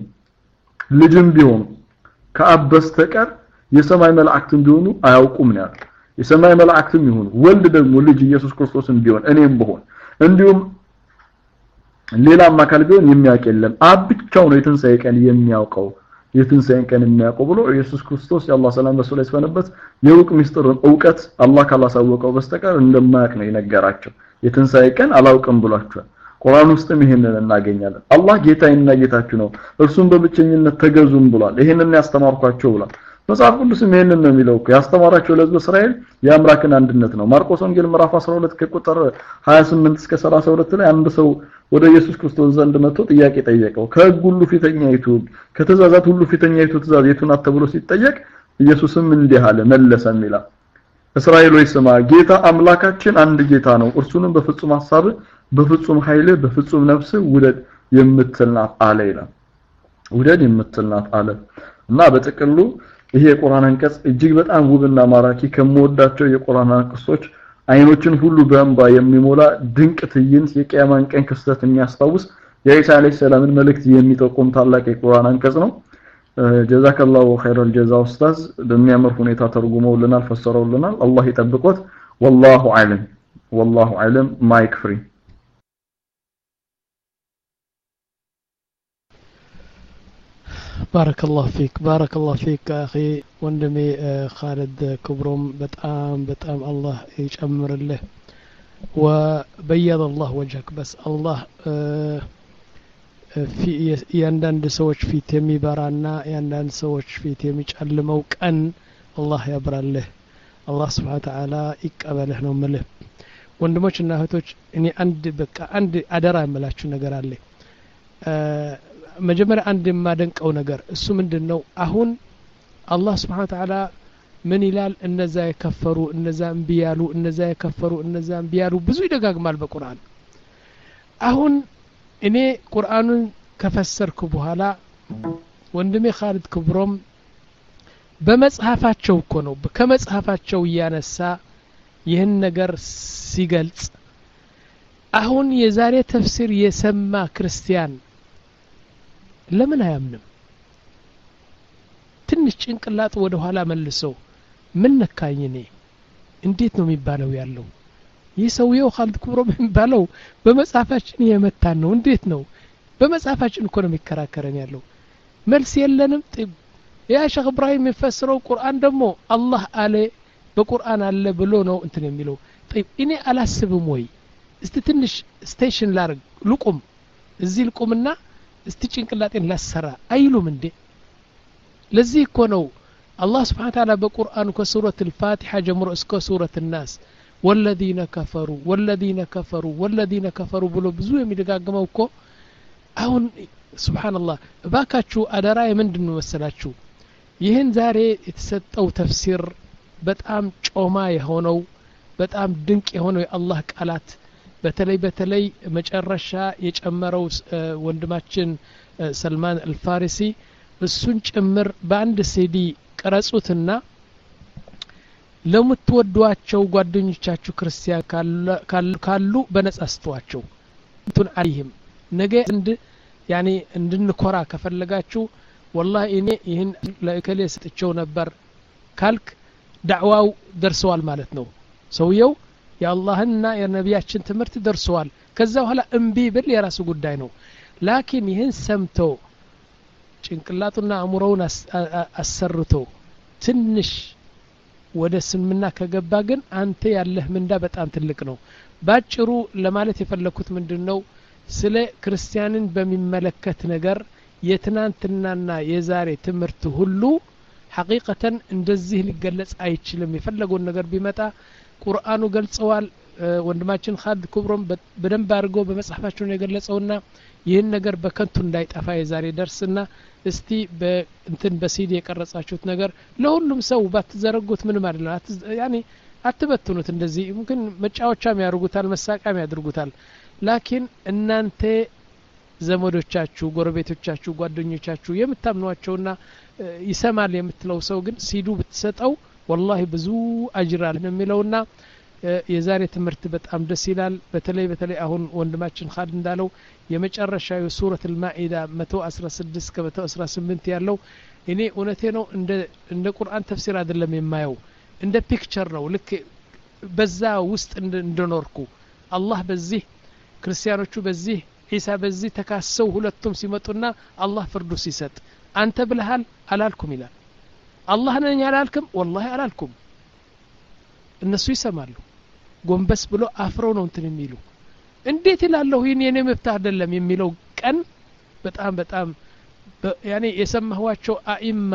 ልጅም ቢሆኑ ከአብ በስተቀር የሰማይ መላእክትም ቢሆኑ አያውቁም ነው የሰማይ መላእክትም ይሁኑ ወልድ ደግሞ ልጅ ኢየሱስ ክርስቶስን ቢሆን እኔም ብሆን እንዲሁም ሌላም አካል ቢሆን የሚያውቅ የለም አብ ብቻው ነው የትንሳኤ ቀን የሚያውቀው የትንሳኤን ቀን የሚያውቀው ብሎ ኢየሱስ ክርስቶስ የአላህ ሰላም በሱ ላይ ስፈነበት የሩቅ ሚስጥርን ዕውቀት አላህ ካላሳወቀው በስተቀር እንደማያውቅ ነው የነገራቸው የትንሳኤ ቀን አላውቅም ብሏቸዋል ቁርአን ውስጥም ይሄንን እናገኛለን አላህ ጌታዬና ጌታችሁ ነው እርሱም በብቸኝነት ተገዙም ብሏል ይሄንን ያስተማርኳቸው ብሏል መጽሐፍ ቅዱስም ይሄንን ነው የሚለው ያስተማራቸው ለሕዝበ እስራኤል የአምላክን አንድነት ነው ማርቆስ ወንጌል ምዕራፍ አስራ ሁለት ከቁጥር ሃያ ስምንት እስከ ሰላሳ ሁለት ላይ አንድ ሰው ወደ ኢየሱስ ክርስቶስ ዘንድ መጥቶ ጥያቄ ጠየቀው ከሕግ ሁሉ ፊተኛይቱ ከተዛዛት ሁሉ ፊተኛይቱ ትእዛዝ የቱ ናት ተብሎ ሲጠየቅ ኢየሱስም እንዲህ አለ መለሰም ይላል እስራኤል ሆይ ስማ ጌታ አምላካችን አንድ ጌታ ነው እርሱንም በፍጹም ሐሳብ በፍጹም ኃይል በፍጹም ነፍስ ውደድ የምትልናት አለ ይላል ውደድ የምትልናት አለ እና በጥቅሉ ይሄ የቁርአን አንቀጽ እጅግ በጣም ውብና ማራኪ ከመወዳቸው የቁርአን አንቀጾች አይኖችን ሁሉ በእንባ የሚሞላ ድንቅ ትዕይንት የቂያማን ቀን ክስተት የሚያስታውስ የኢሳ አለይሂ ሰላምን መልእክት የሚጠቁም ታላቅ የቁርአን አንቀጽ ነው ጀዛከላሁ ኸይረል ጀዛ ኡስታዝ በሚያምር ሁኔታ ተርጉመውልናል ፈሰረውልናል አላህ ይጠብቆት والله اعلم والله اعلم ማይክ ፍሪ بارك الله فيك بارك الله فيك اخي وندمي خالد كبروم بتام بتام الله يجمر له وبيض الله وجهك بس الله في يندند سوچ فيت የሚበራና ያንዳንድ ሰዎች ፊት የሚጨልመው ቀን አላህ ያብራልህ አላህ Subhanahu Wa Ta'ala ይቀበልህ ነው ማለት ወንድሞችና እህቶች እኔ አንድ በቃ አንድ አደራ የምላችሁ ነገር አለ መጀመሪያ አንድ የማደንቀው ነገር እሱ ምንድነው አሁን አላህ Subhanahu Wa Ta'ala ምን ይላል እነዛ የከፈሩ እነዛ እንቢያሉ እነዛ የከፈሩ እነዛ እንቢያሉ ብዙ ይደጋግማል በቁርአን አሁን እኔ ቁርአኑን ከፈሰርኩ በኋላ ወንድሜ ኻሊድ ክብሮም በመጽሐፋቸው እኮ ነው ከመጽሐፋቸው ያነሳ ይህን ነገር ሲገልጽ አሁን የዛሬ ተፍሲር የሰማ ክርስቲያን ለምን አያምንም ትንሽ ጭንቅላት ወደ ኋላ መልሶ ምን ነካኝ እኔ እንዴት ነው የሚባለው ያለው ይሰውየው ኻሊድ ክብሮም የሚባለው በመጽሐፋችን የመታን ነው እንዴት ነው በመጽሐፋችን እኮ ነው የሚከራከረን ያለው መልስ የለንም ያ ሼኽ ኢብራሂም የሚፈስረው ቁርአን ደግሞ አላህ አለ በቁርአን አለ ብሎ ነው እንትን የሚለው طيب እኔ አላስብም ወይ እስቲ ትንሽ ስቴሽን ላርግ ልቁም እዚህ ልቁምና እስቲ ጭንቅላቴን ላሰራ አይሉም እንዴ ለዚህ እኮ ነው አላህ Subhanahu Wa Ta'ala በቁርአኑ ከሱረት الفاتحة ጀምሮ እስከ ሱረት الناس والذين كفروا والذين كفروا والذين كفروا ብሎ ብዙ የሚደጋግመው እኮ አሁን ሱብሃንአላህ ባካችሁ አደራ ምንድነው መሰላችሁ ይህን ዛሬ የተሰጠው ተፍሲር በጣም ጮማ የሆነው በጣም ድንቅ የሆነው የአላህ ቃላት በተለይ በተለይ መጨረሻ የጨመረው ወንድማችን ሰልማን አልፋሪሲ እሱን ጭምር በአንድ ሲዲ ቀረጹትና ለምትወዷቸው ጓደኞቻችሁ ክርስቲያን ካሉ በነጻ አስተዋቸው እንትን አለህም ነገ እንድ ያኒ እንድንኮራ ከፈለጋችሁ والله እኔ ይሄን ለእከሌ ሰጥቸው ነበር ካልክ ዳዕዋው ደርሰዋል ማለት ነው ሰውየው የአላህና የነቢያችን ትምህርት ደርሰዋል ከዛ በኋላ እምቢ ብል የራሱ ጉዳይ ነው ላኪን ይሄን ሰምቶ ጭንቅላቱና አእምሮውን አሰርቶ ትንሽ ወደ ስልምና ከገባ ግን አንተ ያለህ ምንዳ በጣም ትልቅ ነው ባጭሩ ለማለት የፈለኩት ምንድነው ስለ ክርስቲያንን በሚመለከት ነገር የትናንትናና የዛሬ ትምህርት ሁሉ ሐቂቀተን እንደዚህ ሊገለጽ አይችልም የፈለገውን ነገር ቢመጣ ቁርአኑ ገልጸዋል ወንድማችን ኻሊድ ክብሮም በደንብ አድርጎ በመጽሐፋቸው ነው የገለጸውና ይህን ነገር በከንቱ እንዳይጠፋ የዛሬ ደርስና እስቲ በእንትን በሲዲ የቀረጻችሁት ነገር ለሁሉም ሰው ባትዘረጉት ምንም አይደለም ያኒ አትበትኑት እንደዚህ ممكن መጫወቻም ያርጉታል መሳቂያም ያድርጉታል ላኪን እናንተ ዘመዶቻችሁ ጎረቤቶቻችሁ ጓደኞቻችሁ የምታምኗቸውና ይሰማል የምትለው ሰው ግን ሲዱ ብትሰጠው والله ብዙ አጅር አለ የሚለውና የዛሬ ትምህርት በጣም ደስ ይላል በተለይ በተለይ አሁን ወንድማችን ኻሊድ እንዳለው የመጨረሻው ሱረት አልማኢዳ መቶ አስራ ስድስት ከመቶ አስራ ስምንት ያለው እኔ እውነቴ ነው እንደ እንደ ቁርአን ተፍሲር አይደለም የማየው እንደ ፒክቸር ነው ልክ በዛ ውስጥ እንደኖርኩ አላህ በዚህ ክርስቲያኖቹ በዚህ ኢሳ በዚህ ተካሰው ሁለቱም ሲመጡና አላህ ፍርዱ ሲሰጥ አንተ ብለሃል አላልኩም ይላል አላህ ነኝ አላልኩም والله አላልኩም እነሱ ይሰማሉ ጎንበስ ብሎ አፍረው ነው እንትን የሚሉ እንዴት ይላልሁ ይሄን የኔ መብት አይደለም የሚለው ቀን በጣም በጣም ያኔ የሰማኋቸው አኢማ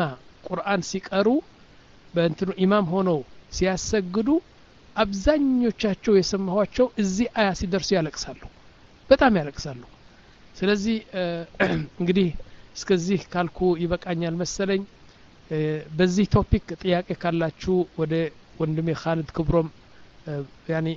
ቁርአን ሲቀሩ በእንትኑ ኢማም ሆነው ሲያሰግዱ አብዛኞቻቸው የሰማኋቸው እዚህ አያ ሲደርሱ ያለቅሳሉ በጣም ያለቅሳሉ ስለዚህ እንግዲህ እስከዚህ ካልኩ ይበቃኛል መሰለኝ በዚህ ቶፒክ ጥያቄ ካላችሁ ወደ ወንድሜ ኻሊድ ክብሮም ያኒ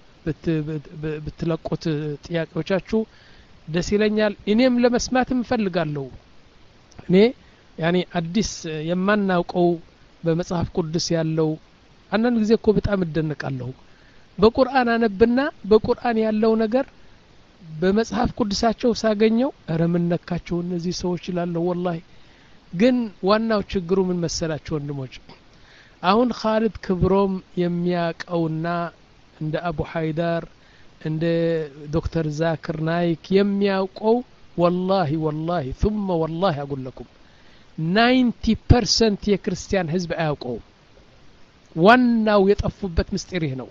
ብትለቁት ጥያቄዎቻችሁ ደስ ይለኛል እኔም ለመስማት እንፈልጋለሁ እኔ ያኒ አዲስ የማናውቀው በመጽሐፍ ቅዱስ ያለው አንዳንድ ጊዜ እኮ በጣም እደነቃለሁ በቁርአን አነብና በቁርአን ያለው ነገር በመጽሐፍ ቅዱሳቸው ሳገኘው አረ ምን ነካቸው እነዚህ ሰዎች ይላሉ ወላሂ ግን ዋናው ችግሩ ምን መሰላችሁ ወንድሞች አሁን ኻሊድ ክብሮም የሚያቀውና እንደ አቡ ሃይዳር እንደ ዶክተር ዛክር ናይክ የሚያውቀው ወላሂ ወላሂ ثم والله اقول لكم ninety percent የክርስቲያን ህዝብ አያውቀው ዋናው የጠፉበት ምስጢር ይሄ ነው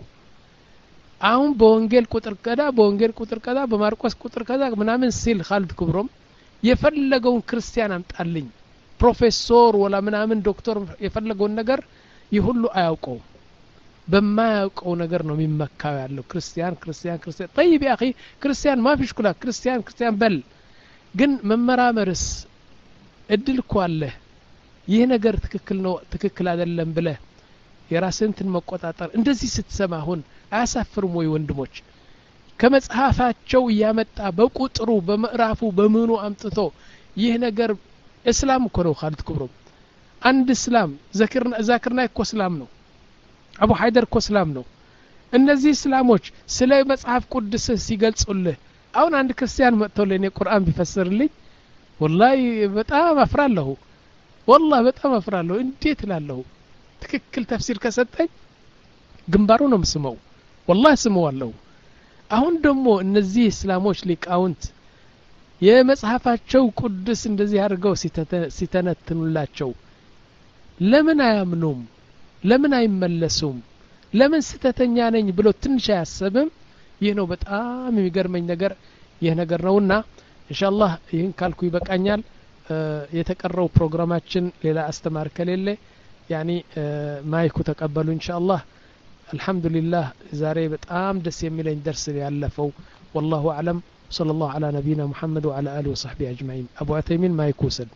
አሁን በወንጌል ቁጥር ቀዳ በወንጌል ቁጥር ቀዳ በማርቆስ ቁጥር ቀዳ ምናምን ሲል ኻሊድ ክብሮም የፈለገውን ክርስቲያን አምጣልኝ ፕሮፌሰር ወላ ምናምን ዶክተር የፈለገውን ነገር ይሁሉ አያውቀው በማያውቀው ነገር ነው የሚመካው ያለው ክርስቲያን ክርስቲያን ክርስቲያን طيب يا اخي ክርስቲያን ما فيش كلا ክርስቲያን ክርስቲያን በል ግን መመራመርስ እድል እኮ አለ ይሄ ነገር ትክክል ነው ትክክል አይደለም ብለ የራስህን መቆጣጠር እንደዚህ ስትሰማ አሁን አያሳፍርም ወይ ወንድሞች ከመጽሐፋቸው ያመጣ በቁጥሩ በመዕራፉ በምኑ አምጥቶ ይህ ነገር እስላም እኮ ነው ኻሊድ ክብሮም አንድ እስላም ዘክርና ዛክርና እኮ እስላም ነው አቡ ሃይደር እኮ እስላም ነው እነዚህ እስላሞች ስለ መጽሐፍ ቅዱስ ሲገልጹልህ አሁን አንድ ክርስቲያን መጥቶ ለኔ ቁርአን ቢፈስርልኝ ወላሂ በጣም አፍራለሁ ወላሂ በጣም አፍራለሁ እንዴት እላለሁ ትክክል ተፍሲር ከሰጠኝ ግንባሩ ነው መስመው ወላሂ ስመዋለሁ አሁን ደግሞ እነዚህ እስላሞች ሊቃውንት የመጽሐፋቸው ቅዱስ እንደዚህ አድርገው ሲተነትኑላቸው ለምን አያምኑም ለምን አይመለሱም ለምን ስተተኛ ነኝ ብሎ ትንሽ አያሰብም ይህ ነው በጣም የሚገርመኝ ነገር ይህ ነገር ነውና ኢንሻአላህ ይህን ካልኩ ይበቃኛል የተቀረው ፕሮግራማችን ሌላ አስተማር ከሌለ ያኒ ማይኩ ተቀበሉ ኢንሻአላህ አልহামዱሊላህ ዛሬ በጣም ደስ የሚለኝ ደርስ ያለፈው والله اعلم صلى الله على نبينا محمد وعلى اله وصحبه اجمعين ابو عثيمين ማይኩ ወሰድ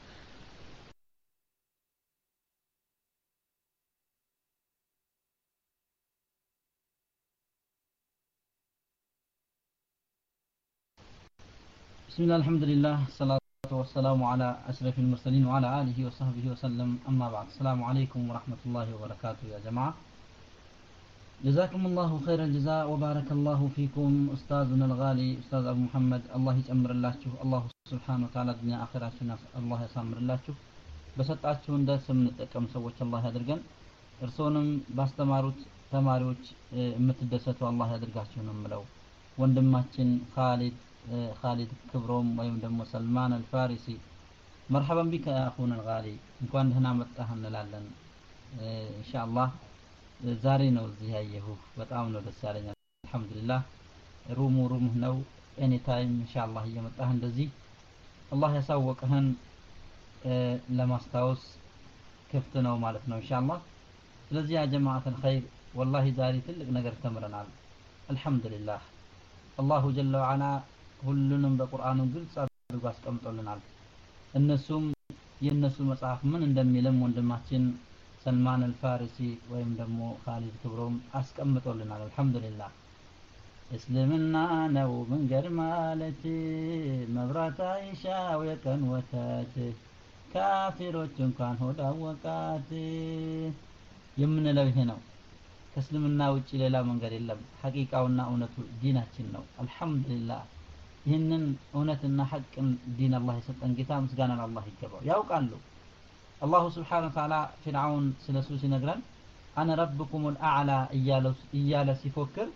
بسم الله الحمد لله الصلاة والسلام على أشرف المرسلين وعلى آله وصحبه وسلم أما بعد السلام عليكم ورحمة الله وبركاته يا جماعة جزاكم الله خير الجزاء وبارك الله فيكم أستاذنا الغالي أستاذ أبو محمد الله يجمر الله الله سبحانه وتعالى الدنيا آخرة الله يسامر الله بسطعتشون درس من التكم سوّش الله يدرجن እርሶንም ባስተማሩት ተማሪዎች የምትደሰቱ አላህ ያድርጋችሁ ነው የምለው ወንድማችን ኻሊድ خالد كبروم ويم دمو سلمان الفارسي مرحبا بك يا أخونا الغالي እንኳን ደህና መጣህ እንላለን ኢንሻአላህ ዛሬ ነው እዚህ ያየሁ በጣም ነው ደስ ያለኝ አልহামዱሊላህ ሩሙ ሩም ነው ኤኒ ታይም ኢንሻአላህ እየመጣህ እንደዚህ አላህ ያሳወቀህን ለማስታወስ ክፍት ነው ማለት ነው ኢንሻአላህ ስለዚህ ያ ጀማዓት الخير والله ዛሬ ትልቅ ነገር ተምረናል አልহামዱሊላህ አላሁ ጀለ ወዐላ ሁሉንም በቁርአኑ ግልጽ አድርጎ አስቀምጦልናል እነሱም የነሱ መጽሐፍ ምን እንደሚልም ወንድማችን ሰልማን አልፋሪሲ ወይም ደግሞ ኻሊድ ክብሮም አስቀምጦልናል አልহামዱሊላህ እስልምና ነው መንገድ ማለት መብራት አይሻው የቀን ወተት ካፊሮች እንኳን ሆዳ ወቃት የምንለው ይሄ ነው ከእስልምና ውጪ ሌላ መንገድ የለም ሐቂቃውና እውነቱ ዲናችን ነው አልহামዱሊላህ ይህንን እውነትና ሐቅን ዲን አላህ የሰጠን ጌታ ምስጋና ለአላህ ይገባው ያውቃሉ አላሁ Subhanahu Wa Ta'ala ፍርዓውን ስለሱ ሲነግረን አነ ረብኩሙል አዕላ እያለ ሲፎክር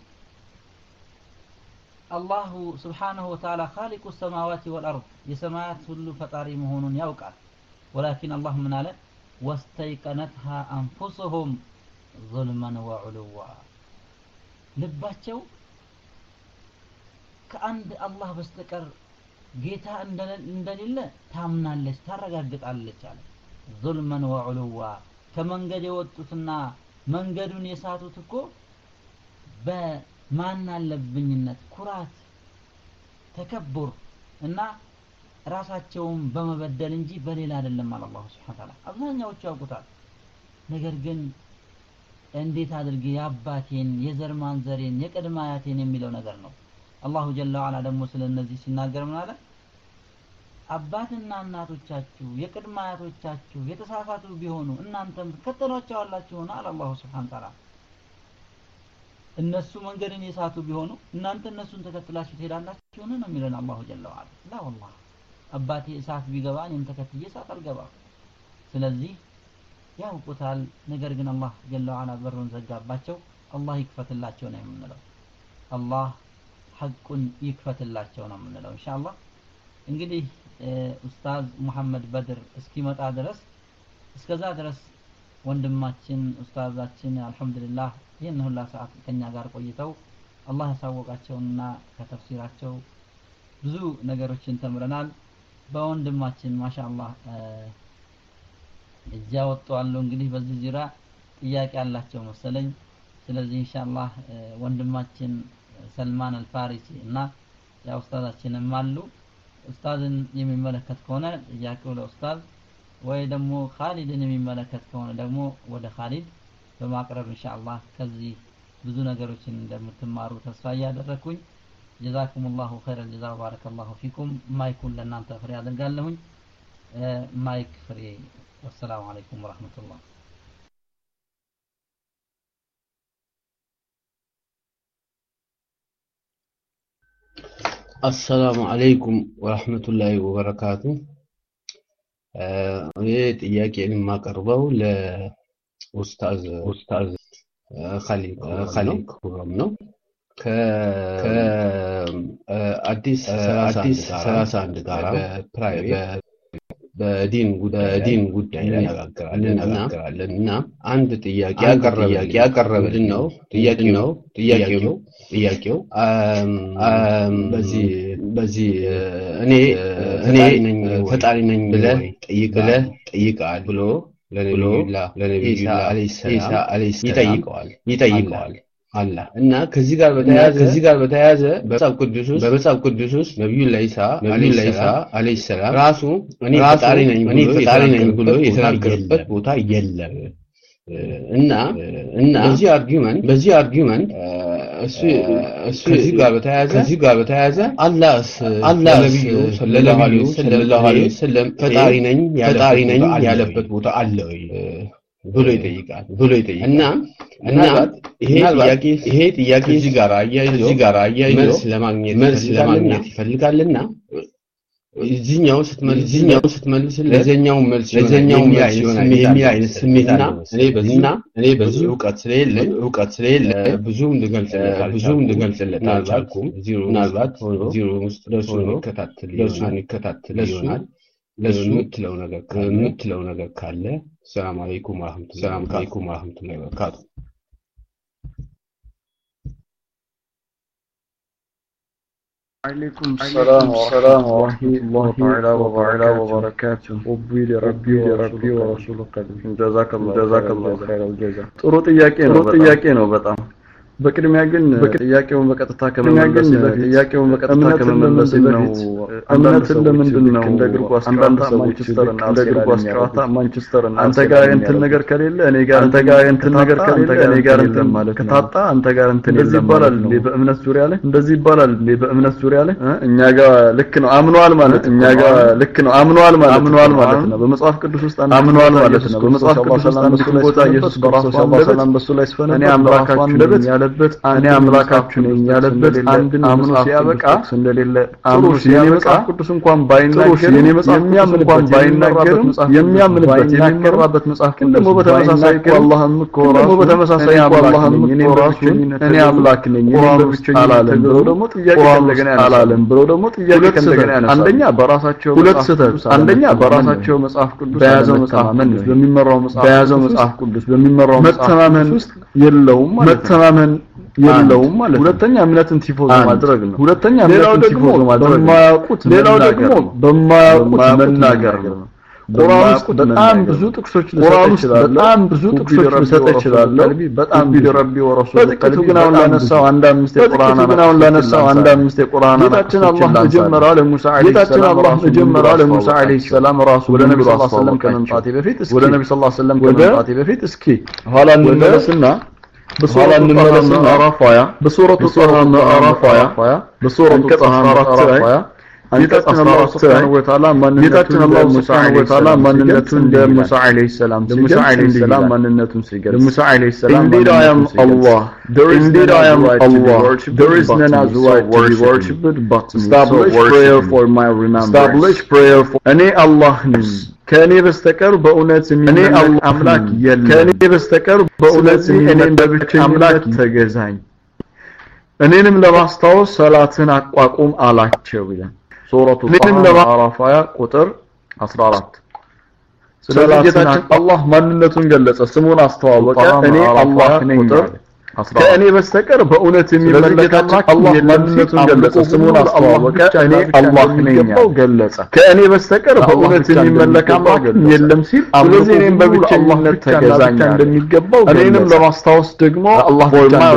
አላሁ Subhanahu Wa Ta'ala خالق السماوات والارض የሰማያት ሁሉ ፈጣሪ መሆኑን ያውቃል ولكن الله ምን አለ واستيقنتها انفسهم ظلما وعلوا ልባቸው ከአንድ አላህ በስተቀር ጌታ እንደሌለ ታምናለች ታረጋግጣለች አለ ظلما وعلوا ከመንገድ የወጡትና መንገዱን የሳቱት እኮ በማን አለብኝነት ኩራት ተከብር እና ራሳቸውን በመበደል እንጂ በሌላ አይደለም አለ አላህ Subhanahu Wa Ta'ala አብዛኛዎቹ ያውቁታል ነገር ግን እንዴት አድርጌ ያባቴን የዘር ማንዘሬን የቅድመ አያቴን የሚለው ነገር ነው አላሁ ጀለ ወዐላ ደግሞ ስለነዚህ ሲናገር ምን አለ አባትና እናቶቻችሁ የቅድመ አያቶቻችሁ የተሳሳቱ ቢሆኑ እናንተም ከተሏቸዋላችሁና አለ አላህ Subhanahu Wa Ta'ala እነሱ መንገድን የሳቱ ቢሆኑ እናንተ እነሱን ተከትላችሁ ትሄዳላችሁ ነው የሚለን አላሁ ጀለ ወዐላ ላ والله አባቴ እሳት ቢገባ እኔም ተከትዬ እሳት አልገባም ስለዚህ ያውቁታል ነገር ግን አላህ ጀለ ወዐላ በሩን ዘጋባቸው አላህ ይክፈትላቸው ነው የምንለው አላህ ሐቁን ይክፈትላቸው ነው የምንለው ኢንሻአላህ እንግዲህ ኡስታዝ መሐመድ በድር እስኪመጣ ድረስ እስከዛ ድረስ ወንድማችን ኡስታዛችን አልহামዱሊላህ ይህን ሁላ ሰዓት ከኛ ጋር ቆይተው አላህ ያሳወቃቸውና ከተፍሲራቸው ብዙ ነገሮችን ተምረናል በወንድማችን ማሻአላህ እጃወጣሉ እንግዲህ በዚህ ዙሪያ ጥያቄ አላቸው መሰለኝ ስለዚህ ኢንሻአላህ ወንድማችን ሰልማን አልፋሪሲ እና ያ ኡስታዛችንም አሉ ኡስታዝን የሚመለከት ከሆነ ጥያቄው ለኡስታዝ ወይ ደግሞ ኻሊድን የሚመለከት ከሆነ ደግሞ ወደ ኻሊድ በማቅረብ ኢንሻአላህ ከዚህ ብዙ ነገሮችን እንደምትማሩ ተስፋ ያደረኩኝ ጀዛኩሙላሁ ኸይረል ጀዛ ወባረከላሁ ፊኩም ማይኩን ለእናንተ ፍሬ አድርጋለሁኝ ማይክ ፍሬ والسلام عليكم ورحمة الله السلام عليكم ورحمة الله وبركاته እኔ ጥያቄን የማቀርበው ለኡስታዝ ኡስታዝ ኻሊድ ኻሊድ ኩራም ነው ከአዲስ አዲስ ሰላሳ አንድ ጋራ በፕራይቬት በዲን ጉዳይ ጉዳይ እንነጋገራለን እና አንድ ጥያቄ ያቀረበልን ነው ጥያቄው ነው ጥያቄው ጥያቄው በዚህ በዚህ እኔ እኔ ፈጣሪ ነኝ ብለህ ጠይቀህ ጠይቃል ብሎ ለነብዩላህ ለነብዩላህ ኢሳ አለይሂ ይጠይቀዋል ይጠይቀዋል አላህ እና ከዚህ ጋር በተያያዘ ከዚህ ጋር በተያያዘ በመጽሐፍ ቅዱስ ውስጥ በመጽሐፍ ቅዱስ ውስጥ ነብዩላህ ኢሳ ነብዩላህ ኢሳ አለይሂ ሰላም ራሱ እኔ ፈጣሪ ነኝ እኔ ፈጣሪ ነኝ ብሎ የተናገረበት ቦታ የለም እና እና በዚህ አርጊውመንት በዚህ አርጊውመንት እሱ እሱ ከዚህ ጋር በተያያዘ ከዚህ ጋር በተያያዘ አላህ አላህ ነብዩ ሰለላሁ ዐለይሂ ወሰለም ፈጣሪ ነኝ ፈጣሪ ነኝ ያለበት ቦታ አለ ወይ ብሎ ይጠይቃል ብሎ ይጠይቃል እና እና ይሄ ጥያቄ ይሄ ጥያቄ እዚህ ጋር አያይዞ እዚህ ጋር አያይዞ መልስ ለማግኘት መልስ ለማግኘት ይፈልጋልና እዚህኛው ስትመልስ እዚህኛው ስትመልስ ለዘኛው መልስ ለዘኛው መልስ ይሆናል የሚል አይነት ስሜትና እኔ በዚህና እኔ በዚህ ዕውቀት ስለሌለኝ ዕውቀት ስለሌለ ብዙ እንድገልጽለት ብዙ እንድገልጽለት አልቻልኩም ምናልባት ዚሮ ውስጥ ደርሶ ይከታተል ይሆናል ይከታተል ይሆናል ለሱ የምትለው ነገር የምትለው ነገር ካለ ሰላም አለይኩም ወራህመቱላሂ ሰላም አለይኩም ወራህመቱላሂ ወበረካቱ عليكم السلام ورحمة الله تعالى وبركاته وبي لربي وربي ورسوله قدم جزاك الله جزاك الله خير الجزاء ጥሩ ጥያቄ ነው ጥያቄ ነው በጣም በቅድሚያ ግን ጥያቄውን በቀጥታ ከመመለስ ጥያቄውን በቀጥታ ከመመለስ ነው እምነት ለምንድን ነው እንደ እግር ኳስ አንዳንድ ሰዎች እንደ እግር ኳስ ጨዋታ ማንቸስተር እና አንተ ጋር እንትን ነገር ከሌለ እኔ ጋር አንተ ጋር እንትን ነገር ከሌለ እኔ ጋር እንትን ማለት ከታጣ አንተ ጋር እንትን የለም ይባላል እንዴ በእምነት ዙሪያ ላይ እንደዚህ ይባላል እንዴ በእምነት ዙሪያ ላይ እኛ ጋር ልክ ነው አምኗል ማለት እኛ ጋር ልክ ነው አምኗል ማለት አምኗል ማለት ነው በመጽሐፍ ቅዱስ ውስጥ አምኗል ማለት ነው በመጽሐፍ ቅዱስ ውስጥ አንድ ቦታ ኢየሱስ በራሱ ሰላም በሱ ላይ ስፈነ እኔ አምላካችሁ እንደበት ያለበት እኔ አምላካችሁ ነኝ ያለበት አንድ አምኖ ሲያበቃ እንደሌለ አምኖ ሲያበቃ ቅዱስ እንኳን ባይናገር የሚያምን እንኳን ባይናገር የሚያምንበት የሚመራበት መጽሐፍ ግን ደግሞ በተመሳሳይ አላህም ኮራሱ በተመሳሳይ አላህም ኮራሱ እኔ አምላክ ነኝ አላለም ብሎ ደግሞ ጥያቄ እንደገና አላለም ብሎ ደግሞ ጥያቄ እንደገና ያነሳል አንደኛ በራሳቸው ሁለት ስህተት አንደኛ በራሳቸው መጽሐፍ ቅዱስ በያዘው መጽሐፍ ቅዱስ በሚመራው መጽሐፍ በያዘው መጽሐፍ ቅዱስ በሚመራው መተማመን ውስጥ የለውም መተማመን የለውም ማለት ሁለተኛ እምነትን ቲፎዞ ማድረግ ነው ሁለተኛ እምነትን ቲፎዞ ማድረግ በማያውቁት ሌላው ደግሞ በማያውቁት መናገር ነው ቁርአን ውስጥ በጣም ብዙ ጥቅሶች ልሰጥ ይችላል በጣም ብዙ ጥቅሶች ልሰጥ ይችላል በጣም ቢረቢ ወረሱል በጥቅቱ ግን አሁን ላነሳው አንድ አምስት የቁርአን ግን አሁን ላነሳው አንድ አምስት የቁርአን ጌታችን አላህ መጀመሪያ ለሙሳ አለይሂ ሰላም አላህ መጀመሪያ ለሙሳ አለይሂ ሰላም ራሱ ወደ ነብዩ ሰለላሁ ዐለይሂ ወሰለም ከመምጣቴ በፊት ወደ ነብዩ ሰለላሁ ዐለይሂ ወሰለም ከመምጣቴ በፊት እስኪ ኋላ እንመለስና በኋላ እንመለስና አራፋያ በሱረቱ ጣሃ አራፋያ በሱረቱ ጣሃ አራፋያ ጌታችን አላህ ሱብሓነሁ ወተዓላ ማንነቱን ለሙሳ አለይሂ ሰላም ማንነቱን ለሙሳ አለይሂ ሰላም ለሙሳ አለይሂ ሰላም ማንነቱን ሲገልጽ ለሙሳ አለይሂ ሰላም indeed I am Allah there is indeed I am Allah there is none as right to be worshipped but establish prayer for my remembrance establish prayer for እኔ አላህ ነኝ ከኔ በስተቀር በእውነት የሚመለክ አምላክ የለም ከኔ በስተቀር በእውነት የሚመለክ አምላክ ተገዛኝ እኔንም ለማስታወስ ሰላትን አቋቁም አላቸው ይላል ሱረቱ አራፋያ ቁጥር አስራ አራት ስለዚህ ጌታችን አላህ ማንነቱን ገለጸ ስሙን አስተዋወቀ እኔ አላህ ነኝ ከእኔ በስተቀር በእውነት የሚመለክ አላህ ማንነቱን ገለጸ ስሙን አስተዋወቀ እኔ አላህ ነኝ ገለጸ ከእኔ በስተቀር በእውነት የሚመለክ አምላክ የለም ሲል ስለዚህ እኔም በብቸኝነት ተገዛኝ እንደሚገባው እኔንም ለማስታወስ ደግሞ አላህ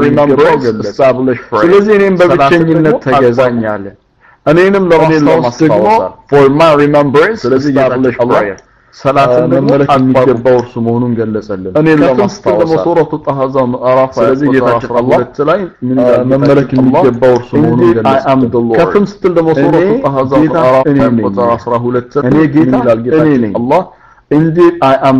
ገለጸ ስለዚህ እኔም በብቸኝነት ተገዛኝ አለ እኔንም ለማስታወስ ደግሞ for my remembrance ስለዚህ ያለሽ prayer ሰላትን መመለክ የሚገባው እርሱ መሆኑን ገለጸልን እኔ ለማስታወስ ደግሞ ሱረቱ ጣሃ ምዕራፍ ስለዚህ ጌታችን አላህ ላይ ምን መመለክ የሚገባው እርሱ መሆኑን ገለጸልን ከፍም ስትል ደግሞ ሱረቱ ጣሃ ምዕራፍ ቁጥር አስራ ሁለት እኔ ጌታ እኔ ነኝ አላህ indeed I am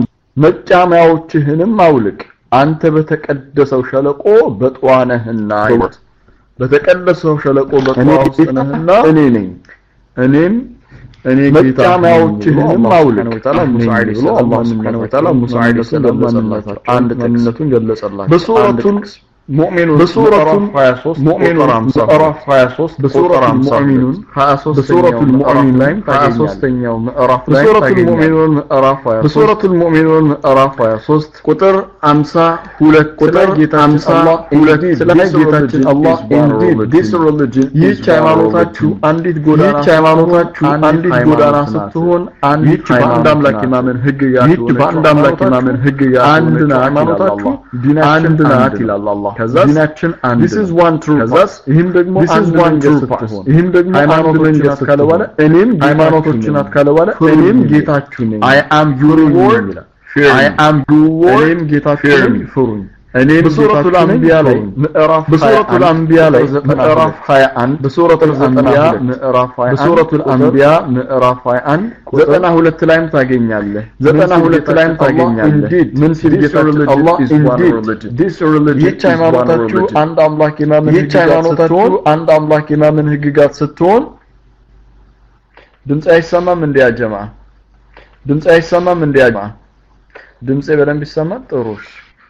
መጫማዎችህንም አውልቅ አንተ በተቀደሰው ሸለቆ በጧነህና አይወት በተቀደሰው ሸለቆ በጧነህና እኔ ነኝ እኔም እኔ ጌታዎችህንም አውልቅ ወተዓላ ሙሳ አለይሂ ሰላም አላህ ወተዓላ ሙሳ አለይሂ ሰላም አንድ ተነነቱን ገለጸላቸው በሱረቱን ሙእሚኑን በሱረቱን ሀያ ሶስት ሙእሚኑን ምዕራፍ ሀያ ሶስት በሱረቱል ሙእሚኑን ሀያ ሶስት በሱረቱል ሙእሚኑን ላይ ሀያ ሶስተኛው ምዕራፍ ላይ በሱረቱል ሙእሚኑን ምዕራፍ ሀያ ሶስት በሱረቱል ሙእሚኑን ምዕራፍ ሀያ ሶስት ቁጥር ሃምሳ ሁለት ቁጥር ጌታችን አላህ ሁለት ላይ ጌታችን አላህ indeed this religion ይህች ሃይማኖታችሁ አንዲት ጎዳና ይህች ሃይማኖታችሁ አንዲት ጎዳና ስትሆን አንዲት በአንድ አምላክ የማመን ህግጋት ይህች በአንድ አምላክ የማመን ህግጋት አንድ ሃይማኖታችሁ ዲናችን አንድ ይላል አላህ ዲናችን አንድ this is one true ከዛስ ይሄም ደግሞ አንድ መንገድ ስትሆን ይሄም ደግሞ ሃይማኖቶችን አትካለባለ እኔም ሃይማኖቶችን አትካለባለ እኔም ጌታችሁ ነኝ I am your Lord I am your Lord እኔም ጌታችሁ ነኝ ፍሩኝ እኔ በሱረቱል አንቢያ ላይ ምዕራፍ በሱረቱል አንቢያ ላይ ምዕራፍ ሀያ አንድ በሱረቱል አንቢያ ምዕራፍ ሀያ አንድ በሱረቱል አንቢያ ምዕራፍ ሀያ አንድ ዘጠና ሁለት ላይም ታገኛለህ ዘጠና ሁለት ላይም ታገኛለህ ምን ሲል ጌታችን አላህ indeed this religion ይህች ሃይማኖታችሁ አንድ አምላክ የማመን ይህች ሃይማኖታችሁ አንድ አምላክ የማመን ህግጋት ስትሆን ድምጽ አይሰማም እንዴ ያጀማ ድምጽ አይሰማም እንዴ ያጀማ ድምጽ በደንብ ይሰማል ጥሩሽ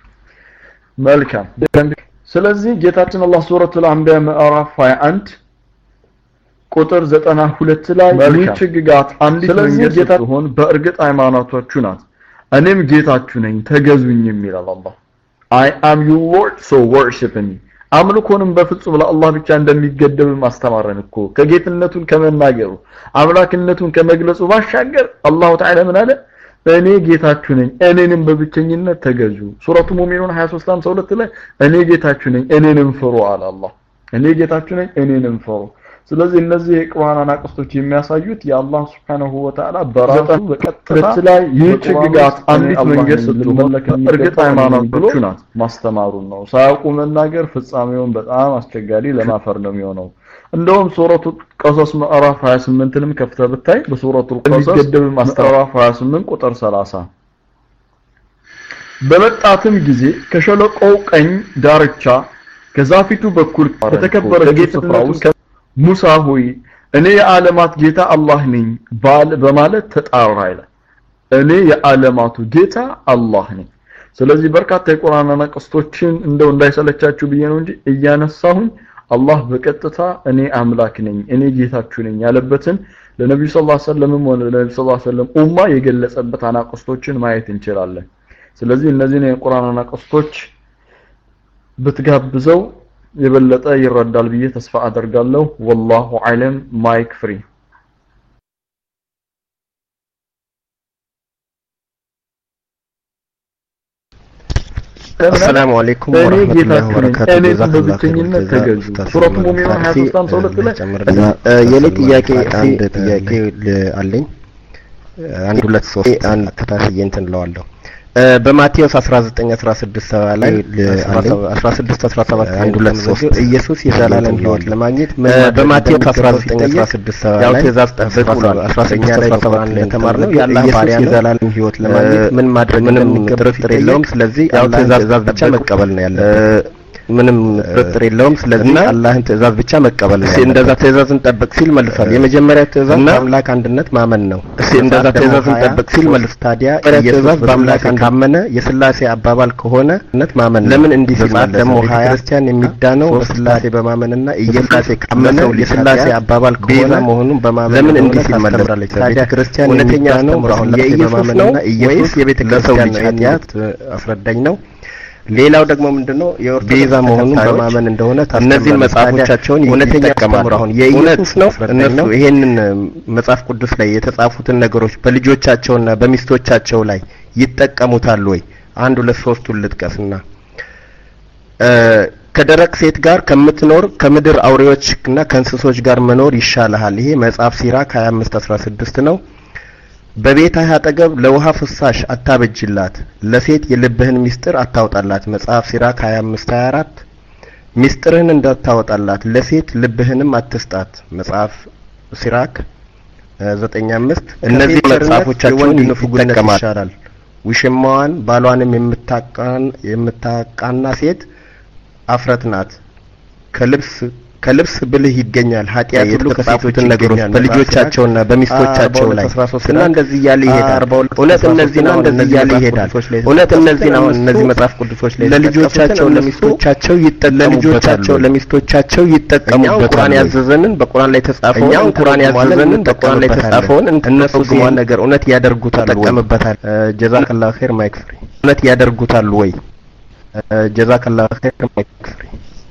መልካም ስለዚህ ጌታችን አላህ ሱረቱል አንቢያ ምዕራፍ ሀያ አንድ ቁጥር ዘጠና ሁለት ላይ ይህችግጋት አንዲት መንገድ ስትሆን በእርግጥ ሃይማኖታችሁ ናት እኔም ጌታችሁ ነኝ ተገዙኝም ይላል አላህ I am your Lord so worship me አምልኮንም በፍጹም ለአላህ ብቻ እንደሚገደብ ማስተማረን እኮ ከጌትነቱን ከመናገሩ አምላክነቱን ከመግለጹ ባሻገር አላሁ ተዓላ ምን አለ እኔ ጌታችሁ ነኝ እኔንም በብቸኝነት ተገዙ ሱረቱ ሙእሚኑን ሀያ ሶስት ሃምሳ ሁለት ላይ እኔ ጌታችሁ ነኝ እኔንም ፍሩ አለ አላህ እኔ ጌታችሁ ነኝ እኔንም ፍሩ ስለዚህ እነዚህ የቁርአን አናቅስቶች የሚያሳዩት የአላህ Subhanahu Wa Ta'ala በራሱ በቀጥታ ላይ ይህችግጋት አንዲት መንገድ ስትመለከ እርግጥ ሃይማኖቶቹ ናት ማስተማሩን ነው ሳያውቁ መናገር ፍጻሜውን በጣም አስቸጋሪ ለማፈር ነው የሚሆነው እንደውም ሱረቱ ቀሰስ ምዕራፍ ሀያ ስምንትንም ከፍተህ ብታይ በሱረቱ ቀሰስ ገደብ ምዕራፍ ሀያ ስምንት ቁጥር ሰላሳ በመጣትም ጊዜ ከሸለቆው ቀኝ ዳርቻ ከዛፊቱ በኩል በተከበረ ስፍራ ውስጥ ሙሳ ሆይ እኔ የዓለማት ጌታ አላህ ነኝ ባል በማለት ተጣራ ይላል እኔ የዓለማቱ ጌታ አላህ ነኝ ስለዚህ በርካታ የቁርአን አናቅስቶችን እንደው እንዳይሰለቻችሁ ብዬ ነው እንጂ እያነሳሁኝ አላህ በቀጥታ እኔ አምላክ ነኝ እኔ ጌታችሁ ነኝ ያለበትን ለነብዩ ሰለላሁ ዐለይሂ ወሰለም ሆነ ለነብዩ ሰለላሁ ዐለይሂ ወሰለም ኡማ የገለጸበት አናቅስቶችን ማየት እንችላለን ስለዚህ እነዚህን የቁርአን አናቅስቶች ብትጋብዘው የበለጠ ይረዳል ብዬ ተስፋ አደርጋለሁ والله اعلم ማይክ ፍሪ السلام عليكم ورحمة الله وبركاته جزاك الله خير ሱረቱ ሙእሚኑን ሀያ ሶስት ሀምሳ ሁለት ላይ የኔ ጥያቄ አንድ ጥያቄ አለኝ አንድ ሁለት ሶስት አንድ ተታስዬ እንትን ለዋለሁ በማቴዎስ አስራ ዘጠኝ አስራ ስድስት ላይ አስራ ስድስት አስራ ሰባት አንድ ሁለት ሶስት ኢየሱስ የዘላለም ሕይወት ለማግኘት በማቴዎስ አስራ ዘጠኝ አስራ ስድስት ያው ትእዛዝ ጠብቁ አስራ ዘጠኝ አስራ ሰባት ላይ ተማርነው ያላህ ባሪያ የዘላለም ሕይወት ለማግኘት ምን ማድረግ ምንም ጥርጥር የለውም ስለዚህ ያው ትእዛዝ ብቻ መቀበል ነው ያለበት ምንም ጥርጥር የለውም ስለዚህ አላህን ትእዛዝ ብቻ መቀበል ነው እሺ እንደዛ ትእዛዝን ጠብቅ ሲል መልሷል የመጀመሪያው ትእዛዝ በአምላክ አንድነት ማመን ነው እሺ እንደዛ ትእዛዝን ጠብቅ ሲል መልስ ታዲያ ኢየሱስ በአምላክ ካመነ የሥላሴ አባባል ከሆነ ነት ማመን ለምን እንዲህ ሲል ደግሞ ክርስቲያን የሚዳነው በሥላሴ በማመንና ኢየሱስ ካመነ የሥላሴ አባባል ከሆነ መሆኑን በማመን ለምን እንዲህ ሲል መልስ ታዲያ ክርስቲያን እውነተኛ ነው የኢየሱስ ነውና ኢየሱስ የቤተ ክርስቲያን ኃጢአት አስረዳኝ ነው ሌላው ደግሞ ምንድነው የኦርቶዶክስ መሆኑን በማመን እንደሆነ እነዚህ መጽሐፎቻቸውን ይተቀማሉ አሁን የኢየሱስ ነው እነሱ ይሄንን መጽሐፍ ቅዱስ ላይ የተጻፉትን ነገሮች በልጆቻቸውና በሚስቶቻቸው ላይ ይተቀሙታል ወይ አንድ ሁለት ሶስቱን ልጥቀስና ከደረቅ ሴት ጋር ከምትኖር ከምድር አውሬዎችና ከእንስሶች ጋር መኖር ይሻላል ይሄ መጽሐፍ ሲራክ ሀያ አምስት አስራ ስድስት ነው በቤትህ አጠገብ ለውሃ ፍሳሽ አታበጅላት ለሴት የልብህን ሚስጥር አታውጣላት መጽሐፍ ሲራክ ሀያ አምስት ሀያ አራት ሚስጥርህን እንዳታወጣላት ለሴት ልብህንም አትስጣት መጽሐፍ ሲራክ ዘጠኝ አምስት እነዚህ መጽሐፎቻቸውን ይተቀማሉ ውሽማዋን ባሏንም የምታቃን የምታቃና ሴት አፍረት ናት ከልብስ ከልብስ ብልህ ይገኛል ኃጢያት ሁሉ ከሴቶችን ነገሮች በልጆቻቸውና በሚስቶቻቸው ላይ እና እንደዚህ ያለ ይሄዳል እውነት እነዚህ ነው እንደዚህ ያለ ይሄዳል እውነት እነዚህ ነው እነዚህ መጽሐፍ ቅዱሶች ላይ ለልጆቻቸው ለሚስቶቻቸው ይጠቀሙበታል ለሚስቶቻቸው ይጠቀሙበታል ቁርአን ያዘዘንን በቁርአን ላይ ተጻፈውን ቁርአን ያዘዘንን በቁርአን ላይ ተጻፈውን እነሱ ግን ነገር እውነት ያደርጉታል ተጠቀሙበታል ጀዛከላሁ ኸይር ማይክ ፍሪ እውነት ያደርጉታል ወይ ጀዛከላሁ ኸይር ማይክ ፍሪ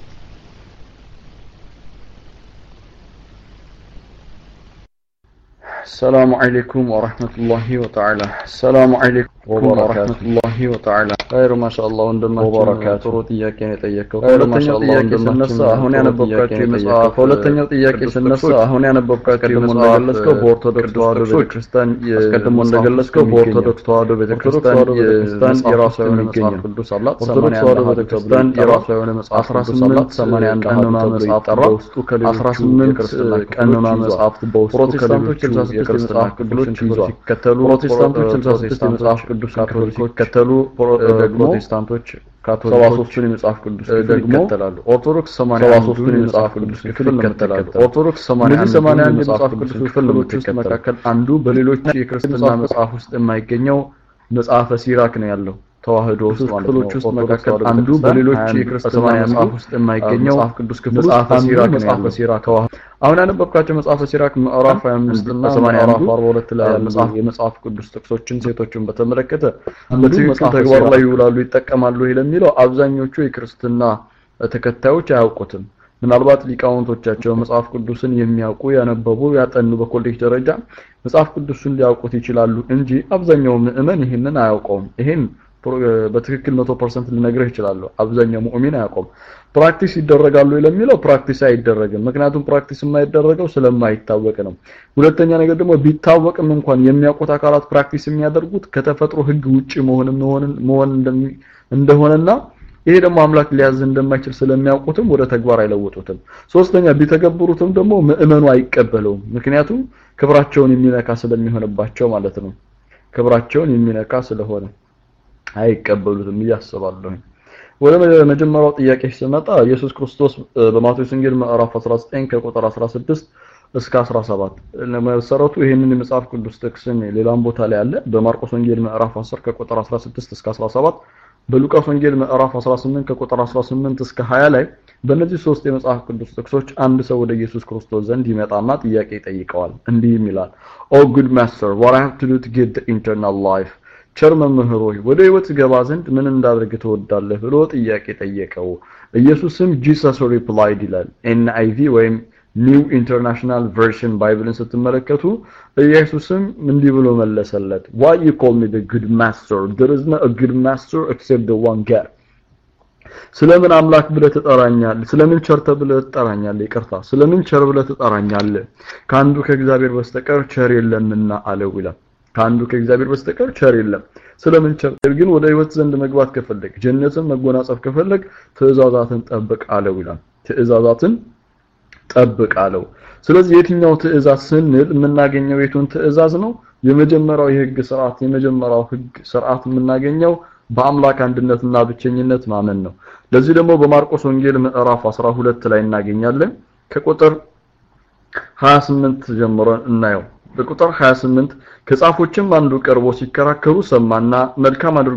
السلام عليكم ورحمة الله وتعالى السلام عليكم ورحمة الله وتعالى خير ما شاء الله عندما وبركاته ሮጥያቄ ነው የጠየቀው ሁለተኛው ጥያቄ ስነሳ አሁን ያነበብካቸው መጽሐፍ ሁለተኛው ጥያቄ ስነሳ አሁን ያነበብካቸው እንደገለጽከው በኦርቶዶክስ ተዋህዶ ቤተክርስቲያን አስቀድሞ እንደገለጽከው በኦርቶዶክስ ተዋህዶ ቤተክርስቲያን የራሱ የሆነ መጽሐፍ ቅዱስ አላት ኦርቶዶክስ ተዋህዶ ቤተክርስቲያን የራሱ የሆነ መጽሐፍ አስራ ስምንት ሰማንያ አንድ ቀኖና መጽሐፍ በውስጡ አስራ ስምንት ቀኖና መጽሐፍ በውስጡ ፕሮቴስታንቶች የክርስትና ቅዱሶች ሲከተሉ ፕሮቴስታንቶች ስልሳ ስድስት መጽሐፍ ቅዱስ ካቶሊኮች ከተሉ ፕሮቴስታንቶች ካቶሊኮችን የመጽሐፍ ቅዱስ ደግሞ ይከተላሉ ኦርቶዶክስ ሰማንያ ሶስቱን የመጽሐፍ ቅዱስ ክፍል ይከተላሉ ኦርቶዶክስ ሰማንያ አንድ የመጽሐፍ ቅዱስ ክፍል መካከል አንዱ በሌሎች የክርስትና መጽሐፍ ውስጥ የማይገኘው መጽሐፈ ሲራክ ነው ያለው ተዋህዶ ውስጥ ማለት ነው ውስጥ መካከል አንዱ በሌሎች የክርስትና መጽሐፍ ውስጥ የማይገኘው መጽሐፍ ቅዱስ ክፍል መጽሐፍ ሲራክ መጽሐፍ ሲራክ አሁን ያነበብካቸው መጽሐፍ ሲራክ ምዕራፍ ሀያ አምስት እና ምዕራፍ አርባ ሁለት ላይ መጽሐፍ የመጽሐፍ ቅዱስ ጥቅሶችን ሴቶችን በተመለከተ በትክክል ተግባር ላይ ይውላሉ ይጠቀማሉ ለሚለው አብዛኞቹ የክርስትና ተከታዮች አያውቁትም ምናልባት ሊቃውንቶቻቸው መጽሐፍ ቅዱስን የሚያውቁ ያነበቡ ያጠኑ በኮሌጅ ደረጃ መጽሐፍ ቅዱስን ሊያውቁት ይችላሉ እንጂ አብዛኛው ምእመን ይሄንን አያውቀውም ይሄን በትክክል መቶ ፐርሰንት ልነግርህ ይችላል አብዛኛው ሙእሚን አያውቀውም ፕራክቲስ ይደረጋሉ ለሚለው ፕራክቲስ አይደረግም ምክንያቱም ፕራክቲስ የማይደረገው ስለማይታወቅ ነው ሁለተኛ ነገር ደግሞ ቢታወቅም እንኳን የሚያውቁት አካላት ፕራክቲስ የሚያደርጉት ከተፈጥሮ ህግ ውጪ መሆን መሆን መሆን እንደሆነና ይሄ ደግሞ አምላክ ሊያዝ እንደማይችል ስለሚያውቁትም ወደ ተግባር አይለውጡትም ሶስተኛ ቢተገብሩትም ደግሞ ምእመኑ አይቀበለውም ምክንያቱም ክብራቸውን የሚነካ ስለሚሆንባቸው ማለት ነው ክብራቸውን የሚነካ ስለሆነ አይቀበሉትም ያስባሉ ወደ መጀመሪያው ጥያቄ ሲመጣ ኢየሱስ ክርስቶስ በማቴዎስ ወንጌል ምዕራፍ አስራ ዘጠኝ ከቁጥር አስራ ስድስት እስከ አስራ ሰባት ለመሰረቱ ይሄንን የመጽሐፍ ቅዱስ ጥቅስን ሌላም ቦታ ላይ አለ በማርቆስ ወንጌል ምዕራፍ አስር ከቁጥር አስራ ስድስት እስከ አስራ ሰባት በሉቃስ ወንጌል ምዕራፍ አስራ ስምንት ከቁጥር አስራ ስምንት እስከ ሀያ ላይ በእነዚህ ሶስት የመጽሐፍ ቅዱስ ጥቅሶች አንድ ሰው ወደ ኢየሱስ ክርስቶስ ዘንድ ይመጣና ጥያቄ ይጠይቀዋል እንዲህ ይላል Oh good master what I have to do to get the eternal life ቸር መምህር ሆይ ወደ ህይወት ገባ ዘንድ ምን እንዳደርግ ትወዳለህ ብሎ ጥያቄ ጠየቀው ኢየሱስም Jesus replied ይላል ኤን አይ ቪ ወይም ኒው ኢንተርናሽናል ቨርዥን ባይብልን ስትመለከቱ ኢየሱስም እንዲህ ብሎ መለሰለት Why you call me the good master there is no a good master except the one God ስለምን አምላክ ብለህ ትጠራኛለህ ስለምን ቸር ተብለህ ትጠራኛለህ ይቅርታ ስለምን ቸር ብለህ ትጠራኛለህ ካንዱ ከእግዚአብሔር በስተቀር ቸር የለምና አለው ይላል ካንዱ ከእግዚአብሔር በስተቀር ቸር የለም ስለምን ቸር ግን ወደ ህይወት ዘንድ መግባት ከፈለክ ጀነትን መጎናጸፍ ከፈለክ ትእዛዛትን ጠብቅ አለው ይላል ትእዛዛትን ጠብቅ አለው ስለዚህ የትኛው ትእዛዝ ስንል የምናገኘው የቱን ትእዛዝ ነው የመጀመሪያው የህግ ሥርዓት የመጀመሪያው ህግ ሥርዓት የምናገኘው በአምላክ አንድነትና ብቸኝነት ማመን ነው ለዚህ ደግሞ በማርቆስ ወንጌል ምዕራፍ አስራ ሁለት ላይ እናገኛለን ከቁጥር ሃያ ስምንት ጀምሮ እናየው በቁጥር ሃያ ስምንት ከጻፎችም አንዱ ቀርቦ ሲከራከሩ ሰማና መልካም አድርጎ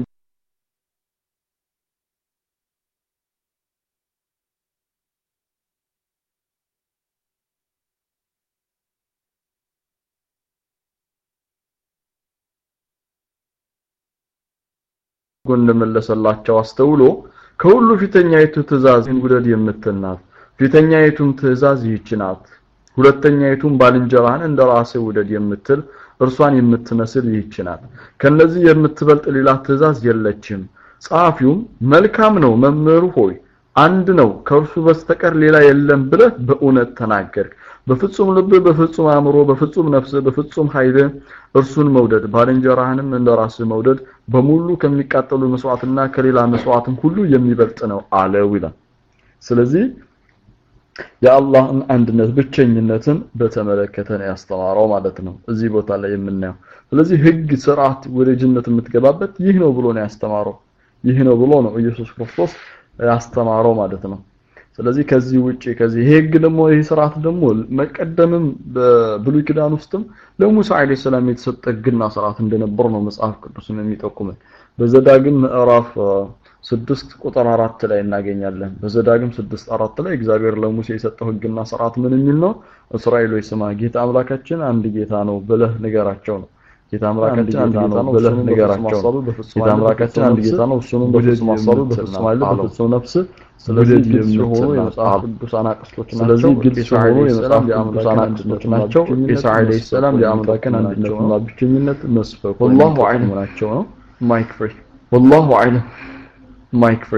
ጎን መለሰላቸው አስተውሎ ከሁሉ ፊተኛይቱ ትእዛዝ እንጉደድ የምትናት ፊተኛይቱም ትእዛዝ ይህች ናት ሁለተኛይቱም ባልንጀራህን እንደራስህ ውደድ የምትል እርሷን የምትመስል ይህች ናት ከነዚህ የምትበልጥ ሌላ ትእዛዝ የለችም ጻፊውም መልካም ነው መምህር ሆይ አንድ ነው ከእርሱ በስተቀር ሌላ የለም ብለህ በእውነት ተናገርክ በፍጹም ልብ በፍጹም አእምሮ በፍጹም ነፍስ በፍጹም ኃይል እርሱን መውደድ ባልንጀራህንም እንደራስህ መውደድ በሙሉ ከሚቃጠሉ መስዋዕትና ከሌላ መስዋዕትም ሁሉ የሚበልጥ ነው አለው ይላል ስለዚህ የአላህን አንድነት ብቸኝነትን በተመለከተ ነው ያስተማረው ማለት ነው እዚህ ቦታ ላይ የምናየው ስለዚህ ህግ ሥርዓት ወደ ጀነት የምትገባበት ይህ ነው ብሎ ነው ያስተማረው ይህ ነው ብሎ ነው ኢየሱስ ክርስቶስ ያስተማረው ማለት ነው ስለዚህ ከዚህ ውጪ ከዚህ ህግ ደግሞ ይህ ሥርዓት ደግሞ መቀደምም በብሉይ ኪዳን ውስጥም ለሙሳ አለይሂ ሰላም የተሰጠ ህግና ሥርዓት እንደነበር ነው መጽሐፍ ቅዱስን የሚጠቁመን በዘዳግም ምዕራፍ ስድስት ቁጥር አራት ላይ እናገኛለን በዘዳግም ስድስት አራት ላይ እግዚአብሔር ለሙሴ የሰጠው ህግና ሥርዓት ምን የሚል ነው እስራኤሎች ስማ ጌታ አምላካችን አንድ ጌታ ነው ብለህ ንገራቸው ነው ጌታ አምላካችን አንድ ጌታ ነው ብለህ ንገራቸው ጌታ አምላካችን አንድ ጌታ ነው እሱንም በፍጹም ሐሳብ በፍጹም ኃይል በፍጹም ነፍስ ስለዚህ ግልጽ ሆኖ የመጽሐፍ ቅዱስ አናቅስቶች ናቸው ስለዚህ ግልጽ ሆኖ የመጽሐፍ ቅዱስ አናቅስቶች ናቸው ኢሳ አለይሂ ሰላም የአምላክን አንድነትና ብቸኝነት መስፈር ወላሁ አዕለም ናቸው ነው ማይክ ፍሪ ወላሁ አዕለም ማይክ ፍሪ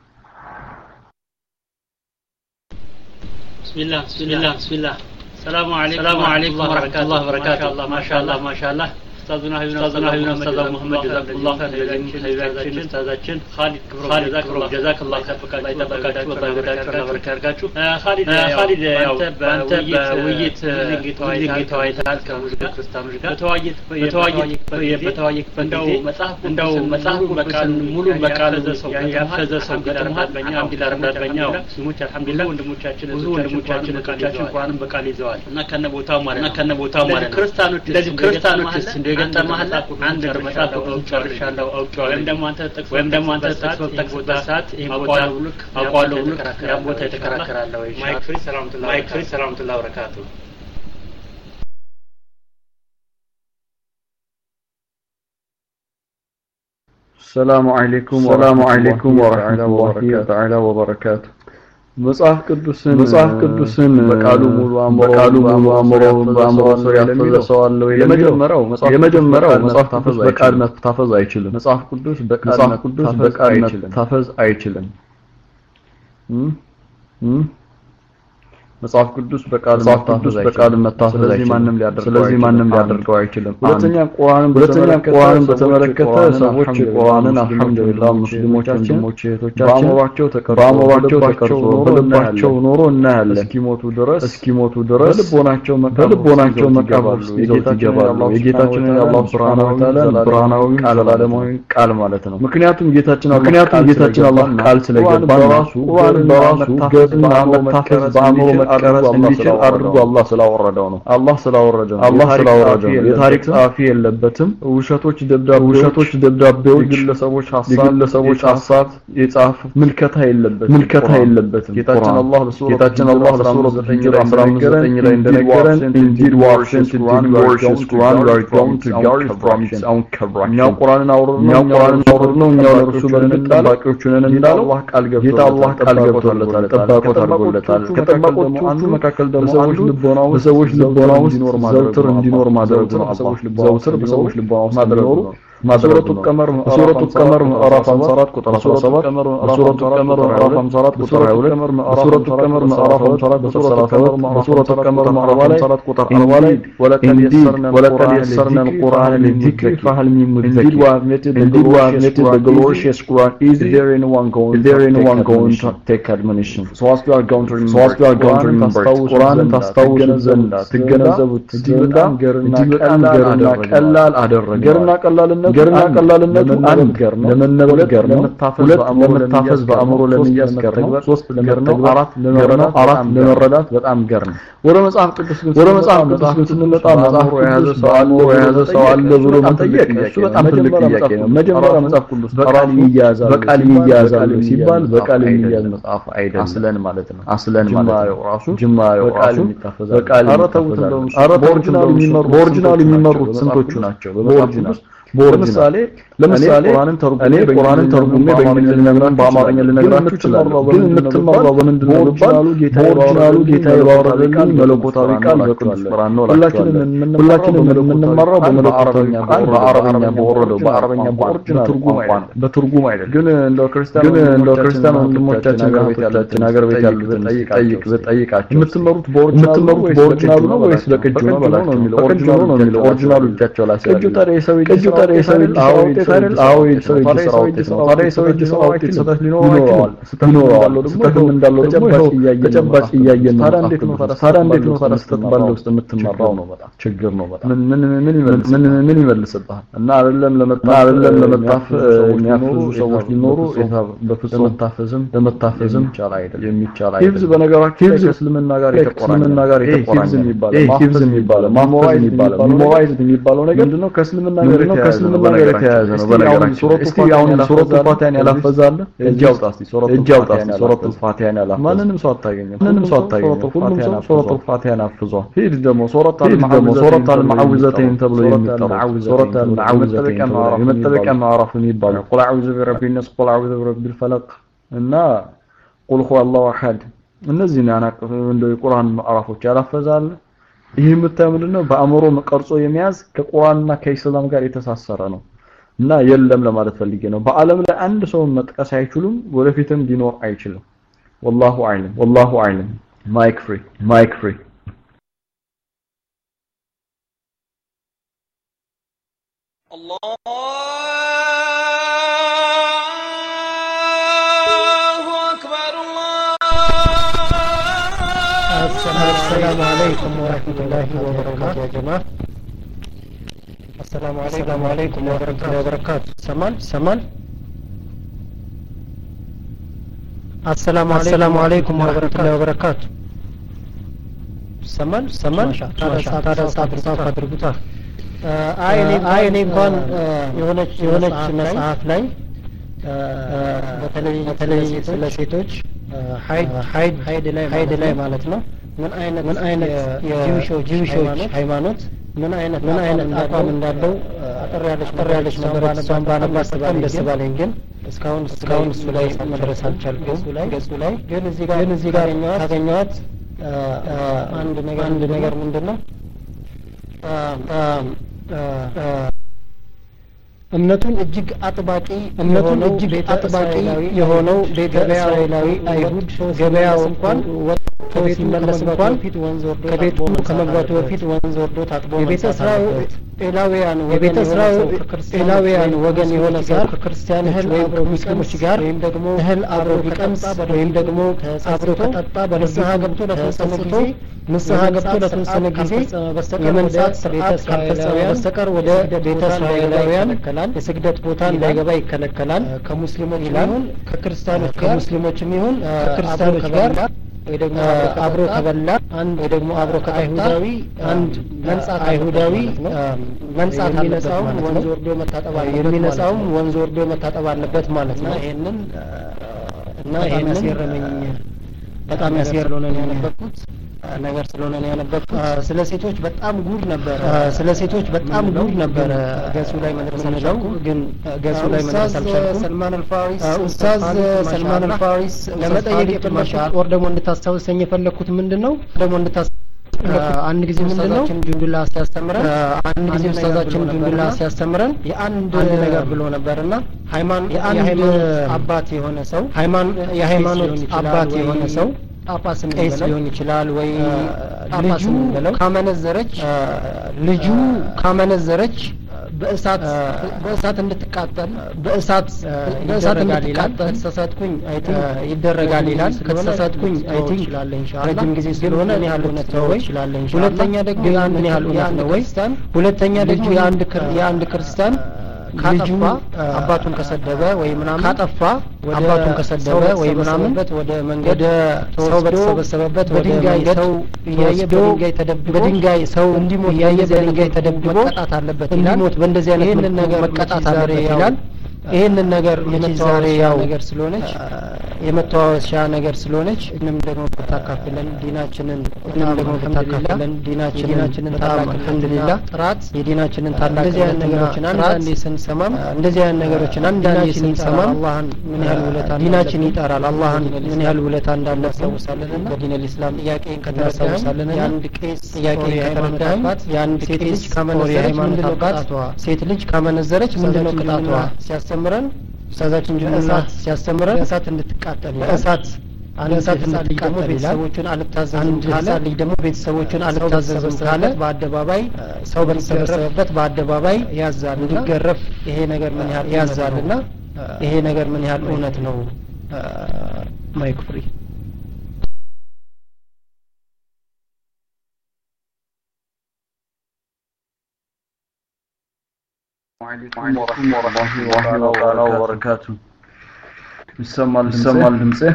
ቢስሚላህ ቢስሚላህ ቢስሚላህ ሰላሙ አለይኩም ሰላሙ አለይኩም ወራህመቱላሂ ወበረካቱሁ ማሻአላህ ማሻአላህ استاذنا استاذنا استاذ محمد جزاك الله خير خيراتችን استاذችን خالد ክብሮ جزاك الله خير ፈቃድ ይጠበቃችሁ በበረካቱ በረካችሁ خالد خالد ያው አንተ በውይይት ተወያይተሃል ከሙስሊም ክርስቲያኖች ጋር በተወያየት በተወያየት በተወያየት እንደው መጽሐፍ እንደው መጽሐፉ በቃል ሙሉ በቃል ዘሰው ያፈዘ ሰው ገጥሟል በእኛ አልሐምዱሊላህ በእኛው ሙስሊሞች አልሐምዱሊላህ ወንድሞቻችን ብዙ ወንድሞቻችን ቃላችን እንኳንም በቃል ይዘዋል እና ከነ ቦታው ማለት እና ከነ ቦታው ማለት ክርስቲያኖች ለዚህ ክርስቲያኖችስ እንደገጠመሃል አንድ መጽሐፍ ቅዱስ ጨርሻለሁ አውቀዋለሁ ወይም ደግሞ አንተ ተጠቅሶ ወይም ደግሞ አንተ ተጠቅሶ ተጠቅሶበት ሰዓት ይሄን ልክ አቋለው ልክ ያ ቦታ የተከራከራለሁ ማይክ ፍሪ ሰላምቱላህ ማይክ ፍሪ ሰላምቱላህ ወበረካቱ ሰላሙ አለይኩም ሰላሙ አለይኩም ወራህመቱላሂ ተዓላ ወበረካቱ መጽሐፍ ቅዱስን መጽሐፍ ቅዱስን በቃሉ ሙሉ አምሮ በቃሉ ሙሉ አምሮ በአምሮ ሰው ያፈዘሰው አለው የመጀመሪያው መጽሐፍ የመጀመሪያው መጽሐፍ ታፈዝ በቃል መታፈዝ አይችልም መጽሐፍ ቅዱስ በቃል መታፈዝ በቃል መታፈዝ አይችልም እም መጽሐፍ ቅዱስ በቃል መታፈዝ በቃል መታፈዝ ስለዚህ ማንንም ሊያደርገው ስለዚህ ማንንም ሊያደርገው አይችልም ሁለተኛ ቁርአንን ሁለተኛ ቁርአንን በተመለከተ ሰዎች ቁርአንን አልহামዱሊላህ ሙስሊሞቻችን ሞቼቶቻችን በአእምሯቸው ተቀርጾ ተቀርጾ በልባቸው ኖሮ እናያለን እስኪሞቱ ድረስ እስኪሞቱ ድረስ በልቦናቸው በልቦናቸው መቃብር ውስጥ ይገባሉ የጌታችንን የአላህ ሱብሃነሁ ወተዓላ ብርሃናዊ ቃል አለማዊ ቃል ማለት ነው ምክንያቱም ጌታችን ምክንያቱም ጌታችን አላህ ቃል ስለገባ በራሱ ቁርአን በራሱ ገጽና መታፈዝ በአእምሮ መቀረጽ እንዲችል አድርጎ አላህ ስላወረደው ነው አላህ ስላወረደው ነው አላህ ስላወረደው የታሪክ ጸሐፊ የለበትም ውሸቶች ደብዳቤዎች ውሸቶች ደብዳቤዎች ግለሰቦች ሐሳብ ግለሰቦች ሐሳብ የጻፍ ምልከታ የለበትም ምልከታ የለበትም ጌታችን አላህ በሱራ ጌታችን አላህ በሱራ ዘጠኝ አስራ አምስት ላይ እንደነገረን indeed was sent to the Quran we are going to guard from its own corruption እኛ ቁርአንን አውርደን እኛ ቁርአንን አውርደን እኛ ለርሱ በልንት ጠባቂዎች ነን እንዳለው አላህ ቃል ገብቶለታል ጌታ አላህ ቃል ገብቶለታል ጠባቆት አድርጎለታል ከተጠባቆቹ አንዱ መካከል ደግሞ ሰዎች ልቦናው ሰዎች ልቦናው እንዲኖር ማድረግ ዘውትር እንዲኖር ማድረግ ነው ሰዎች ልቦናው ዘውትር በሰዎች ልቦናው ማድረግ ነው سورة القمر سورة القمر ምዕራፍ ሃምሳ አራት ቁጥር አስራ ሰባት سورة القمر ምዕራፍ ሃምሳ አራት ቁጥር ሃያ ሁለት سورة القمر ምዕራፍ ሃምሳ አራት ቁጥር ሰላሳ ሁለት سورة القمر ምዕራፍ ሃምሳ አራት ቁጥር አርባ ላይ ولقد يسرنا القرآن للذكر فهل من مدكر Indeed we have made the glorious Quran is there anyone going is there anyone going to take admonition so as we are going to remember so as we are going to remember Quran ታስታውሱ ዘንድ ትገነዘቡት ዘንድ እጅግ በጣም ገርና ቀላል አደረገ ገርና ቀላልነቱ ገርና ቀላልነቱ አንድ ገር ነው ለመነበብ ገር ነው ለመታፈዝ በአእምሮ ለመያዝ ገር ነው ሶስት ለመተግበር አራት ለመረዳት አራት ለመረዳት በጣም ገር ነው ወደ መጽሐፍ ቅዱስ ወደ መጽሐፍ ቅዱስ ግን ስንመጣ መጽሐፍ የያዘ ሰው አለ የያዘ ሰው አለ ብሎ መጠየቅ እሱ በጣም ትልቅ ጥያቄ ነው መጀመሪያ መጽሐፍ ቅዱስ በቃል ይያዛል በቃል ይያዛል ሲባል በቃል የሚያዝ መጽሐፍ አይደለም አስለን ማለት ነው አስለን ማለት ነው ራሱ ጅማሬው ራሱ በቃል በኦሪጂናሉ የሚመሩ በኦሪጂናሉ የሚመሩት ስንቶቹ ናቸው በኦሪጂናል ለምሳሌ ለምሳሌ ቁርአንን ተርጉሜ ቁርአንን ተርጉሜ በእንግሊዝኛ ምናምን በአማርኛ ልነግራችሁ እችላለሁ ግን የምትመራው በምንድነው በኦሪጂናሉ ጌታዬ ጌታዬ ባወረደልኝ መለኮታዊ ቃል በቅዱስ ቁርአን ነው ሁላችንም ሁላችንም የምንመራው በመለኮታዊ ቃል በአረብኛ በወረደው በአረብኛ በኦሪጂናል ትርጉም አይደለም በትርጉም አይደለም ግን እንደው ክርስቲያን ግን እንደው ክርስቲያን ወንድሞቻችን ጋር ቤታችን ሀገር ቤት ያሉት ጠይቅ በጠይቃቸው የምትመሩት በኦሪጂናሉ በኦሪጂናሉ ነው ወይስ በቅጁ ነው ባላቸው ነው ኦሪጂናሉ ነው የሚለው ኦሪጂናሉ እጃቸው ላይ ቅጁ ታዲያ የሰው ቅጁ ታዲያ የሰው አዎ ይሰራል አዎ የሰው ይሰራል ታዲያ የሰው ይሰራል ስህተት ሊኖረው ይኖረዋል ደግሞ እንዳለው ደግሞ ተጨባጭ እያየን ነው ታዲያ እንዴት ነው ታዲያ እንዴት ነው ታዲያ ስህተት ባለው ውስጥ የምትመራው ነው በጣም ችግር ነው በጣም ምን ምን ምን ምን ምን ይመልስብሃል እና አይደለም ለመጣ አይደለም ለመጣፍ የሚያፍዙ ሰዎች ሊኖሩ በፍጹም መታፈዝም ለመታፈዝም ይቻል አይደለም የሚቻል አይደለም ሂብዝ በነገራችን ሂብዝ እስልምና ጋር የተቆራኘ እስልምና ጋር የተቆራኘ ሂብዝ የሚባለው ሂብዝ የሚባለው ማሞራይዝ የሚባለው ማሞራይዝ የሚባለው ነገር ምንድነው ከእስልምና ጋር ከእስልምና ጋር የተያያዘ ነው በነገራችን ሱረቱ ፋቲሃን ሱረቱ ፋቲሃን ያላፈዛለ እጅ አውጣ እስቲ ሱረቱ እጅ አውጣ እስቲ ሱረቱ ፋቲሃን ያላፈዛ ማንንም ሰው አታገኝም ማንንም ሰው አታገኝም ሁሉም ሰው ሱረቱ ፋቲሃን አፍዟል ሂድ ደግሞ ሱረቱ አልሙዓውዘተይን ተብሎ የሚጠራው ሱረቱ አልሙዓውዘተይን የመጠበቂያ ማዕራፍ የሚባለው ቁል አዑዙ ቢረቢን ነስ ቁል አዑዙ ቢረቢል ፈለቅ እና ቁል ሁወ አላሁ አሐድ እነዚህ ያናቀፉ እንደው የቁርአን ማዕራፎች ያላፈዛለ ይህ የምታየው ምንድነው በአእምሮ መቀርጾ የሚያዝ ከቁርአንና ከኢስላም ጋር የተሳሰረ ነው እና የለም ለማለት ፈልጌ ነው በአለም ላይ አንድ ሰው መጥቀስ አይችሉም ወደፊትም ሊኖር አይችልም والله اعلم والله اعلم ማይክ ፍሪ ማይክ ፍሪ الله اكبر السلام عليكم ورحمة الله وبركاته يا جماعة السلام عليكم السلام عليكم ورحمة الله وبركاته سمان سمان السلام السلام عليكم ورحمة الله وبركاته سمان سمان هذا صعب صعب አድርጉታ አይኔ አይኔ እንኳን የሆነች የሆነች መጽሐፍ ላይ በተለይ በተለይ ስለ ሴቶች ሃይድ ሃይድ ሃይድ ላይ ሃይድ ላይ ማለት ነው ምን አይነት ምን አይነት የጂውሾች ጂውሾች ሃይማኖት ምን አይነት ምን አይነት አቋም እንዳለው አጠር ያለች አጠር ያለች ነገር እሷን ባነባት በጣም ደስ ባለኝ ግን እስካሁን እስካሁን እሱ ላይ መድረስ አልቻልኩም ገጹ ላይ ግን እዚህ ጋር ግን እዚህ ጋር ካገኘኋት አንድ ነገር አንድ ነገር ምንድነው እምነቱን እጅግ አጥባቂ እምነቱን እጅግ አጥባቂ የሆነው ቤተ እስራኤላዊ አይሁድ ገበያው እንኳን ወጥቶ ሲመለስ እንኳን ከቤቱ ከመግባቱ በፊት ወንዝ ወርዶ ታጥቦ የቤተ እስራኤላውያን የቤተ እስራኤላውያን ወገን የሆነ ሰው ከክርስቲያን እህል ወይም ከሙስሊሞች ጋር ወይም ደግሞ እህል አብሮ ቢቀምስ ወይም ደግሞ አብሮ ከጠጣ በንስሐ ገብቶ ለተወሰነ ጊዜ ንስሐ ገብቶ ለተወሰነ ጊዜ የመንጻት ስርዓት ካልፈጸመ በስተቀር ወደ ቤተ እስራኤላውያን የስግደት ቦታ እንዳይገባ ይከለከላል ከሙስሊሞች ይሁን ከክርስቲያኖች ከሙስሊሞችም ይሁን ከክርስቲያኖች ጋር ወይ ደግሞ አብሮ ከበላ አንድ ወይ ደግሞ አብሮ ከአይሁዳዊ አንድ መንጻት አይሁዳዊ መንጻት አለበት ወንዝ ወርዶ መታጠብ የሚነጻው ወንዝ ወርዶ መታጠብ አለበት ማለት ነው ይሄንን እና ይሄንን ያስገረመኝ በጣም ያስገረመኝ ነው ያነበብኩት ነገር ስለሆነ ነው ያነበብኩት ስለ ሴቶች በጣም ጉድ ነበር ስለ ሴቶች በጣም ጉድ ነበር ገጹ ላይ መድረስ አልቻልኩም ግን ገጹ ላይ መድረስ አልቻልኩም ሰልማን አልፋሪስ ኡስታዝ ሰልማን አልፋሪስ ለመጠየቅ የተመረጠ ወር ደግሞ እንድታስታውሰኝ የፈለኩት ምንድነው ደግሞ እንድታስ አንድ ጊዜ ኡስታዛችን ጁንዱላ ሲያስተምረን አንድ ጊዜ ኡስታዛችን ጁንዱላ ሲያስተምረን የአንድ ነገር ብሎ ነበርና ሃይማኖት የአንድ አባት የሆነ ሰው ሃይማኖት የሃይማኖት አባት የሆነ ሰው ጳጳስን ቄስ ሊሆን ይችላል ወይ ጳጳስን ብለው ካመነዘረች ልጁ ካመነዘረች በእሳት በእሳት እንድትቃጠል በእሳት በእሳት እንድትቃጠል ተሳሳትኩኝ አይ ቲንክ ይደረጋል ይላል ከተሳሳትኩኝ አይ ቲንክ ይችላል ኢንሻአላህ ረጅም ጊዜ ስለሆነ እኔ ያለው ነው ወይ ይችላል ኢንሻአላህ ሁለተኛ ደግሞ ያን ያህል እውነት ነው ወይ ሁለተኛ ደግሞ የአንድ የአንድ ክርስቲያን ካጠፋ አባቱን ከሰደበ ወይ ምናምን ካጠፋ አባቱን ከሰደበ ወይ ምናምን ወደ መንገድ ሰው በተሰበሰበበት ወደ መንገድ ሰው ያየ በድንጋይ ተደብቆ በድንጋይ ሰው እንዲሞት ያየ በድንጋይ ተደብቆ መቀጣት አለበት ይላል እንዲሞት በእንደዚህ አይነት ነገር መቀጣት አለበት ይላል ይሄንን ነገር ዛሬ ያው ነገር ስለሆነች የመተዋወሻ ነገር ስለሆነች እንም ደግሞ ተታካፍለን ዲናችንን እንም ደግሞ ተታካፍለን ዲናችንን ታላቅ አልহামዱሊላህ ጥራት የዲናችንን ታላቅ ነገሮችን አንዳንዴ ስንሰማም እንደዚህ አይነት ነገሮችን አንዳንዴ ስንሰማም አላህን ምን ያህል ውለታ ዲናችን ይጠራል አላህን ምን ያህል ውለታ እንዳለ ተውሳለንና በዲነል ኢስላም ጥያቄን ከተረሳውሳለን የአንድ ቄስ ጥያቄን ከተረዳባት የአንድ ሴት ልጅ ካመነዘረች ምንድነው ቅጣቷ ሴት ልጅ ካመነዘረች ምንድነው ቅጣቷ ሲያስተምረን ኡስታዛችን ጁንዱላ ሲያስተምረን እሳት እንድትቃጠል እሳት አንድ እሳት እንድትቃጠል ቤተሰቦቹን አልታዘዝም ካለ ልጅ ደግሞ ቤተሰቦቹን አልታዘዝም ካለ በአደባባይ ሰው በተሰበሰበበት በአደባባይ ያዛል እንዲገረፍ ይሄ ነገር ምን ያህል ያዛልና ይሄ ነገር ምን ያህል እውነት ነው ማይክ ፍሪ وعليكم ورحمة الله وبركاته يسمى يسمى الدمسة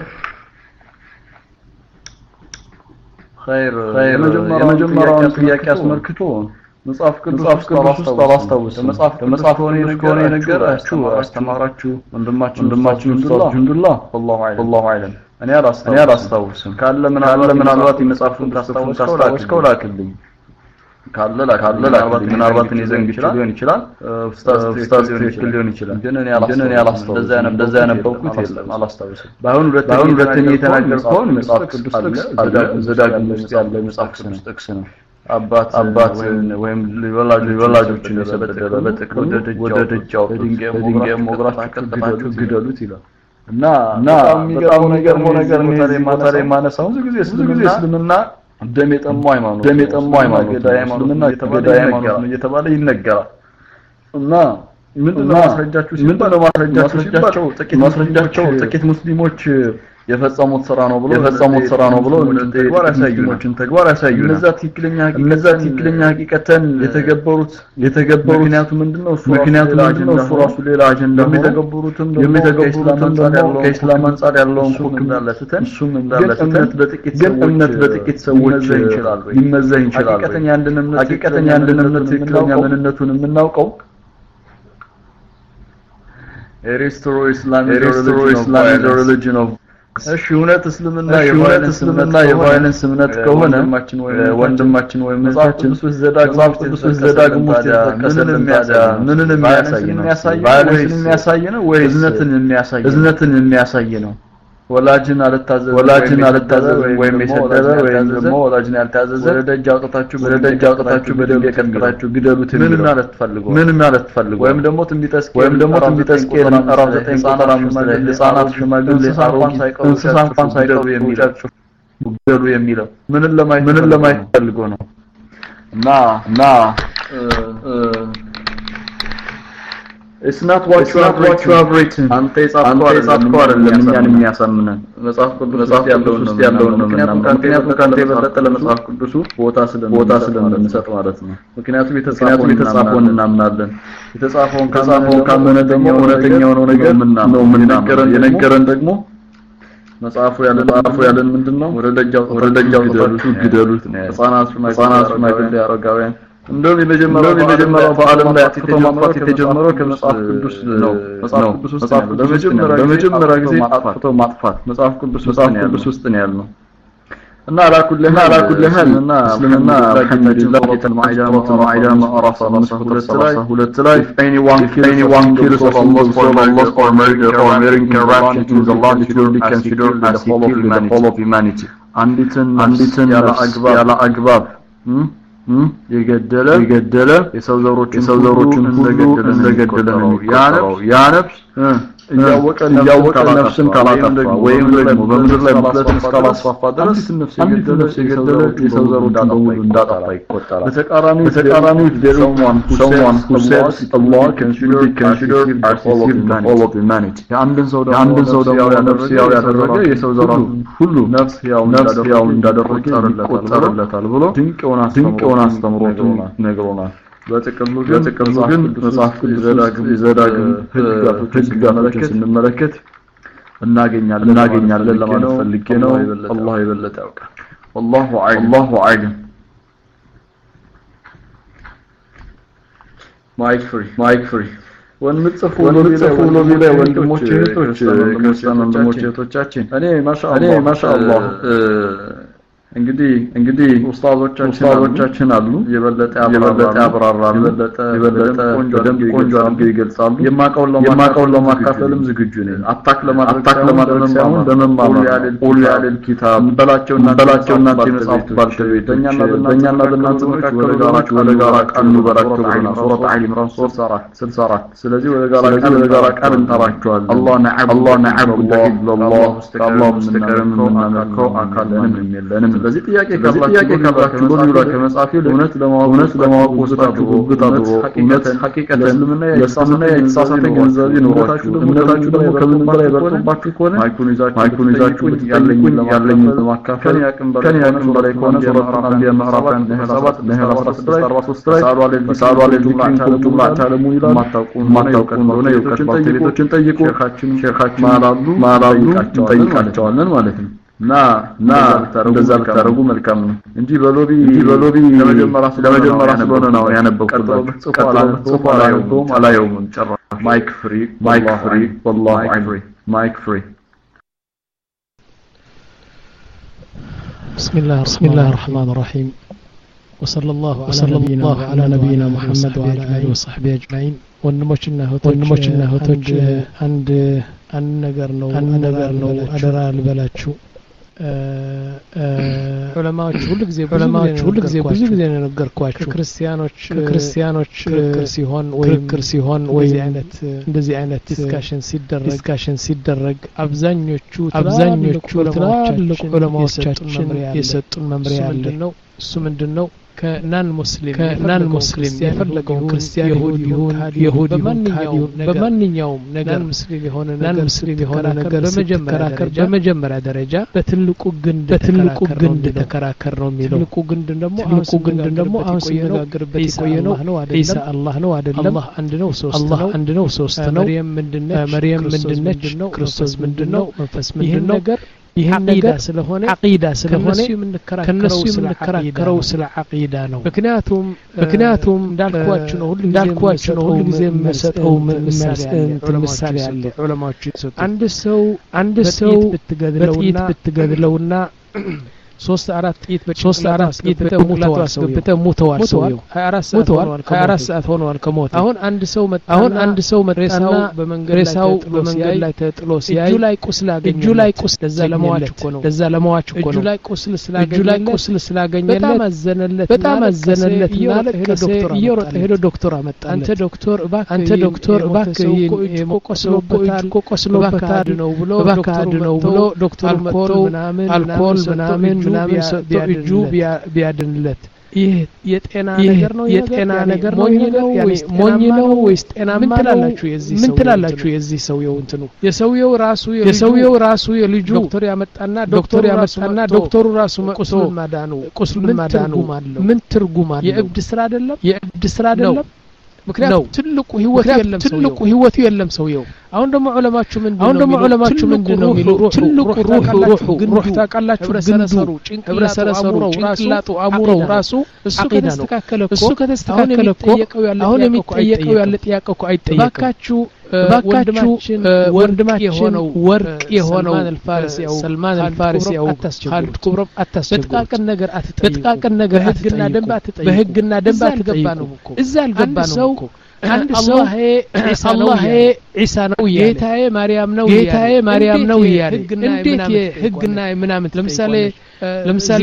خير خير የመጀመሪያው ጥያቄ አስመልክቶ መጽሐፍ ቅዱስ ተራስታውስ መጽሐፍ መጽሐፍ ሆነ ከሆነ የነገራችሁ አስተማራችሁ ወንድማችን ወንድማችን ጁንዱላ والله اعلم والله اعلم እኔ አላስታውስም ካለ ምን አለ ምናልባት የመጽሐፉን ታስታውስከው ላክልኝ ካለ ካለ ምናልባት እኔ ዘንግ ይችላል ሊሆን ይችላል ኡስታዝ ኡስታዝ ሊሆን ይችላል ግን እኔ አላስታውስም እንደዛ ያነ እንደዛ ያነበብኩት የለም አላስታውስም ባይሆን ሁለተኛ ሁለተኛ የተናገርከው መጽሐፍ ቅዱስ አለ ዘዳግም ውስጥ ያለ መጽሐፍ ቅዱስ ጥቅስ ነው አባት አባት ወይም ሊወላጅ ሊወላጆችን የሰበጠበ በጥቅ ወደ ደጃው በድንጋይ ሞግራችሁ ቀጥታችሁ ግደሉት ይላል እና እና በጣም ነገር ነገር ነው ማነሳው ብዙ ጊዜ እስልምና ደም የጠማው ሃይማኖት ደም የጠማው ሃይማኖት ገዳይ ሃይማኖት እና ገዳይ ሃይማኖት ነው እየተባለ ይነገራል እና ምንድነው ማስረጃችሁ ምንድነው ማስረጃችሁ ጥቂት ማስረጃቸው ጥቂት ሙስሊሞች የፈጸሙት ስራ ነው ብሎ የፈጸሙት ስራ ነው ብሎ ተግባር ያሳዩችን ተግባር ያሳዩ እነዛ ትክክለኛ እነዛ ትክክለኛ ሐቂቀተን የተገበሩት የተገበሩት ምክንያቱ ምንድነው እሱ ምክንያቱ ምንድነው እሱ ራሱ ሌላ አጀንዳ የሚተገበሩትም የሚተገበሩትም ከእስላም አንፃር ያለውን ሁክም እንዳለተን እሱም እንዳለተን በጥቂት ግን እምነት በጥቂት ሰዎች ይችላል ይመዘን ይችላል ሐቂቀተኛ አንድን እምነት ሐቂቀተኛ አንድን እምነት ትክክለኛ ምንነቱን የምናውቀው ኤሪስቶሮ ኢስላም ኤሪስቶሮ ኢስላም is a religion of እሺ እውነት እስልምና የእውነት እስልምና የቫይለንስ እምነት ከሆነ ወንድማችን ወይ መጽሐፍችን ሱስ ዘዳግም ሱስ ዘዳግም ውስጥ ምንን የሚያሳይ ምንን የሚያሳይ ነው ቫይለንስን የሚያሳይ ነው ወይ እዝነትን የሚያሳይ እዝነትን የሚያሳይ ነው ወላጅን አልታዘዘ ወላጅን አልታዘዘ ወይም የሰደበ ወይም ደግሞ ወላጅን ያልታዘዘ ወደ ደጅ አውጥታችሁ ወደ ደጅ አውጥታችሁ በድንጋይ ቀጥቅጣችሁ ግደሉት ምን ማለት ፈልጎ ምን ማለት ፈልጎ ወይም ደግሞ ትንቢተስኬ ወይም ደግሞ ትንቢተስኬ ምዕራፍ ዘጠኝ ቁጥር አምስት ላይ ህፃናት ሽማግሌ አሮጊት እንስሳ እንኳን ሳይቀሩ የሚለው ግደሉ የሚለው ምንን ለማየት ምንን ለማየት ፈልጎ ነው እና እና It's not what you have what you have written አንተ የጻፍከው አይደለም እኛን የሚያሳምነን መጽሐፍ ቅዱስ ውስጥ ያለውን ነው ያለውን ነው ምክንያቱም ካንተ የበለጠ ለመጽሐፍ ቅዱሱ ቦታ ስለምን ቦታ ስለምንሰጥ ማለት ነው ምክንያቱም የተጻፈውን የተጻፈውን እናምናለን የተጻፈውን ከጻፈውን ካመነ ደግሞ እውነተኛው ነው ነገር ነው የምናምነው የነገረን ደግሞ መጽሐፉ ያለ መጽሐፉ ያለን ምንድነው ወደ ደጃው ወደ ደጃው ግደሉት ነው ህፃናቱና ህፃናቱና ግድ ያረጋውያን እንደውም የመጀመሪያው የመጀመሪያው በአለም ላይ አጥፍቶ ማጥፋት የተጀመረው ከመጽሐፍ ቅዱስ ነው መጽሐፍ ቅዱስ ውስጥ ነው በመጀመሪያ በመጀመሪያ ጊዜ አጥፍቶ ማጥፋት መጽሐፍ ቅዱስ መጽሐፍ ቅዱስ ውስጥ ነው ያለው እና አላኩልህ አላኩልህ እና እስልምና አልሐምዱሊላህ ወተልማኢዳ ወተልማኢዳ ማዕራፍ ሁለት ላይ anyone anyone kills of Allah for Allah or murder or murdering corruption in the land should be considered as the whole of humanity አንዲትን አንዲትን ያለ አግባብ ያለ አግባብ የገደለ የገደለ የሰው ዘሮችን የሰው ዘሮችን እንደገደለ እንደገደለ ነው ያነብ ያነብ እያወቀ እያወቀ ነፍስን ካላጠፋ ወይም ደግሞ በምድር ላይ መስለትን ካላስፋፋ ድረስ የገደለ የገደለ የሰው ዘሮችን በሙሉ እንዳጠፋ ይቆጠራል በተቃራኒ በተቃራኒ someone someone who says Allah can should be considered as all of humanity የአንድን ሰው ደግሞ የአንድን ሰው ደግሞ ነፍስ ያው ያደረገ የሰው ዘር ሁሉ ነፍስ ያው እንዳደረገ ይቆጠርለታል ብሎ ድንቅ ሆነ ድንቅ ሆነ አስተምሮት ነግሮናል በጥቅሉ ግን ጥቅሉ ግን መጽሐፍ ቅዱስ ዘዳግም ዘዳግም ህግጋቶችን ስንመለከት እናገኛለን እናገኛለን ለማለት ፈልጌ ነው አላህ ይበለጠ ያውቃል والله اعلم الله اعلم ማይክ ፍሪ ማይክ ፍሪ ወንምጽፉ ወንምጽፉ ሎቢ ላይ ወንድሞች እህቶች ክርስቲያን ወንድሞች እህቶቻችን እኔ ማሻአላህ እኔ ማሻአላህ እንግዲህ እንግዲህ ኡስታዞቻችን ኡስታዞቻችን አሉ የበለጠ የበለጠ ያብራራሉ የበለጠ የበለጠ ቆንጆ ደም ቆንጆ አድርገው ይገልጻሉ የማቀውለው የማቀውለው ለማካፈልም ዝግጁ ነኝ አታክ ለማድረግ አታክ ለማድረግ ሳይሆን በመማር ኡሉ ያለል ኪታብ በላቸውና በላቸውና የመጽሐፍ ባልተቤት በእኛና በእኛና በእናንተ መካከል ወደ ጋራ ወደ ጋራ ቃል በረከቱና ሱረት አሊ ኢምራን ሶስት አራት ስልሳ አራት ስለዚህ ወደ ጋራ ቃል ወደ ጋራ ቃል እንጠራቸዋለን አላህ ነዓብ አላህ ነዓብ ኢላላህ አላህ ሙስተቀረም እናመልከው አካልን የሚለንም ስለዚህ ጥያቄ ካላችሁ ካላችሁ ሎቢው ላይ ከመጻፍ እውነት ለማወቅ እውነት ለማወቅ ወስዳችሁ ጉብታ ድሮ እውነት ሐቂቀተን ለምንና የእስላምና የተሳሳተ ገንዘብ ይኖራችሁ እምነታችሁ ደግሞ ከምን በላይ ያበረታባችሁ ከሆነ ማይኩን ይዛችሁ ማይኩን ይዛችሁ ያለኝ ያለኝ ለማካፈል ያቅም በላይ ያቅም በላይ ከሆነ ሱረት አንቢያ ምዕራፍ አንድ ሰባት አስራ ስድስት አርባ ሶስት ላይ ሳሉ አለ ሳሉ አለ ጁምዓ ታለሙ ይላል ማታውቁ ማታውቁ እንደሆነ የውቀት ባልተቤቶችን ጠይቁ ሼኻችን ሼኻችን ማላሉ ማላሉ ጠይቃቸዋለን ማለት ነው ና ና እንደዛ ብታረጉ መልካም ነው እንጂ በሎቢ እንጂ በሎቢ ለመጀመሪያ ለመጀመሪያ ስለሆነ ነው ያነበብኩት ጽፎ አላየውም አላየውም ጨራ ማይክ ፍሪ ማይክ ፍሪ والله ፍሪ ማይክ ፍሪ بسم الله بسم الله الرحمن الرحيم وصلى الله على نبينا على نبينا محمد وعلى اله وصحبه اجمعين ወንድሞችና እህቶች ወንድሞችና እህቶች አንድ አንድ ነገር ነው አንድ ነገር ነው አደራ ልበላችሁ ዑለማዎች ሁሉ ጊዜ ዑለማዎች ሁሉ ጊዜ ብዙ ጊዜ ነገርኳችሁ ክርስቲያኖች ክርስቲያኖች ክርክር ሲሆን ወይም ክርክር ሲሆን ወይ አይነት እንደዚህ አይነት ዲስካሽን ሲደረግ ዲስካሽን ሲደረግ አብዛኞቹ አብዛኞቹ ትላልቅ ዑለማዎቻችን የሰጡን መምሪያ አለ ነው እሱ ምንድነው ከናን ሙስሊም ከናን ሙስሊም የፈለገው ክርስቲያን ይሁዲ ይሁን ይሁዲ በማንኛውም በማንኛውም ነገር ሙስሊም የሆነ ናን ሙስሊም የሆነ ነገር በመጀመሪያ በመጀመሪያ ደረጃ በትልቁ ግንድ በትልቁ ግንድ ተከራከር ነው የሚለው ትልቁ ግንድ ደግሞ ትልቁ ግንድ ደግሞ አሁን ሲነጋገርበት የቆየነው ኢሳ አላህ ነው አይደለም አላህ አንድ ነው ሶስት ነው አላህ አንድ ነው ሶስት ነው መርየም ምንድነች መርየም ምንድነች ክርስቶስ ምንድነው መንፈስ ምንድነው ነገር ይሄን ነገር ስለሆነ አቂዳ ስለሆነ ከነሱ የምንከራከረው ስለ አቂዳ ነው ምክንያቱም ምክንያቱም እንዳልኳችሁ ነው ሁሉ እንዳልኳችሁ ነው ሁሉ ጊዜ መሰጠው ምሳሌ አለ ዑለማዎች አንድ ሰው አንድ ሰው ብትገድለውና ብትገድለውና ሶስት አራት ጥይት ሶስት አራት ጥይት በተሞተዋል አስገብተ ሞተዋል ሰውየው ሃያ አራት ሰዓት ሆኗል ሃያ አራት ሰዓት ሆኗል ከሞተ አሁን አንድ ሰው መጣ አሁን አንድ ሰው መሬሳው በመንገድ በመንገድ ላይ ተጥሎ ሲያይ እጁ ላይ ቁስል አገኘ እጁ ላይ ቁስል ደዛ ለማዋች እኮ ነው ደዛ ለማዋች እኮ ነው እጁ ላይ ቁስል ስላገኘ እጁ ላይ ቁስል ስላገኘለት በጣም አዘነለት በጣም አዘነለት ማለት ዶክተር እየሮጠ ሄዶ ዶክተር አመጣ አንተ ዶክተር እባክህ አንተ ዶክተር እባክህ ቆስሎበታል ቆስሎበታል ነው ብሎ ዶክተር ነው ብሎ ዶክተር መጥቶ ምናምን አልኮል ምናምን ምናምን ሰጥቶ እጁ ቢያድንለት ይሄ የጤና ነገር ነው የጤና ነገር ነው ወይስ ሞኝ ነው ወይስ ጤናማ ምን ትላላችሁ የዚህ ሰው ምን ትላላችሁ የዚህ ሰው የውንትኑ የሰውየው ራሱ የሰውየው ራሱ የልጁ ዶክተር ያመጣና ዶክተር ያመጣና ዶክተሩ ራሱ ቁስል ማዳኑ ቁስል ማዳኑ ምን ትርጉም አለው የእብድ ስራ አይደለም የእብድ ስራ አይደለም ምክንያቱም ትልቁ ህይወት የለም ትልቁ ህይወት የለም ሰውየው አሁን ደግሞ ዑለማችሁ ምንድነው አሁን ደግሞ ዑለማችሁ ምንድነው የሚሉ ትልቁ ሩህ ሩህ ሩህ ታቃላችሁ ረሰረሰሩ ጭንቅላቱ ጭንቅላቱ አሙረው ራሱ እሱ ከተስተካከለ እኮ እሱ ከተስተካከለ እኮ አሁን የሚጠየቀው ያለ ጥያቄ እኮ አይጠየቅም ባካችሁ ወንድማችን ወንድማችን የሆነው ወርቅ የሆነው አልፋሪሲያው ሰልማን አልፋሪሲያው ኻሊድ ኩብረም አታስቸግሩ በጥቃቅን ነገር አትጠይቁ በጥቃቅን ነገር ህግና ደንብ አትጠይቁ በህግና ደንብ አትገባ ነው እኮ እዛ አልገባ ነው እኮ አንድ ሰው አላህ ዒሳ ነው ይላል ጌታዬ ማርያም ነው ይላል ጌታዬ ማርያም ነው ይላል እንዴት የህግና ምናምን ለምሳሌ ለምሳሌ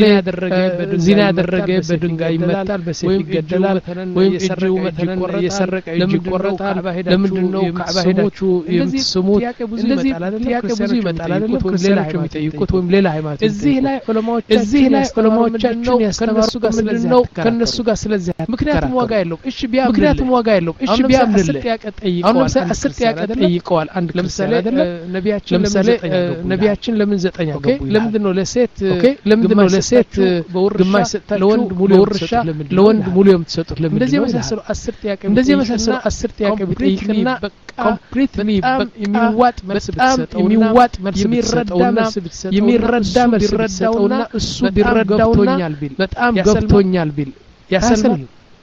ዚና ያደረገ በድንጋይ ይመታል በሰይፍ ይገደላል ወይም እጁ መተነን የሰረቀ እጁ ይቆረጣል ለምንድነው ካዕባ ሄዳችሁ የምትስሙት እንደዚህ ጥያቄ ብዙ ይመጣል አይደለም ክርስቲያኖች የሚጠይቁት ወይም ሌላ ሃይማኖት እዚህ ላይ ዑለማዎች እዚህ ላይ ዑለማዎቻችን ያስተማሩ ምንድነው ከነሱ ጋር ስለዚህ ምክንያቱም ዋጋ የለውም እሺ ቢያ ምክንያቱም ዋጋ የለውም እሺ ቢያ አስር ጥያቄ ጠይቀዋል አሁን ለምሳሌ አስር ጥያቄ ጠይቀዋል አንድ ለምሳሌ ነቢያችን ለምሳሌ ነቢያችን ለምን ዘጠኝ አገቡ ለምንድነው ለሴት ለምንድነው ለሴት ግማሽ ሰጣችሁ ለወንድ ሙሉ ወርሻ ለወንድ ሙሉ የምትሰጡት ለምን እንደዚህ መሳሰሉ አስር ጥያቄ እንደዚህ መሳሰሉ አስር ጥያቄ ቢጠይቅና ኮምፕሊትሊ የሚዋጥ መልስ ብትሰጠው የሚዋጥ መልስ የሚረዳና የሚረዳ መልስ ብትሰጠውና እሱ ቢረዳውኛል ቢል በጣም ገብቶኛል ቢል ያሰልም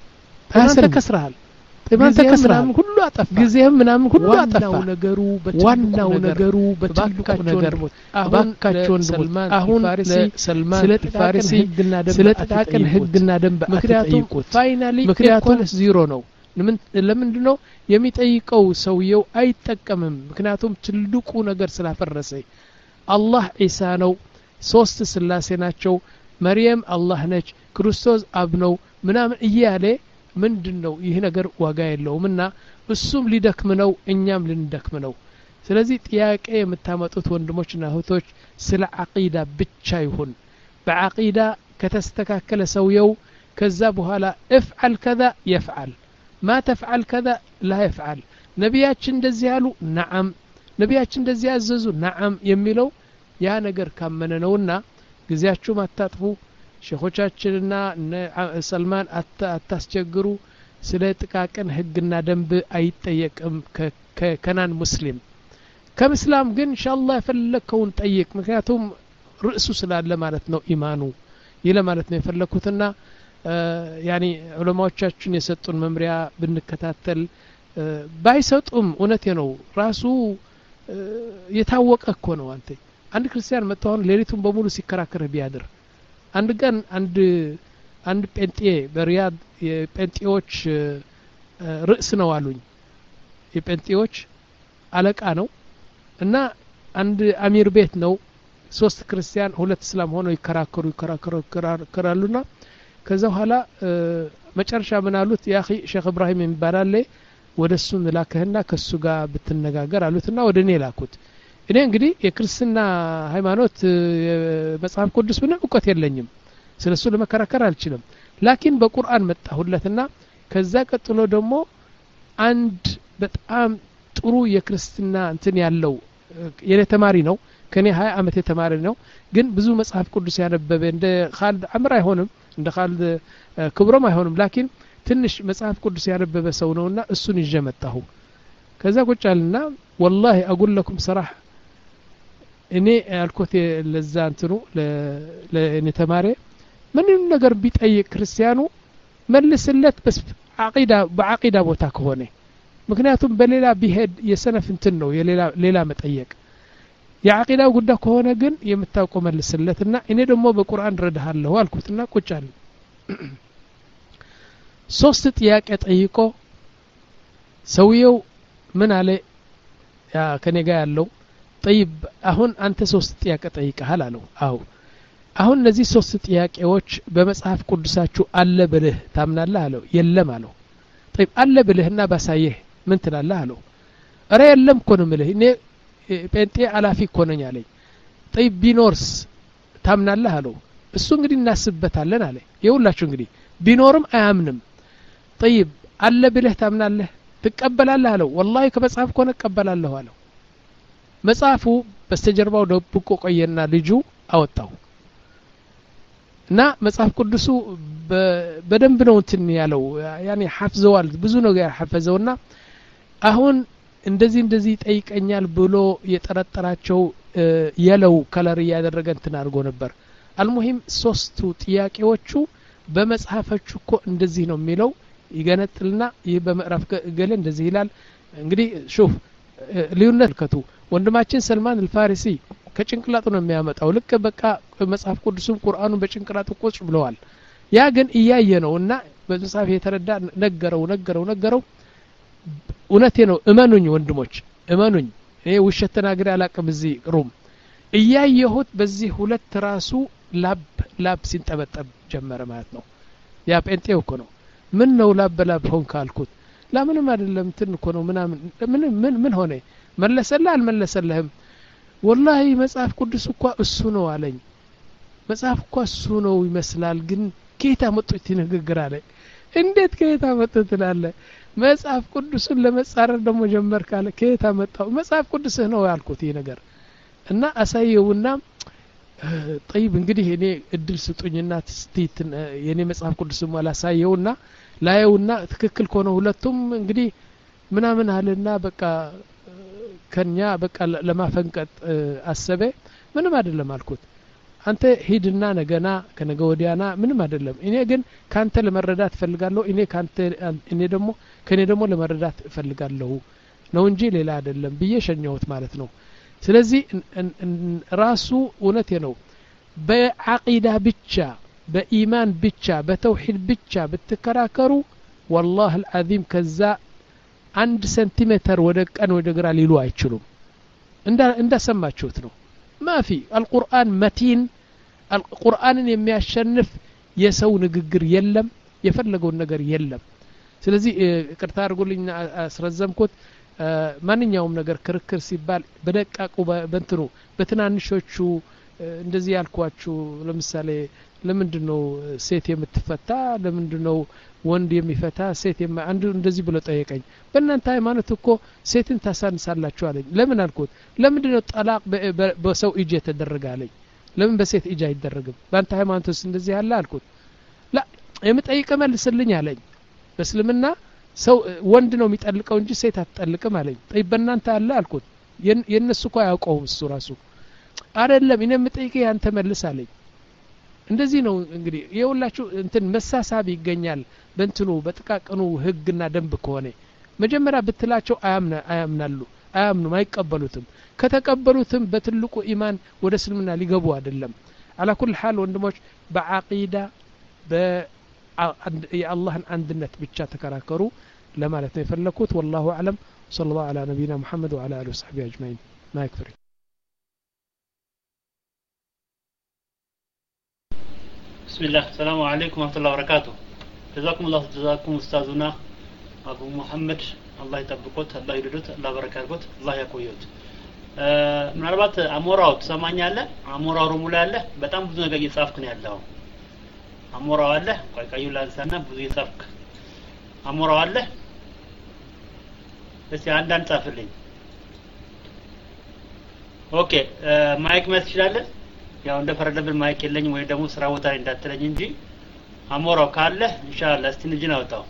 አንተ ከስራል አንተ ከስራም ሁሉ አጠፋ ጊዜም ምናምን ሁሉ አጠፋ ነገሩ ዋናው ነገሩ በትልቁ ነገር አባካቸው ሰልማን አሁን ሰልማን ስለ ፋሪሲ ህግና ደንብ ስለ ጥቃቅን ህግና ደንብ አትጠይቁት ፋይናሊ ምክንያቱም ዜሮ ነው ለምን ለምንድነው የሚጠይቀው ሰውየው አይጠቀምም ምክንያቱም ትልቁ ነገር ስላፈረሰ አላህ ኢሳ ነው ሶስት ስላሴ ናቸው መርየም አላህ ነች ክርስቶስ አብ ነው ምናምን እያለ ምንድነው ይሄ ነገር ዋጋ የለውምና እሱም ሊደክም ነው እኛም ልንደክም ነው ስለዚህ ጥያቄ የምታመጡት ወንድሞችና እህቶች ስለ አቂዳ ብቻ ይሁን በአቂዳ ከተስተካከለ ሰውየው ከዛ በኋላ افعل كذا يفعل ما تفعل كذا لا يفعل ነቢያችን እንደዚህ ያሉ ነዓም ነቢያችን እንደዚህ ያዘዙ ነዓም የሚለው ያ ነገር ካመነ ነውና ግዚያችሁ ማታጥፉ ሸኾቻችንና ሰልማን አታስቸግሩ ስለ ጥቃቅን ህግና ደንብ አይጠየቅም ከከናን ሙስሊም ከሙስሊም ግን ኢንሻአላህ ፈለከውን ጠይቅ ምክንያቱም ርዕሱ ስላለ ማለት ነው ኢማኑ ይለ ማለት ነው የፈለኩትና ያኒ ዑለማዎቻችን የሰጡን መምሪያ ብንከታተል ባይሰጡም እውነቴ ነው ራሱ የታወቀ እኮ ነው አንተ አንድ ክርስቲያን መጣው ሌሊቱን በሙሉ ሲከራከር ቢያድር አንድ ቀን አንድ አንድ ጴንጤ በሪያድ የጴንጤዎች ርዕስ ነው አሉኝ የጴንጤዎች አለቃ ነው እና አንድ አሚር ቤት ነው ሶስት ክርስቲያን ሁለት እስላም ሆነው ይከራከሩ ይከራከሩ ይከራከራሉና ከዛ በኋላ መጨረሻ ምን አሉት ያ اخي ሼክ ኢብራሂም የሚባላል ወደሱ ላከህና ከሱ ጋር ብትነጋገር አሉትና ወደኔ ላኩት እኔ እንግዲህ የክርስትና ሃይማኖት መጽሐፍ ቅዱስ ምንም እውቀት የለኝም ስለሱ ለመከራከር አልችልም ላኪን በቁርአን መጣሁለትና ከዛ ቀጥሎ ደግሞ አንድ በጣም ጥሩ የክርስትና እንትን ያለው የኔ ተማሪ ነው ከኔ ሃያ አመት የተማረ ነው ግን ብዙ መጽሐፍ ቅዱስ ያነበበ እንደ ኻልድ አምር አይሆንም እንደ ኻልድ ክብሮም አይሆንም ላኪን ትንሽ መጽሐፍ ቅዱስ ያነበበ ሰው ነውና እሱን ይጀመጣሁ ከዛ ቁጫልና والله اقول لكم صراحه እኔ አልኮት ለዛ እንትኑ ለኔ ተማሪ ምንም ነገር ቢጠይቅ ክርስቲያኑ መልስለት በስ አቂዳ በአቂዳ ቦታ ከሆነ ምክንያቱም በሌላ ቢሄድ የሰነፍ እንትን ነው የሌላ ሌላ መጠየቅ የአቂዳው ጉዳይ ከሆነ ግን የምታውቀው መልስለትና እኔ ደግሞ በቁርአን ረዳሃለሁ አልኩትና ቁጫል ሶስት ጥያቄ ጠይቆ ሰውየው ምን አለ ያ ከኔ ጋር ያለው طيب አሁን አንተ ሶስት ጥያቄ ጠይቀሃል አለው አው አሁን እነዚህ ሶስት ጥያቄዎች በመጽሐፍ ቅዱሳችሁ አለ ብለህ ታምናለህ አለው የለም አለው طيب አለ ብለህና ባሳየህ ምን ትላለህ አለው አረ የለም እኮ ነው የምልህ እኔ ጴንጤ አላፊ እኮ ነኝ አለኝ طيب ቢኖርስ ታምናለህ አለው እሱ እንግዲህ እናስበታለን አለ ይውላችሁ እንግዲህ ቢኖርም አያምንም طيب አለ ብለህ ታምናለህ ትቀበላለህ አለው والله ከመጽሐፍ ኮነ ተቀበላለሁ አለው መጽሐፉ በስተጀርባው ደብቆ ቆየና ልጁ አወጣው እና መጽሐፍ ቅዱሱ በደንብ ነው እንትን ያለው ያኒ ሐፍዘዋል ብዙ ነገር ሐፈዘውና አሁን እንደዚህ እንደዚህ ጠይቀኛል ብሎ የጠረጠራቸው የለው ከለር ያደረገ እንትን አድርጎ ነበር አልሙሂም ሶስቱ ጥያቄዎቹ በመጽሐፋችሁ እኮ እንደዚህ ነው የሚለው ይገነጥልና ይህ በመዕራፍ ገለ እንደዚህ ይላል እንግዲህ ሹፍ ልዩነት ከቱ ወንድማችን ሰልማን አልፋሪሲ ከጭንቅላቱ ነው የሚያመጣው ልክ በቃ መጽሐፍ ቅዱስም ቁርአኑን በጭንቅላቱ ቁጭ ብለዋል ያ ግን እያየ ነውና በመጽሐፍ የተረዳ ነገረው ነገረው ነገረው እውነቴ ነው እመኑኝ ወንድሞች እመኑኝ እኔ ውሸት ተናግሬ አላቅም እዚህ ሩም እያየሁት በዚህ ሁለት ራሱ ላብ ላብ ሲንጠበጠብ ጀመረ ማለት ነው ያ ጴንጤው እኮ ነው ምን ነው ላብ ላብ ሆንክ አልኩት ለምንም አይደለም እንትን እኮ ነው ምናምን ምን ምን ምን ሆነ መለሰልህ አልመለሰልህም ወላሂ መጽሐፍ ቅዱስ እኮ እሱ ነው አለኝ መጽሐፍ እኮ እሱ ነው ይመስላል ግን ጌታ መጥቶ ንግግር አለ እንዴት ጌታ መጥቶ ትላለ መጽሐፍ ቅዱስን ለመጻረር ደግሞ ጀመርክ አለ ጌታ መጣው መጽሐፍ ቅዱስህ ነው ያልኩት ይሄ ነገር እና አሳየውና طيب እንግዲህ እኔ እድል ስጡኝና ትስቲት የኔ መጽሐፍ ቅዱስም አላሳየውና ላየውና ትክክል ከሆነ ሁለቱም እንግዲህ ምናምን አለና በቃ ከኛ በቃ ለማፈንቀጥ አሰበ ምንም አይደለም አልኩት አንተ ሂድና ነገና ከነገ ወዲያና ምንም አይደለም እኔ ግን ካንተ ለመረዳት ፈልጋለሁ እኔ ካንተ እኔ ደግሞ ከኔ ደግሞ ለመረዳት ፈልጋለሁ ነው እንጂ ሌላ አይደለም ብዬ ሸኘሁት ማለት ነው ስለዚህ ራሱ እውነቴ ነው በአቂዳ ብቻ በኢማን ብቻ በተውሂድ ብቻ ብትከራከሩ والله العظيم ከዛ አንድ ሴንቲሜትር ወደ ቀን ወደ ግራ ሊሉ አይችሉም እንዳ እንደሰማችሁት ነው ማፊ القرآن متين القرآንን የሚያሸንፍ የሰው ንግግር የለም የፈለገው ነገር የለም ስለዚህ ቅርታ አድርጉልኝ አስረዘምኩት ማንኛውም ነገር ክርክር ሲባል በደቃቁ በእንትኑ በትናንሾቹ እንደዚህ ያልኳችሁ ለምሳሌ ለምንድነው ሴት የምትፈታ ለምንድነው ወንድ የሚፈታ ሴት አንዱ እንደዚህ ብሎ ጠየቀኝ በእናንተ ሃይማኖት እኮ ሴትን ታሳንሳላችሁ አለኝ ለምን አልኩት ለምንድነው ጠላቅ በሰው እጅ የተደረገ አለኝ ለምን በሴት እጅ አይደረግም በአንተ ሃይማኖትስ እንደዚህ ያለ አልኩት ላ የምጠይቀ መልስልኝ አለኝ በእስልምና ሰው ወንድ ነው የሚጠልቀው እንጂ ሴት አትጠልቅም አለኝ طيب በእናንተ አለ አልኩት የነሱ እኮ ያውቀውም እሱ ራሱ አይደለም እኔ የምጠይቀ ያንተ መልስ አለኝ እንደዚህ ነው እንግዲህ የሁላችሁ እንትን መሳሳብ ይገኛል በእንትኑ በጥቃቅኑ ህግና ደንብ ከሆነ መጀመሪያ ብትላቸው አያምና አያምናሉ አያምኑም አይቀበሉትም ከተቀበሉትም በትልቁ ኢማን ወደ እስልምና ሊገቡ አይደለም على كل حال ወንድሞች በአቂዳ የአላህን አንድነት ብቻ ተከራከሩ ለማለት ነው የፈለኩት والله اعلم صلى الله على نبينا محمد وعلى اله وصحبه اجمعين ما يكفي بسم الله السلام عليكم ورحمة الله وبركاته جزاكم الله جزاكم أستاذنا أبو محمد الله يطبقوت الله يردوت الله بركاته الله يقويوت ምናልባት አሞራው ትሰማኛለህ አሞራው ሩሙ ላይ አለ በጣም ብዙ ነገር እየጻፍክ ነው ያለው አሞራው አለ ቆይ ቀዩ ላንሳና ብዙ እየጻፍክ አሞራው አለ እስቲ አንዳንድ ጻፍልኝ ኦኬ ማይክ መስል ይችላል ያው እንደ ፈረደብል ማይክ የለኝም ወይ ደግሞ ስራ ቦታ ላይ እንዳትለኝ እንጂ አሞራው ካለ ኢንሻአላህ እስቲ ንጅን አውጣው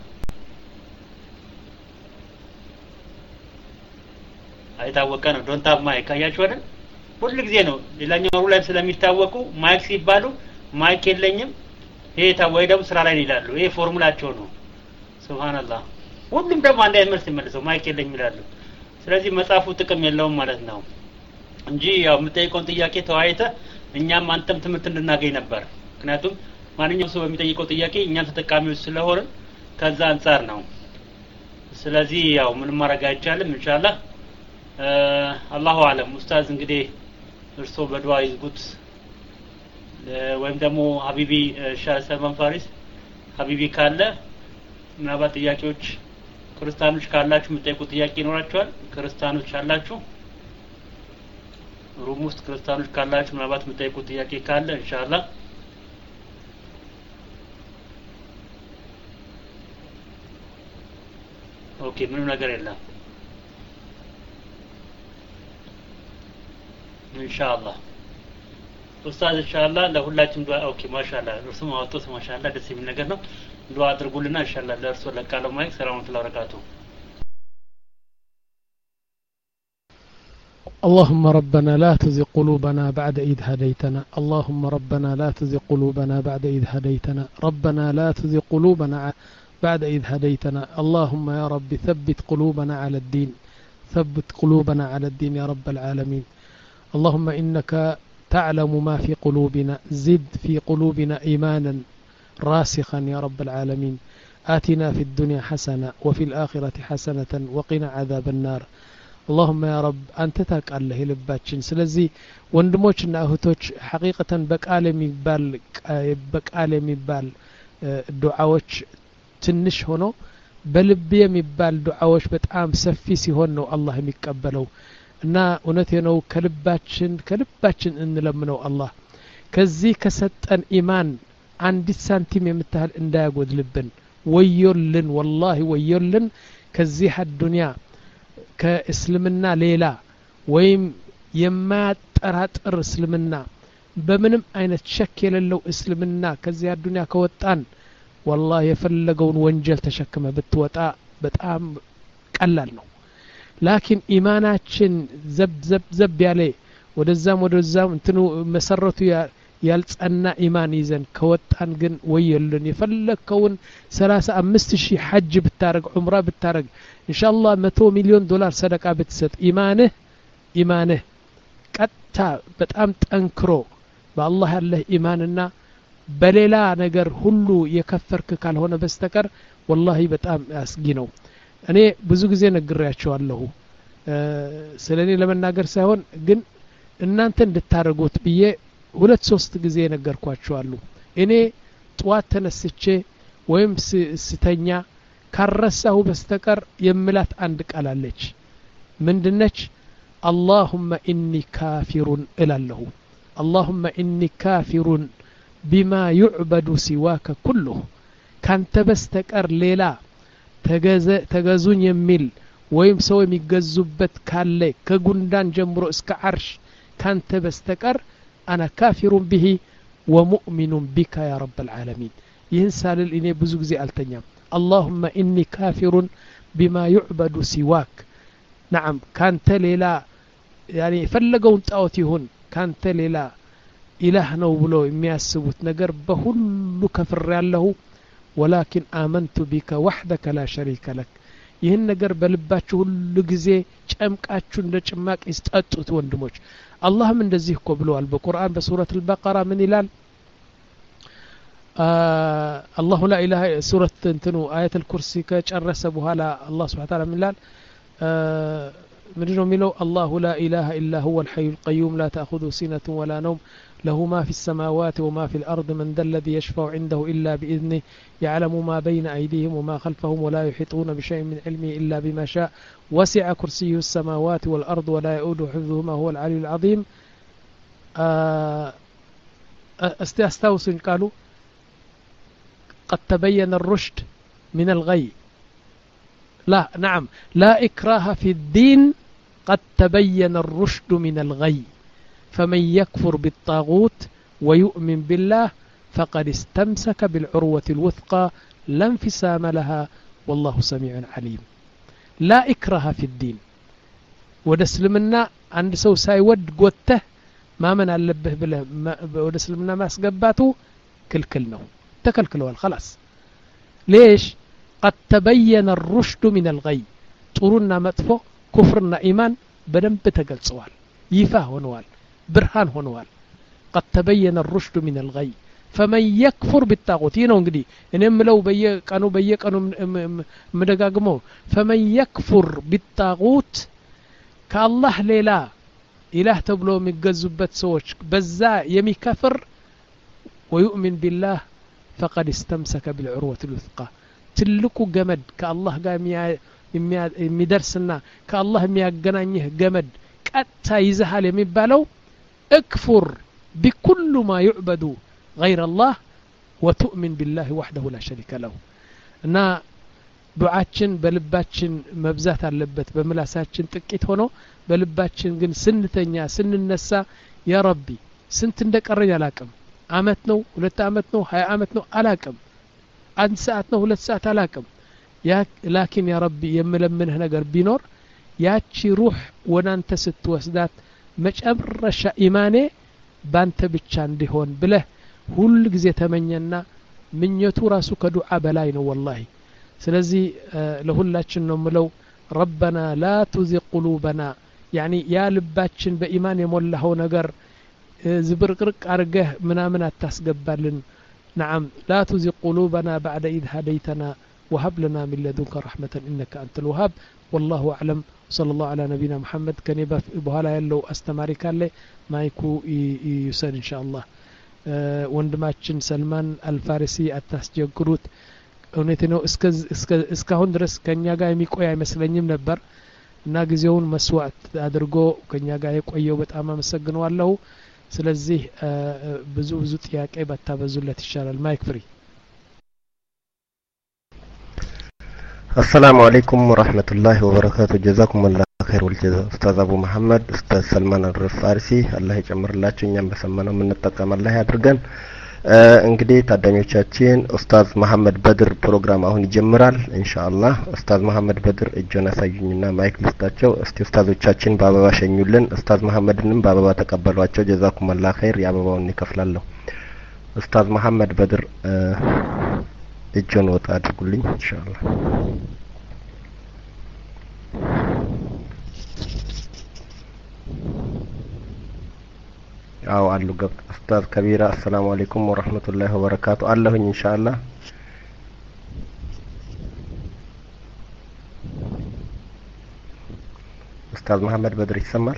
አይታወቀ ነው ዶንት ሃቭ ማይክ አያችሁ አይደል ሁሉ ጊዜ ነው ሌላኛው ሩ ላይ ስለሚታወቁ ማይክ ሲባሉ ማይክ የለኝም ይሄ ታወይ ደግሞ ስራ ላይ ይላሉ ይሄ ፎርሙላቸው ነው ሱብሃንአላህ ሁሉም ደግሞ አንድ አይነት መልስ ይመልሰው ማይክ የለኝም ይላሉ ስለዚህ መጻፉ ጥቅም የለውም ማለት ነው እንጂ ያው የምጠይቀውን ጥያቄ ተዋይተ እኛም አንተም ትምህርት እንድናገኝ ነበር ምክንያቱም ማንኛውም ሰው በሚጠይቀው ጥያቄ እኛም ተጠቃሚዎች ስለሆነ ከዛ አንፃር ነው ስለዚህ ያው ምንም ማድረግ አይቻልም ኢንሻአላህ አላሁ አለም ኡስታዝ እንግዲህ እርሶ በዱዓ ይዝጉት ወይም ደግሞ ሀቢቢ ሻህ ሰልማን ፋሪስ ሀቢቢ ካለ ምናልባት ጥያቄዎች ክርስቲያኖች ካላችሁ የምትጠይቁት ጥያቄ ይኖራችኋል ክርስቲያኖች አላችሁ ሩም ውስጥ ክርስቲያኖች ካላችሁ ምናልባት የምትጠይቁት ጥያቄ ካለ ኢንሻአላህ ኦኬ ምንም ነገር የለም ኢንሻአላህ ኡስታዝ ኢንሻአላህ ለሁላችንም ዱዓ ኦኬ ማሻአላህ እርሱ ማውጣት ማሻአላህ ደስ የሚል ነገር ነው ዱዓ አድርጉልና ኢንሻአላህ ለእርሱ ለቃለው ማይክ ሰላም ወበረካቱ اللهم ربنا لا تزغ قلوبنا بعد إذ هديتنا اللهم ربنا لا تزغ قلوبنا بعد إذ هديتنا ربنا لا تزغ قلوبنا بعد إذ هديتنا اللهم يا رب ثبت قلوبنا على الدين ثبت قلوبنا على الدين يا رب العالمين اللهم إنك تعلم ما في قلوبنا زد في قلوبنا إيمانا راسخا يا رب العالمين آتنا في الدنيا حسنة وفي الآخرة حسنة وقنا عذاب النار اللهم يا رب أنت ታውቃለህ ልባችን ስለዚህ ወንድሞችና እህቶች ሐቂቀተን በቃል የሚባል በቃል የሚባል ዱዓዎች ትንሽ ሆኖ በልብ የሚባል ዱዓዎች በጣም ሰፊ ሲሆን ነው አላህ የሚቀበለው እና እውነቴ ነው ከልባችን ከልባችን እንለምነው አላህ ከዚህ ከሰጠን ኢማን አንዲት ሳንቲም የምታህል እንዳያጎድልብን ወዮልን ወላሂ ወዮልን ከዚህ አዱንያ ከእስልምና ሌላ ወይም የማያጠራጥር እስልምና በምንም አይነት ሸክ የሌለው እስልምና ከዚህ አዱንያ ከወጣን والله የፈለገውን ወንጀል ተሸክመ ብትወጣ በጣም ቀላል ነው ላኪን ኢማናችን ዘብ ዘብ ዘብ ያለ ወደዛም ወደዛም እንትኑ መሰረቱ ያልጸና ኢማን ይዘን ከወጣን ግን ወየልን የፈለከውን ሰላሳ አምስት ሺህ ሐጅ ብታረግ ዑምራ ብታረግ ኢንሻአላህ መቶ ሚሊዮን ዶላር ሰደቃ ብትሰጥ ኢማንህ ኢማንህ ቀጣ በጣም ጠንክሮ በአላህ ያለህ ኢማንና በሌላ ነገር ሁሉ የከፈርክ ካልሆነ በስተቀር والله በጣም አስጊ ነው እኔ ብዙ ጊዜ ነግሬያቸዋለሁ ስለኔ ለመናገር ሳይሆን ግን እናንተ እንድታረጉት ብዬ ሁለት ሶስት ጊዜ ነገርኳቸዋለሁ እኔ ጧት ተነስቼ ወይም ስተኛ ካረሳሁ በስተቀር የምላት አንድ ቃል አለች ምንድነች اللهم اني كافر እላለሁ اللهم اني كافر بما يعبد سواك كله ካንተ በስተቀር ሌላ ተገዙኝ የሚል ወይም ሰው የሚገዙበት ካለ ከጉንዳን ጀምሮ እስከ አርሽ ካንተ በስተቀር انا كافر به ومؤمن بك يا رب العالمين ينسال اني ብዙ ጊዜ አልተኛም اللهم اني كافر بما يعبد سواك نعم ካንተ ሌላ يعني ፈለገውን ጣዖት ይሁን ካንተ ሌላ ኢላህ ነው ብሎ የሚያስቡት ነገር በሁሉ ከፍር ያለው ولكن آمنت بك وحدك لا شريك لك ይህን ነገር በልባችሁ ሁሉ ጊዜ ጨምቃችሁ እንደ ጭማቅ ይስጣጡት ወንድሞች አላህም እንደዚህ እኮ ብለዋል በቁርአን በሱረት አልበቀራ ምን ይላል الله لا اله سوره انتنو ايه الكرسي كጨረሰ በኋላ الله سبحانه وتعالى ምን ይላል ምንድነው የሚለው الله لا اله الا هو الحي القيوم لا تاخذه سنه ولا نوم له ما في السماوات وما في الأرض من ذا الذي يشفع عنده إلا بإذنه يعلم ما بين أيديهم وما خلفهم ولا يحيطون بشيء من علمه إلا بما شاء وسع كرسيه السماوات والأرض ولا يؤوده حفظهما هو العلي العظيم استوس قالوا قد تبين الرشد من الغي لا نعم لا إكراه في الدين قد تبين الرشد من الغي فمن يكفر بالطاغوت ويؤمن بالله فقد استمسك بالعروة الوثقى لا انفسام لها والله سميع عليم لا إكراه في الدين ودسلمنا عند سو سايود قوته ما من اللبه بله ودسلمنا ما سقباته كل كل نو تكلكلوا خلاص ليش قد تبين الرشد من الغي طورنا مطفو كفرنا إيمان بدن بتقل سوال يفاه ونوال برهان هونوال قد تبين الرشد من الغي فمن يكفر بالطاغوت ينو እንግዲህ እኔም ለው በየቀኑ በየቀኑ መደጋግመው فمن يكفر بالطاغوت ከአላህ ሌላ ኢላህ ተብሎ የሚገዙበት ሰዎች በዛ የሚከፍር ويؤمن بالله فقد استمسك بالعروة الوثقى ትልቁ ገመድ ከአላህ ጋር የሚደርስና ከአላህ የሚያገናኝህ ገመድ ቀጥታ ይዘሃል የሚባለው اكفر بكل ما يعبد غير الله وتؤمن بالله وحده لا شريك له እና ዱዓችን በልባችን መብዛት አለበት በመላሳችን ጥቂት ሆኖ በልባችን ግን ስንተኛ ስንነሳ ያ ረቢ ስንት እንደቀረኝ አላቅም አመት ነው ሁለት አመት ነው ሃያ አመት ነው አላቅም አንድ ሰዓት ነው ሁለት ሰዓት አላቅም ያ ላኪን ያ ረቢ የምለምንህ ነገር ቢኖር ያቺ ሩህ ወናንተ ስትወስዳት መጨረሻ ኢማኔ ባንተ ብቻ እንዲሆን ብለህ ሁሉ ጊዜ ተመኘና ምኞቱ ራሱ ከዱዓ በላይ ነው ወላሂ ስለዚህ ለሁላችን ነው ምለው ربنا لا تزغ قلوبنا يعني ያ ልባችን በኢማን የሞላው ነገር ዝብርቅርቅ አርገህ ምናምን አታስገባልን نعم لا تزغ قلوبنا بعد إذ هديتنا وهب لنا من لدنك رحمة إنك أنت الوهاب والله أعلم صلى الله على نبينا محمد كان بهلا يلو أستماري كان لي ما يكو يسال إن شاء الله ወንድማችን ሰልማን አልፋሪሲ አታስጀግሩት እውነት ነው እስከ እስካሁን ድረስ ከኛ ጋር የሚቆይ አይመስለኝም ነበር እና ጊዜውን መስዋዕት አድርጎ ከኛ ጋር የቆየው በጣም አመሰግናለሁ ስለዚህ ብዙ ብዙ ጥያቄ ባታበዙለት ይሻላል ማይክ ፍሪ السلام عليكم ورحمة الله وبركاته جزاكم الله خير والجزاء أستاذ أبو محمد أستاذ سلمان الفارسي الله يجمر الله እኛም በሰማነው የምንጠቀም الله ያድርገን እንግዲህ ታዳሚዎቻችን ኡስታዝ መሐመድ በድር ፕሮግራም አሁን ይጀምራል ኢንሻአላህ ኡስታዝ መሐመድ በድር እጆን አሳዩኝና ማይክ ልስጣቸው እስቲ ኡስታዞቻችን በአበባ ሸኙልን ኡስታዝ መሐመድንም በአበባ ተቀበሏቸው ጀዛኩም الله خير ያበባውን ይከፍላለሁ ኡስታዝ መሐመድ በድር እጆን ወጣ አድርጉልኝ ኢንሻአላህ አው አሉ ገብ ኡስታዝ ከቢራ አሰላሙ አለይኩም ወራህመቱላሂ ወበረካቱ አለሁኝ ኢንሻአላህ ኡስታዝ መሐመድ በድር ይሰማል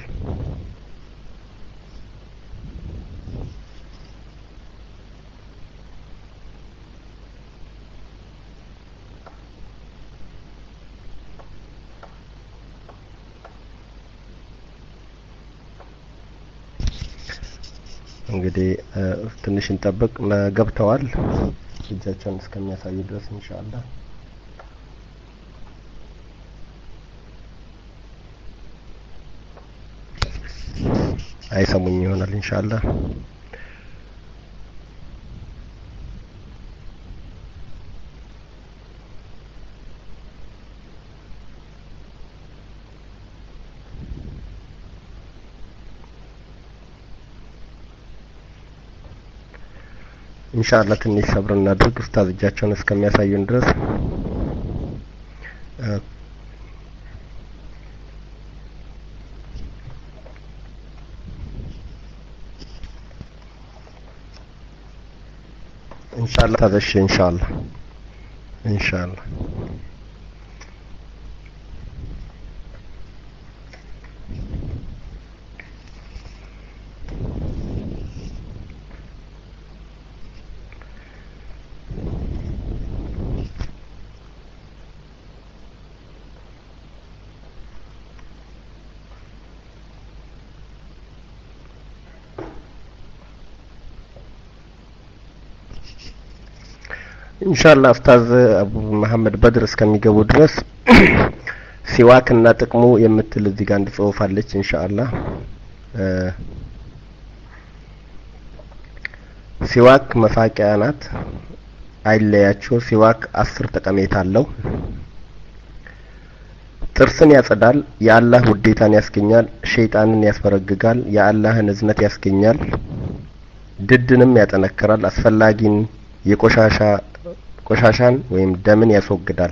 እንግዲህ ትንሽ እንጠብቅ ገብተዋል እጃቸውን እስከሚያሳዩ ድረስ ኢንሻአላህ አይሰሙኝ ይሆናል ኢንሻአላህ ኢንሻአላህ ትንሽ ሰብር እናድርግ ኡስታዝ እጃቸውን እስከሚያሳዩን ድረስ ኢንሻአላህ ታዘሽ ኢንሻአላህ ኢንሻአላህ ኢንሻአላህ ኡስታዝ አቡ መሐመድ በድር እስከሚገቡ ድረስ ሲዋክና ጥቅሙ የምትል እዚህ ጋር ጽሁፍ አለች ኢንሻአላህ ሲዋክ መፋቂያ ናት አይለያቸው ሲዋክ አስር ጠቀሜታ አለው ጥርስን ያጸዳል የአላህ ውዴታን ያስገኛል ሸይጣንን ያስፈረግጋል የአላህን እዝነት ያስገኛል ድድንም ያጠነክራል አስፈላጊን የቆሻሻ ቆሻሻን ወይም ደምን ያስወግዳል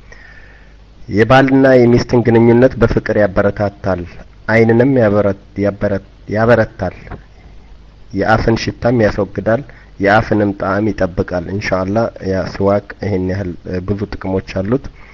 የባልና የሚስትን ግንኙነት በፍቅር ያበረታታል አይንንም ያበረት ያበረት ያበረታል የአፍን ሽታም ያስወግዳል የአፍንም ጣዕም ይጠብቃል ኢንሻአላህ ያ ሲዋክ ይሄን ያህል ብዙ ጥቅሞች አሉት